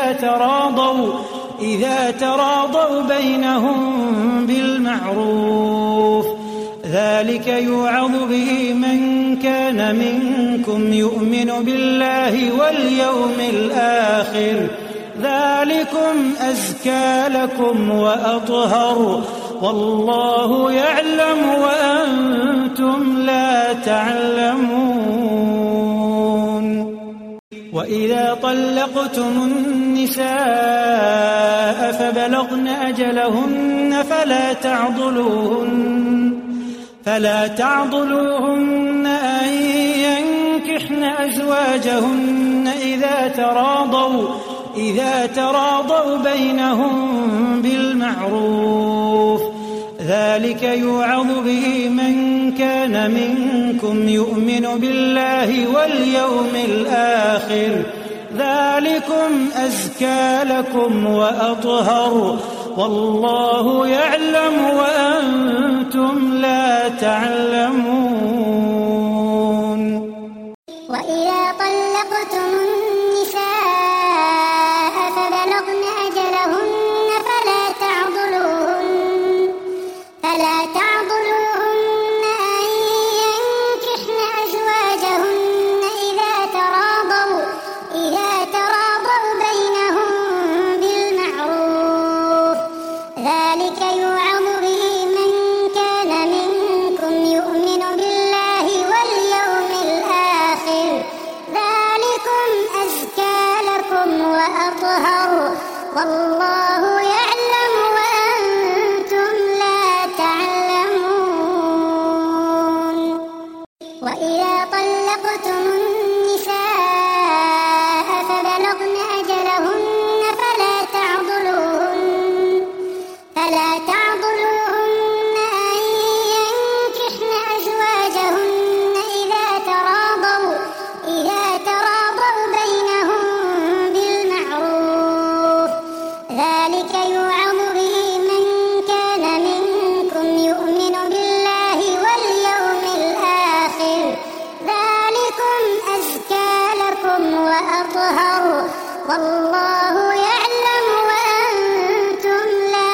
إذا تراضوا بينهم بالمعروف ذلك يوعظ به من كان منكم يؤمن بالله واليوم الآخر ذلكم أزكى لكم وأطهر والله يعلم وأنتم لا تعلمون. وإذا طلقتم النساء فبلغن أجلهن فلا تعضلوهن أن ينكحن أزواجهن إذا تراضوا بينهم بالمعروف ذلك يوعظ به من كان منكم يؤمن بالله واليوم الآخر ذلكم أزكى لكم وأطهر والله يعلم وأنتم لا تعلمون. وإذا طلقتم النساء فبلغن أجلهن فلا تعضلوهن أن ينكحن أزواجهن إذا تراضوا بينهم بالمعروف والله يعلم وأنتم لا تعلمون وإذا طلقتم النساء فبلغن أجلهن فلا تعضلوهن أن ينكحن أزواجهن إذا تراضوا بينهم بالمعروف ذلك يوعظ به من كان منكم يؤمن بالله واليوم الآخر ذلكم أزكى لكم وأطهر والله يعلم وأنتم لا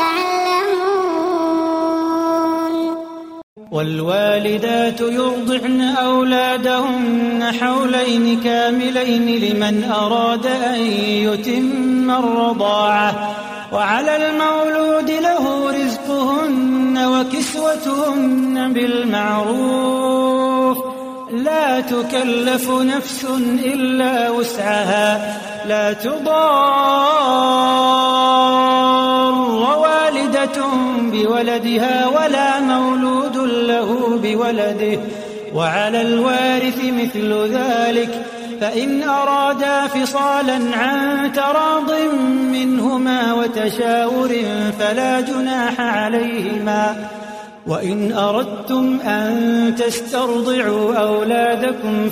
تعلمون والوالدات يرضعن أولادهن حولين كاملين لمن أراد أن يتم الرضاعة وعلى المولود له رزقهن وكسوتهن بالمعروف لا تكلف نفس إلا وسعها لا تضار والدة بولدها ولا مولود له بولده وعلى الوارث مثل ذلك فإن أرادا فصالا عن تراض منهما وتشاور فلا جناح عليهما وإن أردتم أن تسترضعوا أولادكم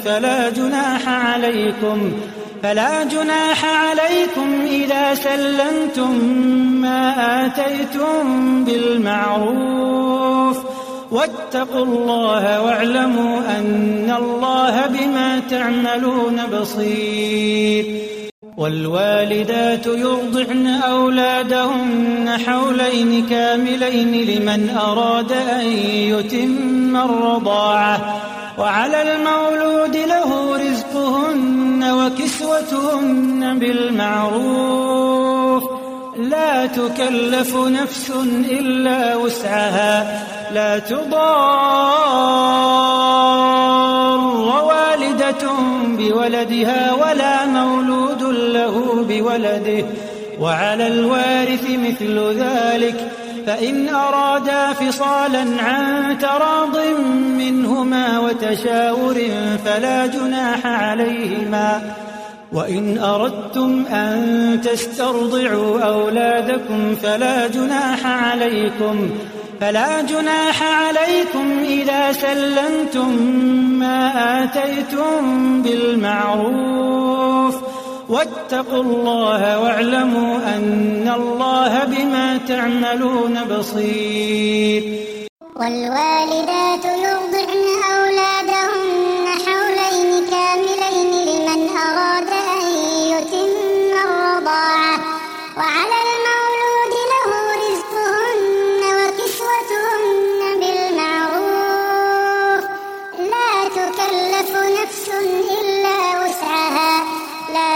فلا جناح عليكم إذا سلمتم ما آتيتم بالمعروف واتقوا الله واعلموا أن الله بما تعملون بصير والوالدات يرضعن أولادهن حولين كاملين لمن أراد أن يتم الرضاعة وعلى المولود له رزقهن وكسوتهن بالمعروف لا تكلف نفس إلا وسعها لا تضار والدة بولدها ولا مولود له بولده وعلى الوارث مثل ذلك فإن أرادا فصالا عن تراض منهما وتشاور فلا جناح عليهما وإن أردتم أن تسترضعوا أولادكم فلا جناح عليكم إذا سلمتم ما آتيتم بالمعروف واتقوا الله واعلموا أن الله بما تعملون بصير والوالدات يرضعن أولادهن حولين كاملين لمن أراد أن يتم الرضاعة وعلى المولود له رزقهن وكسوتهن بالمعروف لا تكلف نفس إلا وسعها لا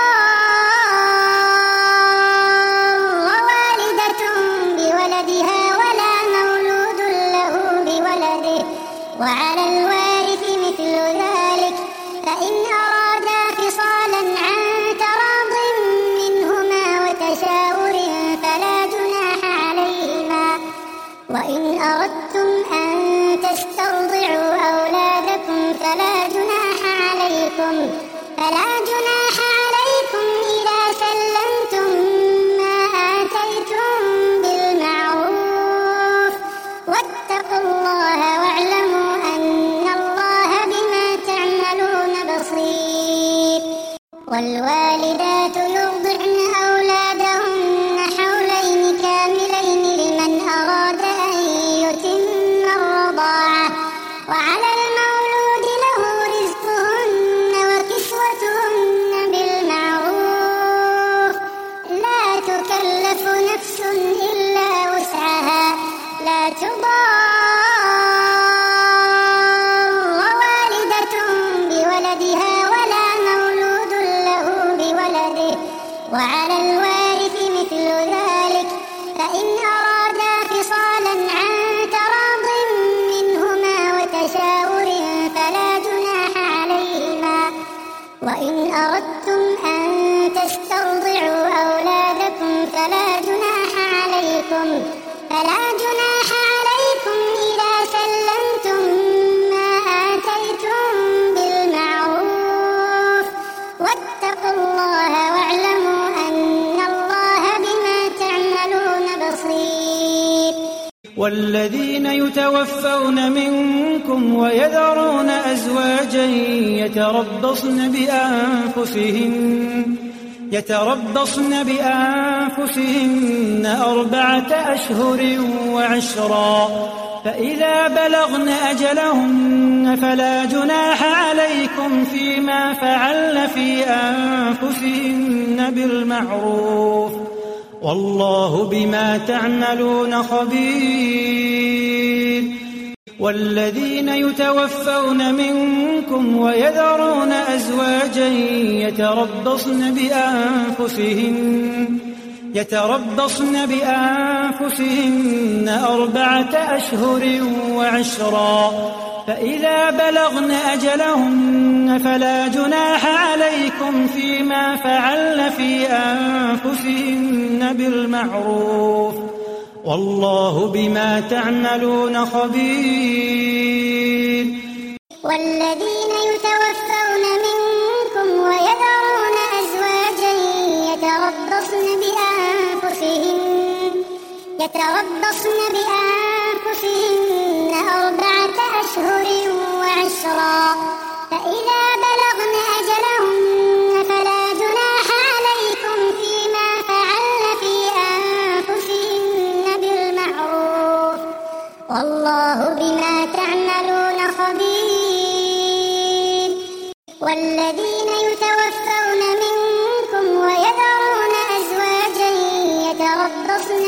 تضار والدة بولدها ولا مولود له بولده وعلى الوارث مثل ذلك فإن أرادا فصالا عن تراض منهما وتشاور فلا جناح عليهما وإن أردتم أن تسترضعوا أولادكم فلا جناح عليكم إذا سلمتم ما آتيتم بالمعروف واتقوا الله واعلموا أن الله بما تعملون بصير والوالدات يرضعن أولادهن حولين كاملين لمن أراد أن يتم الرضاعة وعلى المولود له رزقهن وكسوتهن بالمعروف لا تكلف نفس إلا وسعها لا تضار والدة بولدها ولا مولود له بولده وعلى الوارث مثل ذلك فإن أرادا فصالا عن تراض منهما وتشاور فلا جناح عليهما وإن أردتم أن تسترضعوا أولادكم والذين يتوفون منكم ويذرون أزواجا يتربصن بأنفسهن 4 أشهر وعشرا، فإذا بلغن أجلهن فلا جناح عليكم فيما فعلن في أنفسهن بالمعروف، والله بما تعملون خبير. والذين يتوفون منكم ويذرون أزواجا يتربصن بأنفسهن 4 أشهر وعشرا، فإذا بلغن أجلهن فلا جناح عليكم فيما فعلن في أنفسهن بالمعروف، والله بما تعملون خبير. والذين يتوفون منكم ويذرون أزواجا يتربصن بأنفسهن 4 أشهر وعشرا، فإذا بلغن أجلهن فلا جناح عليكم فيما فعلن في أنفسهن بالمعروف، والله بما تعملون خبير. والذين يتوفون منكم ويذرون أزواجا يتربصن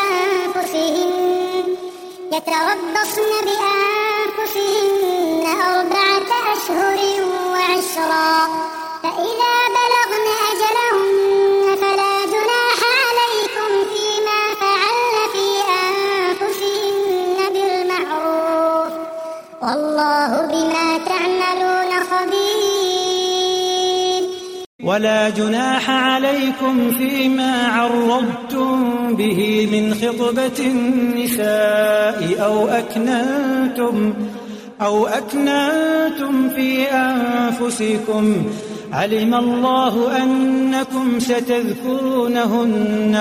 بأنفسهن 4 أشهر وعشرا، فإذا بلغن أجلهن فلا جناح عليكم فيما فعلن في أنفسهن بالمعروف، والله بما تعملون خبير. ولا جناح عليكم فيما عرضتم به من خطبة النساء أو أكننتم في أنفسكم، علم الله أنكم ستذكرونهن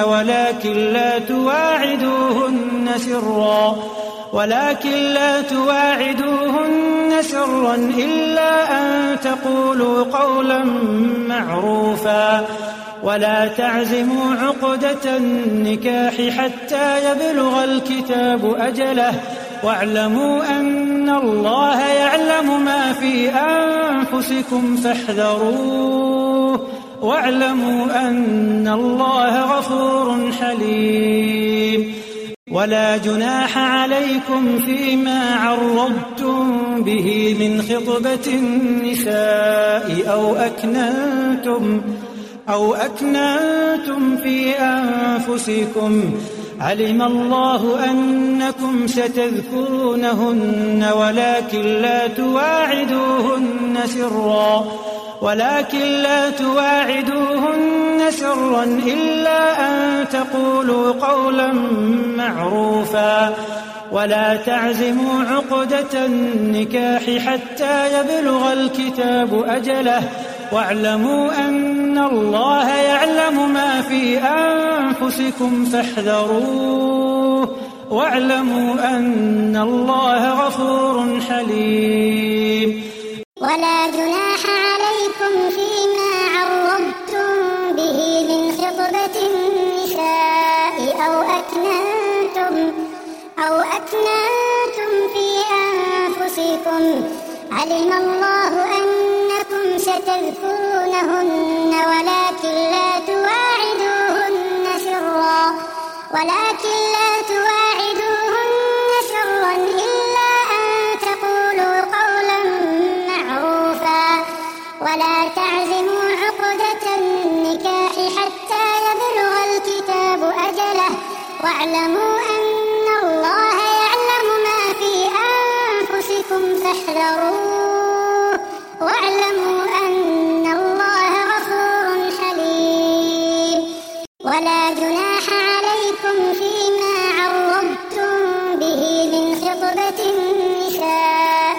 ولكن لا تواعدوهن سرا إلا أن تقولوا قولا معروفا، ولا تعزموا عقدة النكاح حتى يبلغ الكتاب أجله، واعلموا أن الله يعلم ما في أنفسكم فاحذروه، واعلموا أن الله غفور حليم. ولا جناح عليكم فيما عرضتم به من خطبة النساء أو أكننتم في أنفسكم، علم الله أنكم ستذكرونهن ولكن لا تواعدوهن سرا إلا أن تقولوا قولا معروفا، ولا تعزموا عقدة النكاح حتى يبلغ الكتاب أجله، واعلموا أن الله يعلم ما في أنفسكم فاحذروه، واعلموا أن الله غفور حليم. ولا جناح عليكم فيما عرضتم به من خطبة النساء أو أكننتم في أنفسكم، علم الله أنكم ستذكرونهن ولكن لا تواعدوهن سرا إلا أن تقولوا قولا معروفا، ولا تعزموا عقدة النكاح حتى يبلغ الكتاب أجله، واعلموا أن الله يعلم ما في أنفسكم فاحذروه، واعلموا أن الله غفور حليم. ولا جناح عليكم فيما عرضتم به من خطبة النساء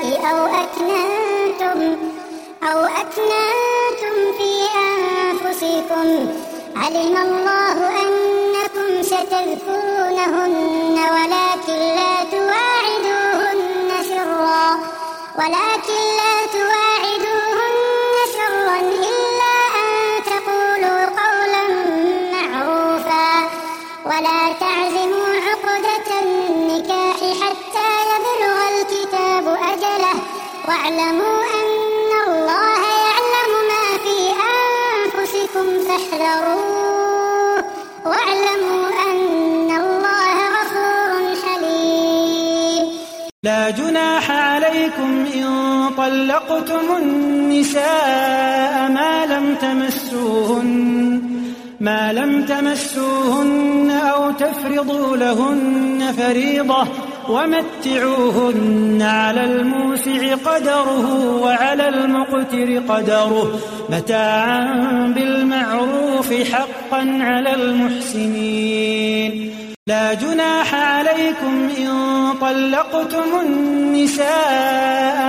أو أكننتم في أنفسكم، علم الله أنكم ستذكرونهن ولكن لا ولكن لا تواعدوهن سرا إلا أن تقولوا قولا معروفا ولا تعزموا عقدة النكاح حتى يبلغ الكتاب أجله واعلموا أن الله يعلم ما في أنفسكم فاحذروه واعلموا أن الله غفور حليم. لا جناح عليكم إن طلقتم النساء ما لم تمسوهن أو تفرضوا لهن فريضة ومتعوهن على الموسع قدره وعلى المقتر قدره متاعا بالمعروف حقا على المحسنين. لا جناح عليكم إن طلقتم النساء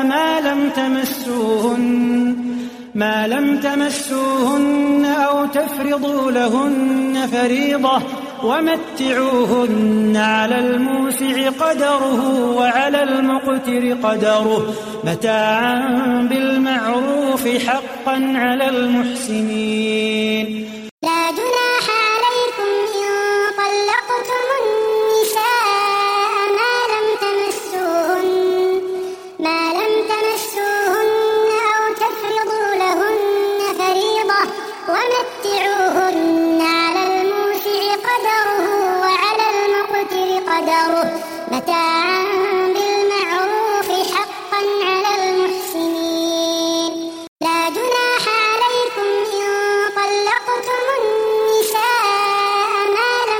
ما لم تمسوهن أو تفرضوا لهن فريضة ومتعوهن على الموسع قدره وعلى المقتر قدره متاعا بالمعروف حقا على المحسنين. لا جناح عليكم إن طلقتم النساء ما لم تمسوهن أو تفرضوا لهن فريضة ومتعوهن على الموسع قدره وعلى المقتر قدره متاعا بالمعروف حقا على المحسنين. لا جناح عليكم إن طلقتم النساء ما لم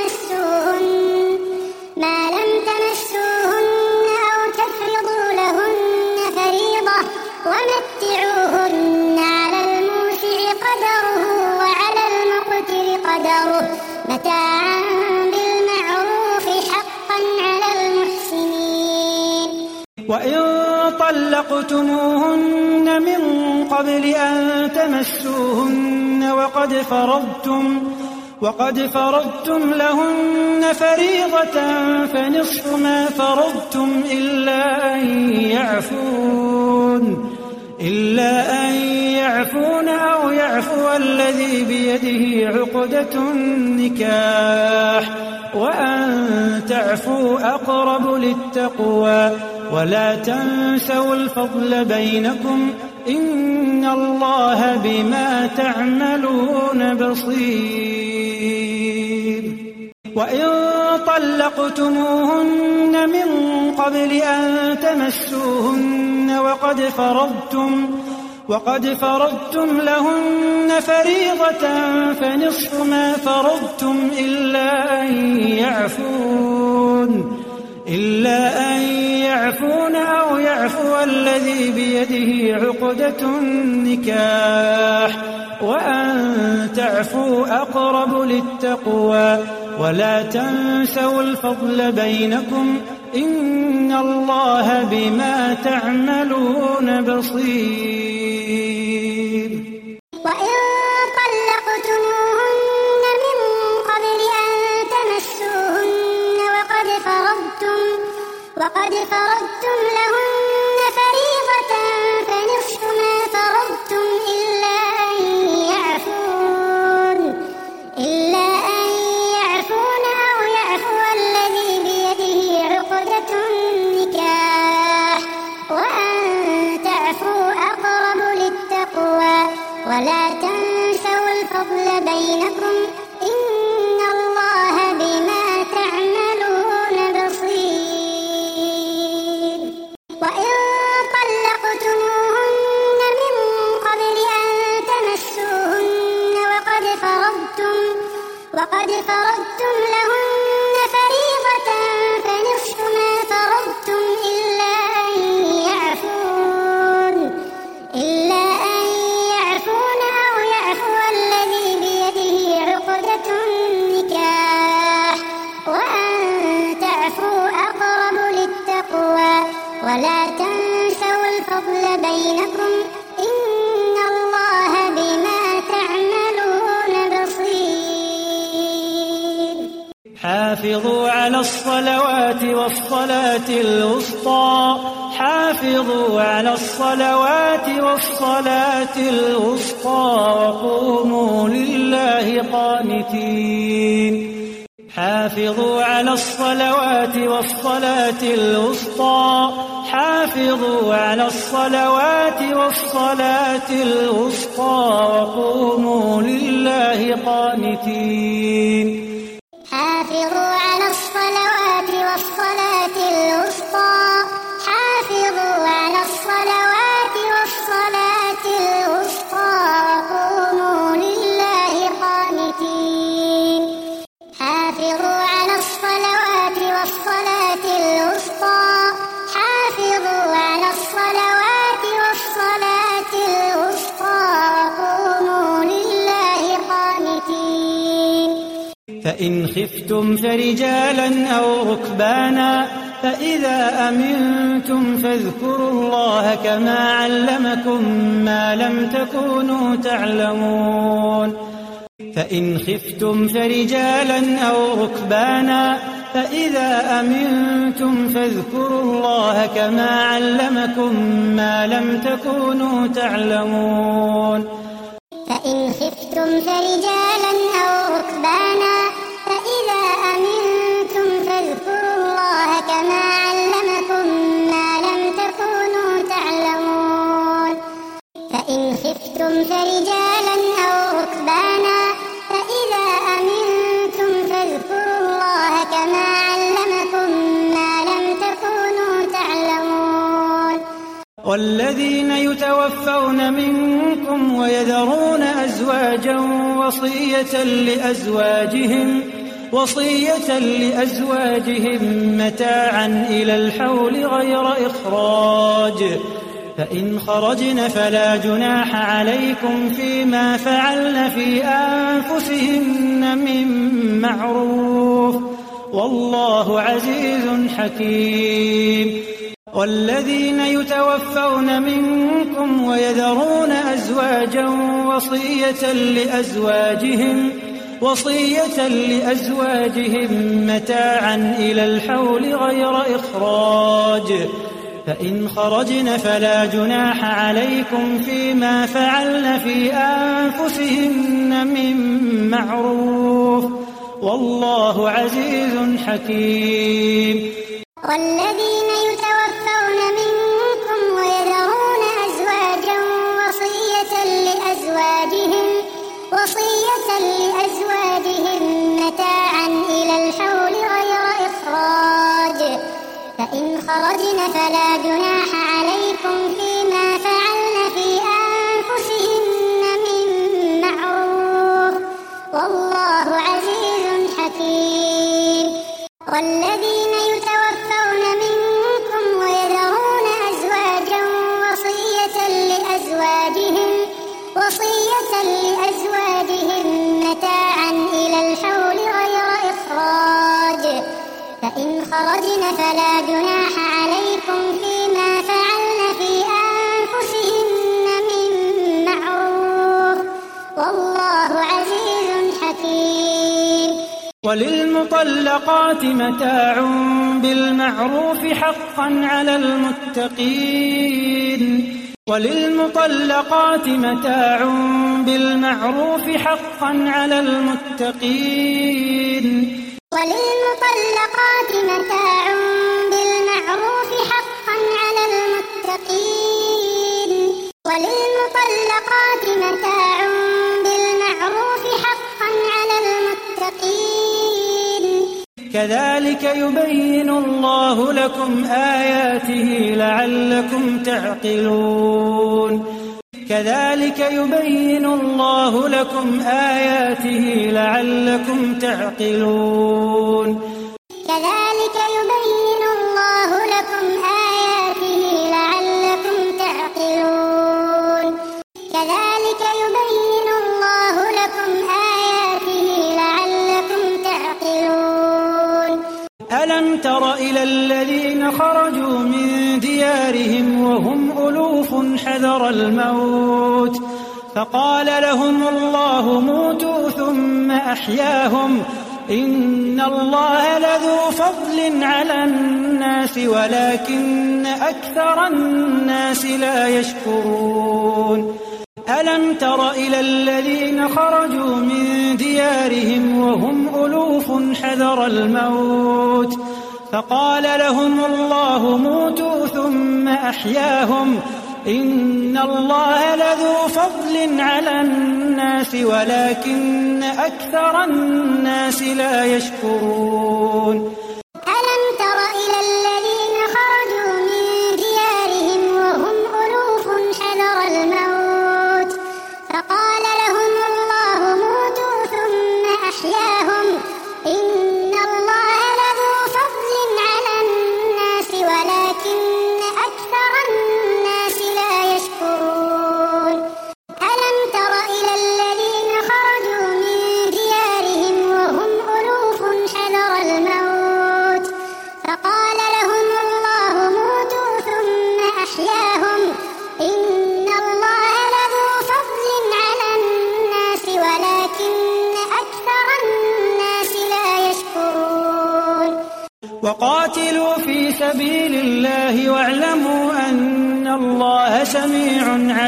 تمسوهن أو تفرضوا لهن فريضة ومتعوهن على الموسع قدره وعلى المقتر قدره متاعا بالمعروف حقا على المحسنين. وإن طلقتموهن من قبل أن تمسوهن وقد فرضتم لهن فريضة فنصف ما فرضتم إلا أن يعفون أو يعفو الذي بيده عقدة النكاح وأن تعفوا أقرب للتقوى ولا تنسوا الفضل بينكم إن الله بما تعملون بصير. وإن طلقتموهن من قبل أن تمسوهن وقد فرضتم لهن فريضة فنصف ما فرضتم إلا أن يعفون أو يعفو الذي بيده عقدة النكاح وأن تعفوا أقرب للتقوى ولا تنسوا الفضل بينكم إن الله بما تعملون بصير. وإن طلقتموهن من قبل أن تمسوهن وقد فرضتم لهن فريضة فنصف ما فرضتم إلا أن يعفون أو يعفو الذي بيده عقدة النكاح وأن تعفوا أقرب للتقوى ولا تنسوا الفضل بينكم إن الله بما تعملون بصير. وإن طلقتموهن من قبل أن تمسوهن وقد فرضتم لهن فريضة فنصف ما فرضتم إلا أن يعفون أو يعفو الذي بيده عقدة النكاح وأن تعفوا أقرب للتقوى ولا تنسوا الفضل بينكم إن الله بما تعملون بصير. حافظوا على الصلوات والصلاة الوسطى حافظوا على الصلوات والصلاة الوسطى وقوموا لله قانتين حافظوا على الصلوات والصلاة الوسطى حافظوا على الصلوات والصلاة الوسطى وقوموا لله قانتين حافظوا على الصلوات والصلاة الوسطى حافظوا على الصلوات والصلاة الوسطى وقوموا لله قانتين حافظوا على الصلوات والصلاة الوسطى حافظوا على الصلوات والصلاة الوسطى وقوموا لله قانتين فإن خفتم فرجالا أو ركبانا فإذا أمنتم فاذكروا الله كما علمكم ما لم تكونوا تعلمون فإن خفتم فرجالا أو ركبانا فإذا أمنتم فاذكروا الله كما علمكم ما لم تكونوا تعلمون فإن خفتم فرجالا أو ركبانا فإذا أمنتم فاذكروا الله كما علمكم ما لم تكونوا تعلمون فإن خفتم فرجالا أو ركبانا فإذا أمنتم فاذكروا الله كما علمكم ما لم تكونوا تعلمون والذين يتوفون منكم ويذرون أزواجا وصية لأزواجهم متاعا إلى الحول غير إخراج فإن خرجن فلا جناح عليكم فيما فعلن في أنفسهن من معروف والله عزيز حكيم والذين يتوفون منكم ويذرون أزواجا وصية لأزواجهم متاعا إلى الحول غير إخراج فإن خرجن فلا جناح عليكم فيما فعلن في أنفسهن من معروف والله عزيز حكيم والذين يتوفون منكم ويذرون أزواجا وصية لأزواجهم متاعا إلى الحول غير إخراج فإن خرجن فلا جناح عليكم فيما فعلن في أنفسهن من معروف والله عزيز حكيم والذين يتوفون منكم ويذرون أزواجا وصية لأزواجهم متاعا إلى الحول غير إخراج فإن خرجن فلا جناح عليكم فيما فعلن في أنفسهن من معروف والله عزيز حكيم وللمطلقات متاع بالمعروف حقا على المتقين وللمطلقات متاع بالمعروف حقا على المتقين وللمطلقات متاع بالمعروف حقا على المتقين وللمطلقات متاع بالمعروف حقا على المتقين كذلك يبين الله لكم آياته لعلكم تعقلون كذلك يبين الله لكم آياته لعلكم تعقلون كذلك يبين الله لكم آياته لعلكم تعقلون كذلك يبين الله لكم آياته لعلكم تعقلون ألم تر إلى الذين خرجوا من ديارهم وهم ألوف حذر الموت فقال لهم الله موتوا ثم أحياهم إن الله لذو فضل على الناس ولكن أكثر الناس لا يشكرون ألم تر إلى الذين خرجوا من ديارهم وهم ألوف حذر الموت فقال لهم الله موتوا ثم أحياهم إن الله لذو فضل على الناس ولكن أكثر الناس لا يشكرون ألم تر إلى الذين خرجوا من ديارهم وهم ألوف حذر الموت فقال لهم الله موتوا ثم أحياهم إن الله لذو فضل على الناس ولكن أكثر الناس لا يشكرون ألم تر إلى الذين خرجوا من ديارهم وهم ألوف حذر الموت فقال لهم الله موتوا ثم أحياهم إن الله لذو فضل على الناس ولكن أكثر الناس لا يشكرون وقاتلوا في سبيل الله واعلموا أن الله سميع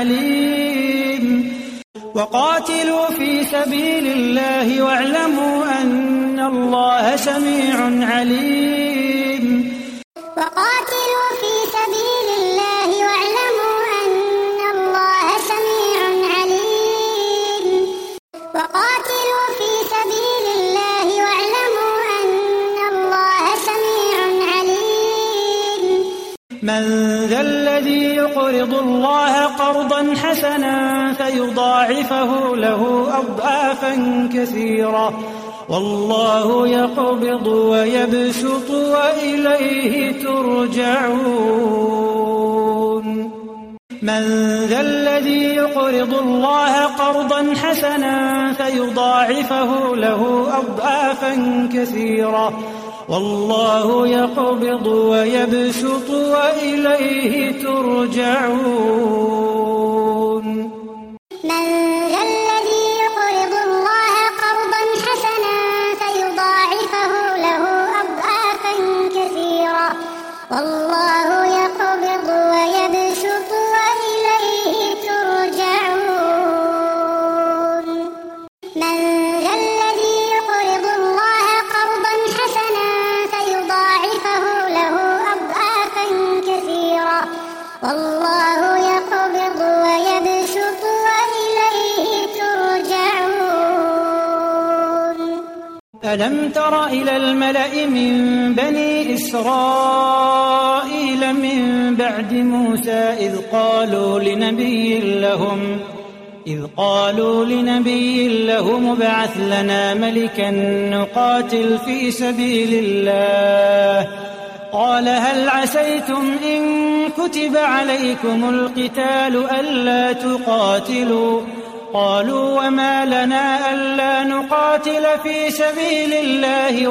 عليم وقاتلوا في سبيل الله واعلموا أن الله سميع عليم وقاتلوا في سبيل الله واعلموا أن الله سميع عليم وقاتلوا في سبيل الله واعلموا أن الله سميع عليم من ذا الذي يقرض الله قرضا حسنا فيضاعفه له أضعافا كثيرة والله يقبض ويبسط وإليه ترجعون من ذا الذي يقرض الله قرضا حسنا فيضاعفه له أضعافا كثيرة والله يقبض ويبسط وإليه ترجعون من ذا الذي يقرض الله قرضا حسنا فيضاعفه له أضعافا كثيرة والله يقبض ويبسط وإليه ترجعون من ذا الذي يقرض الله قرضا حسنا فيضاعفه له أضعافا كثيرة والله يقبض ويبسط وإليه ترجعون ألم تر إلى الملأ من بني إسرائيل من بعد موسى إذ قالوا لنبي لهم ابعث لنا ملكا نقاتل في سبيل الله قال هل عسيتم إن كتب عليكم القتال ألا تقاتلوا قالوا وما لنا ألا نقاتل في سبيل الله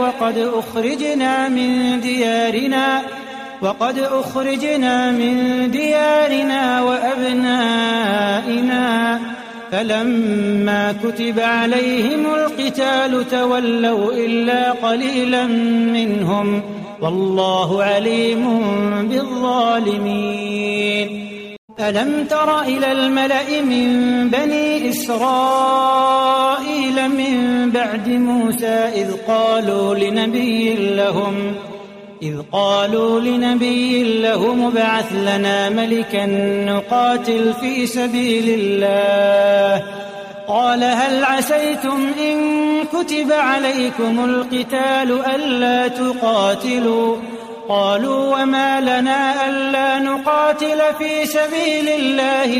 وقد أخرجنا من ديارنا وأبنائنا فلما كتب عليهم القتال تولوا إلا قليلا منهم والله عليم بالظالمين ألم تر إلى الملأ من بني إسرائيل من بعد موسى إذ قالوا لنبي لهم ابعث لنا ملكا نقاتل في سبيل الله قال هل عسيتم إن كتب عليكم القتال ألا تقاتلوا قالوا وما لنا ألا نقاتل في سبيل الله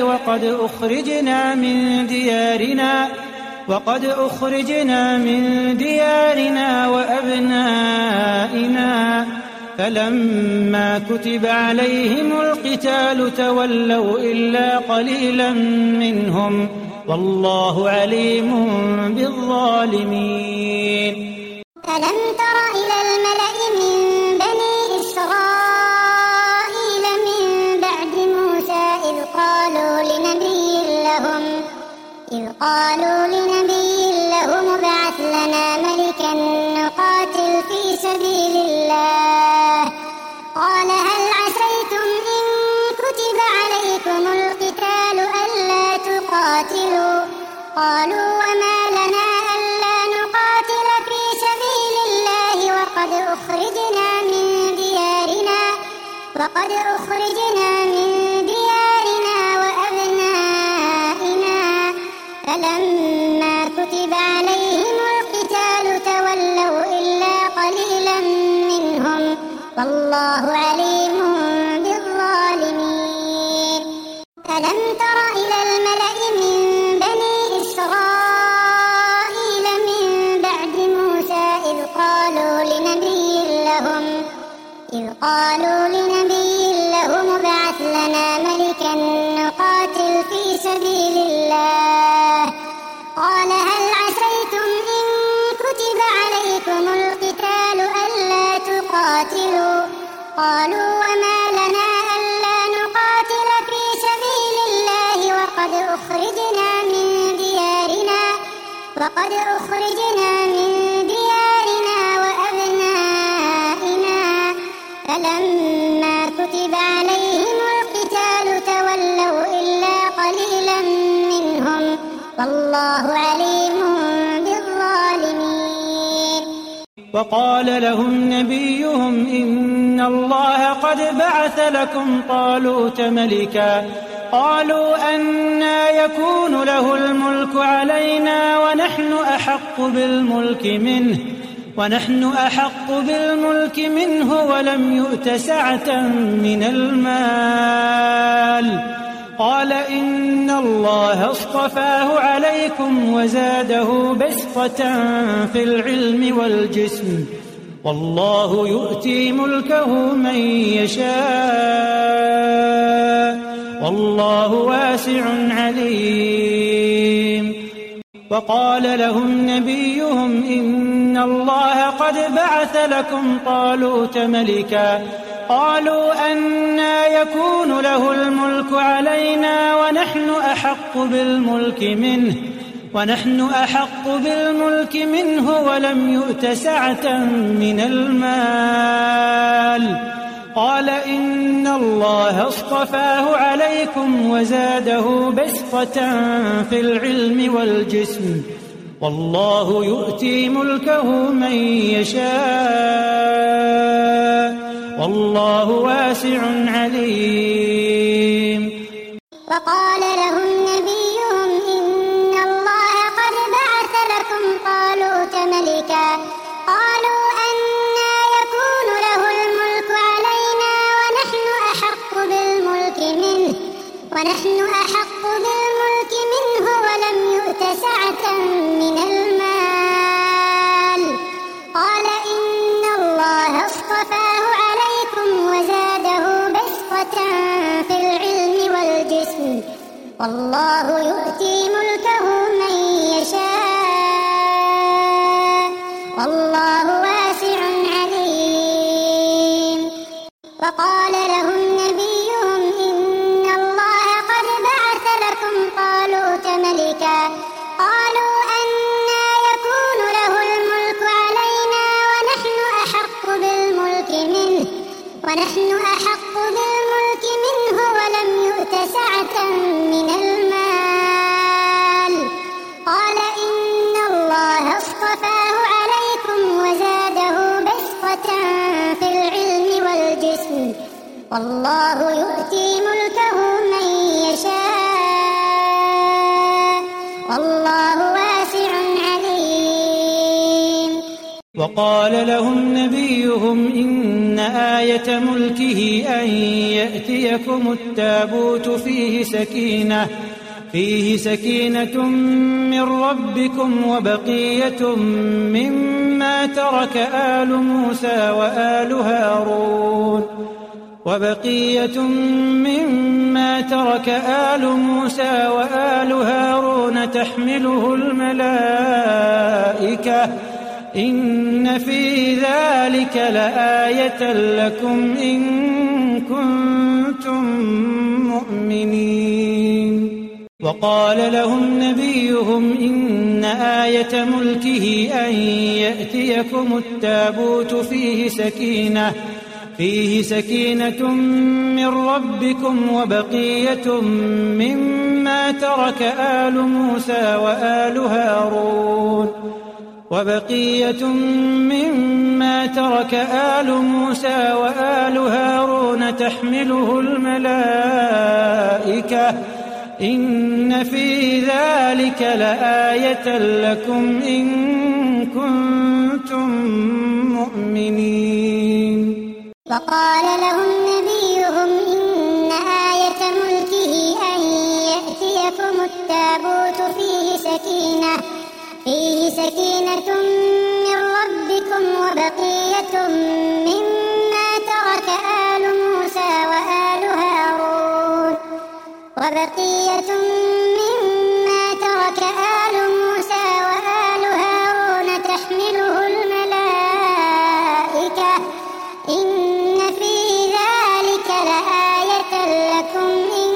وقد أخرجنا من ديارنا وأبنائنا فلما كتب عليهم القتال تولوا إلا قليلا منهم والله عليم بالظالمين ألم تر إلى الملأ من بني إسرائيل من بعد موسى إذ قالوا لنبي لهم ابعث لنا ملكا قالوا وما لنا ألا نقاتل في سبيل الله وقد أخرجنا من ديارنا وأبنائنا فلما كتب عليهم القتال تولوا إلا قليلا منهم والله عليم بالظالمين ألم تر إلى الملأ من بني إسرائيل من بعد موسى إذ قالوا لنبي لهم ابعث لنا ملكا نقاتل في سبيل الله قال هل عسيتم إن كتب عليكم القتال ألا تقاتلوا قالوا وما لنا ألا نقاتل في سبيل الله وقد أخرجنا من ديارنا وأبنائنا فلما كتب عليهم القتال تولوا إلا قليلا منهم والله عليم بالظالمين وقال لهم نبيهم إن الله قد بعث لكم طالوت ملكا قالوا أنى يكون له الملك علينا ونحن أحق بالملك منه ولم يؤت سعة من المال قال إن الله اصطفاه عليكم وزاده بسطة في العلم والجسم والله يؤتي ملكه من يشاء والله واسع عليم وقال لهم نبيهم إن الله قد بعث لكم طالوت ملكا قالوا أنى يكون له الملك علينا ونحن أحق بالملك منه ولم يؤت سعة من المال قال إن الله اصطفاه عليكم وزاده بسطة في العلم والجسم والله يؤتي ملكه من يشاء والله واسع عليم وقال لهم نبيهم إن الله قد بعث لكم طالوت ملكا قالوا أنى يكون له الملك علينا ونحن أحق بالملك منه ولم يؤت سعة من المال قال إن الله اصطفاه عليكم وزاده بسطة في العلم والجسم والله يؤتي ملكه من يشاء والله واسع عليم وقال لهم نبيهم إن الله قد بعث لكم طالوت ملكا قالوا أنى يكون له الملك علينا ونحن أحق بالملك منه ولم يؤت سعة من المال قال إن الله اصطفاه عليكم وزاده بسطة في العلم والجسم والله يؤتي ملكه من يشاء والله واسع عليم وقال لهم نبيهم إن آية ملكه أن يأتيكم التابوت فيه سكينة من ربكم وبقية مما ترك آل موسى وآل هارون تحمله الملائكة إن في ذلك لآية لكم إن كنتم مؤمنين وقال لهم نبيهم إن آية ملكه أن يأتيكم التابوت فيه سكينة من ربكم وبقية مما ترك آل موسى وآل هارون وبقية مما ترك آل موسى وآل هارون تحمله الملائكة إن في ذلك لآية لكم إن كنتم مؤمنين. وقال لهم نبيهم إن آية ملكه أن يأتيكم التابوت فيه سكينة من ربكم وبقية مما ترك آل موسى وآل هارون تحمله الملائكة إن في ذلك لآية لكم إن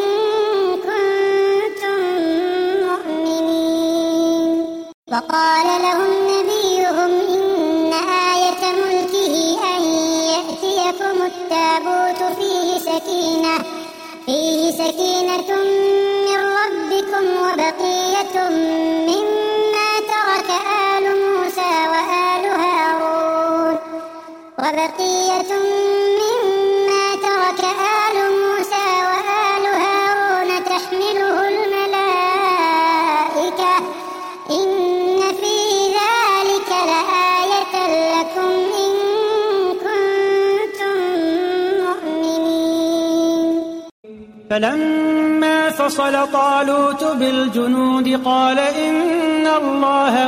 كنتم مؤمنين. وقال لهم نبيهم إن آية ملكه أن يأتيكم التابوت فيه سكينة من ربكم وبقية مما ترك آل موسى وآل هارون تحمله الملائكة إن في ذلك لآية لكم إن كنتم مؤمنين. فلما فصل طالوت بالجنود قال إن الله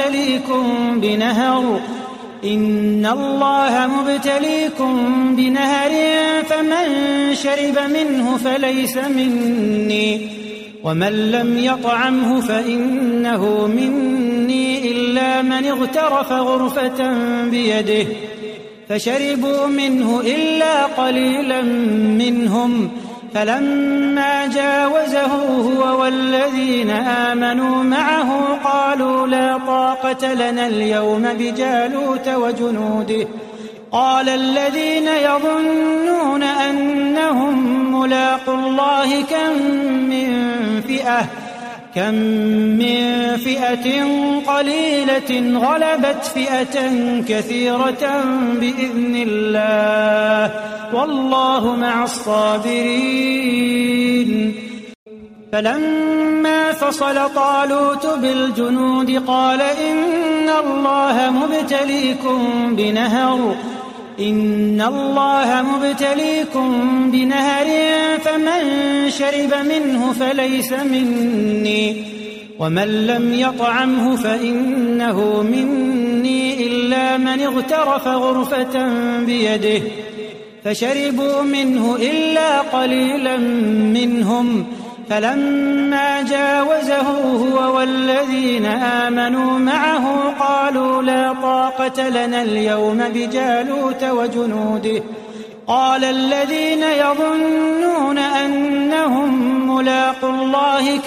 مبتليكم بنهر فمن شرب منه فليس مني ومن لم يطعمه فإنه مني إلا من اغترف غرفة بيده فشربوا منه إلا قليلا منهم فلما جاوزه هو والذين آمنوا معه قالوا لا طاقة لنا اليوم بجالوت وجنوده قال الذين يظنون أنهم ملاقو الله كم من فئة قليلة غلبت فئة كثيرة بإذن الله والله مع الصابرين. فلما فصل طالوت بالجنود قال إن الله مبتليكم بنهر فمن شرب منه فليس مني ومن لم يطعمه فإنه مني إلا من اغترف غرفة بيده فشربوا منه إلا قليلا منهم فلما جاوزه هو والذين آمنوا معه قالوا لا طاقة لنا اليوم بجالوت وجنوده قال الذين يظنون أنهم ملاقو الله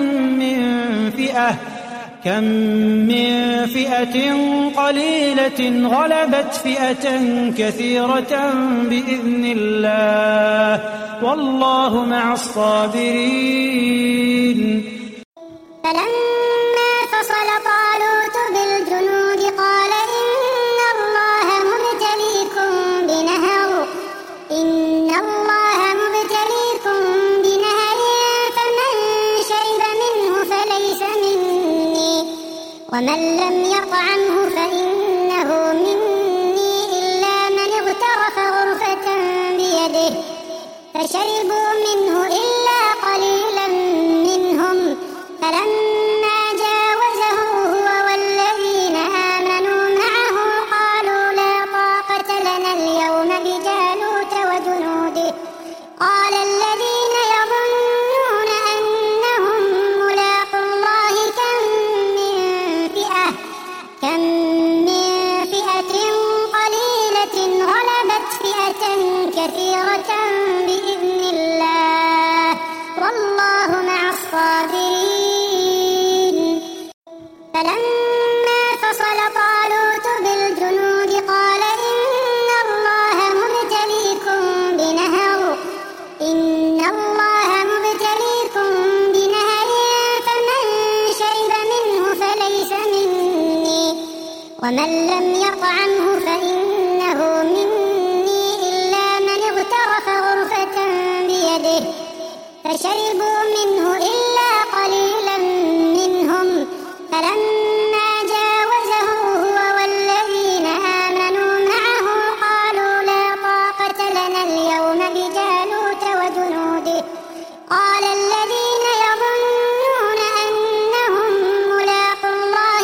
كم من فئة قليلة غلبت فئة كثيرة بإذن الله والله مع الصابرين. فلما فصل طالوت بالجنود قال إن الله مبتليكم بنهر فمن شرب منه فليس مني ومن لم يطعمه فإنه مني إلا من اغترف غرفة بيده فشربوا منه إلا قليلا منهم فلما جاوزه هو والذين آمنوا معه قالوا لا طاقة لنا اليوم بجالوت وجنوده قال الذين يظنون أنهم ملاقو الله كم من فئة قليلة غلبت فئة كثيرة بإذن الله والله مع الصابرين. ومن لم يطعمه فإنه مني إلا من اغترف غرفة بيده فشربوا منه إلا قليلا منهم فلما جاوزه هو والذين آمنوا معه قالوا لا طاقة لنا اليوم بجالوت وجنوده قال الذين يظنون أنهم ملاقو الله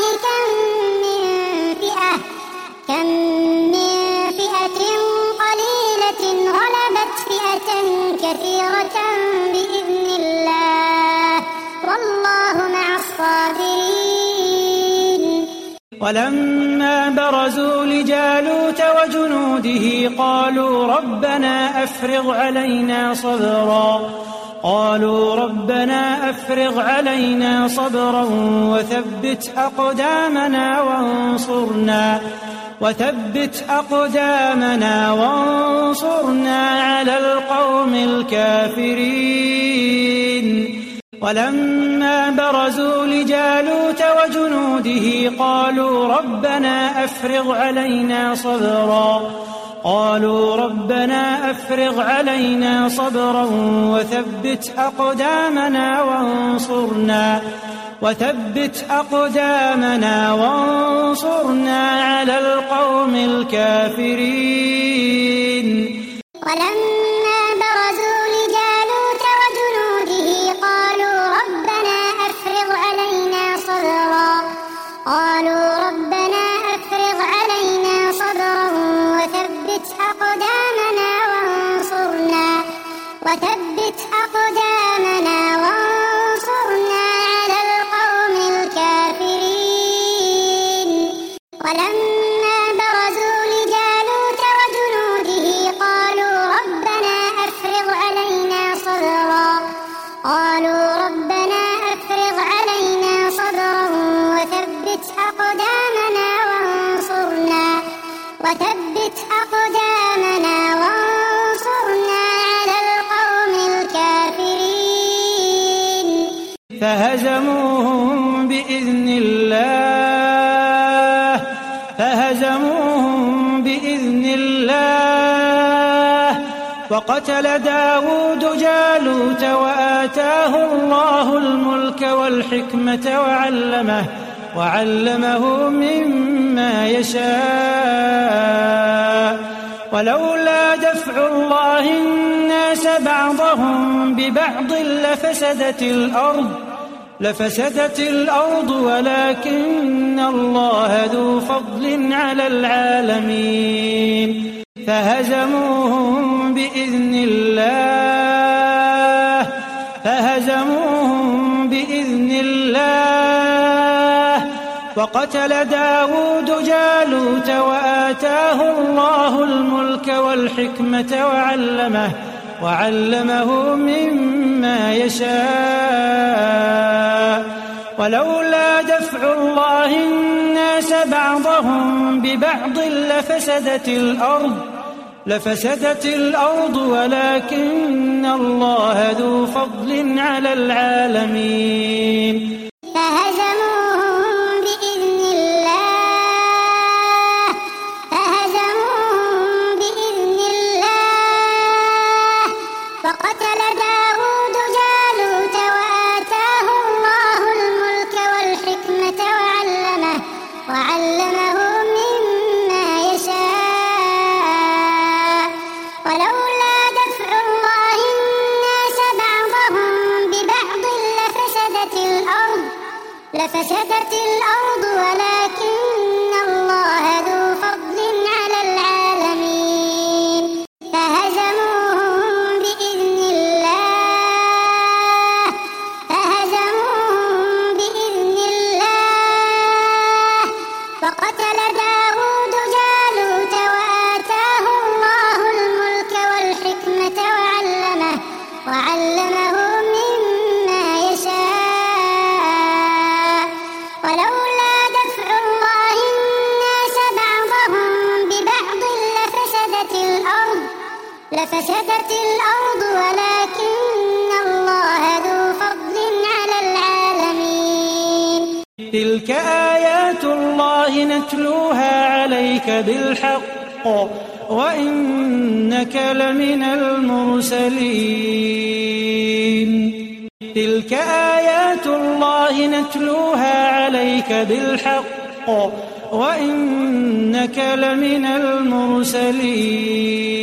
كم من فئة قليلة غلبت فئة كثيرة بإذن الله والله مع الصابرين. ولما برزوا لجالوت وجنوده قالوا ربنا أفرغ علينا صبرا وثبت أقدامنا وانصرنا على القوم الكافرين. ولما برزوا لجالوت وجنوده قالوا ربنا أفرغ علينا صبرا وثبت أقدامنا وانصرنا على القوم الكافرين. ولما برزوا لجالوت وجنوده قالوا ربنا أفرغ علينا صبرا وثبت أقدامنا وانصرنا على القوم الكافرين. ولما برزوا لجالوت وجنوده قالوا ربنا أفرغ علينا صبرا وثبت أقدامنا وانصرنا على القوم الكافرين. فهزموهم بإذن الله وقتل داود جالوت وآتاه الله الملك والحكمة وعلمه مما يشاء. ولولا دفع الله الناس بعضهم ببعض لفسدت الأرض ولكن الله ذو فضل على العالمين. فهزموهم بإذن الله وقتل داود جالوت وآتاه الله الملك والحكمة وعلمه مما يشاء. ولولا دفع الله الناس بعضهم ببعض لفسدت الأرض ولكن الله ذو فضل على العالمين. فهزموهم بإذن الله وقتل داود جالوت وآتاه الله الملك والحكمة وعلمه مما يشاء. ولولا دفع الله الناس بعضهم ببعض لفسدت الأرض ولكن الله ذو فضل على العالمين. فهزموهم بإذن الله وقتل داود جالوت وآتاه الله الملك والحكمة وعلمه مما يشاء. ولولا دفع الله الناس بعضهم ببعض لفسدت الأرض ولكن الله ذو فضل على العالمين. تلك آيات الله نتلوها عليك بالحق وإنك لمن المرسلين تلك آيات الله نتلوها عليك بالحق وإنك لمن المرسلين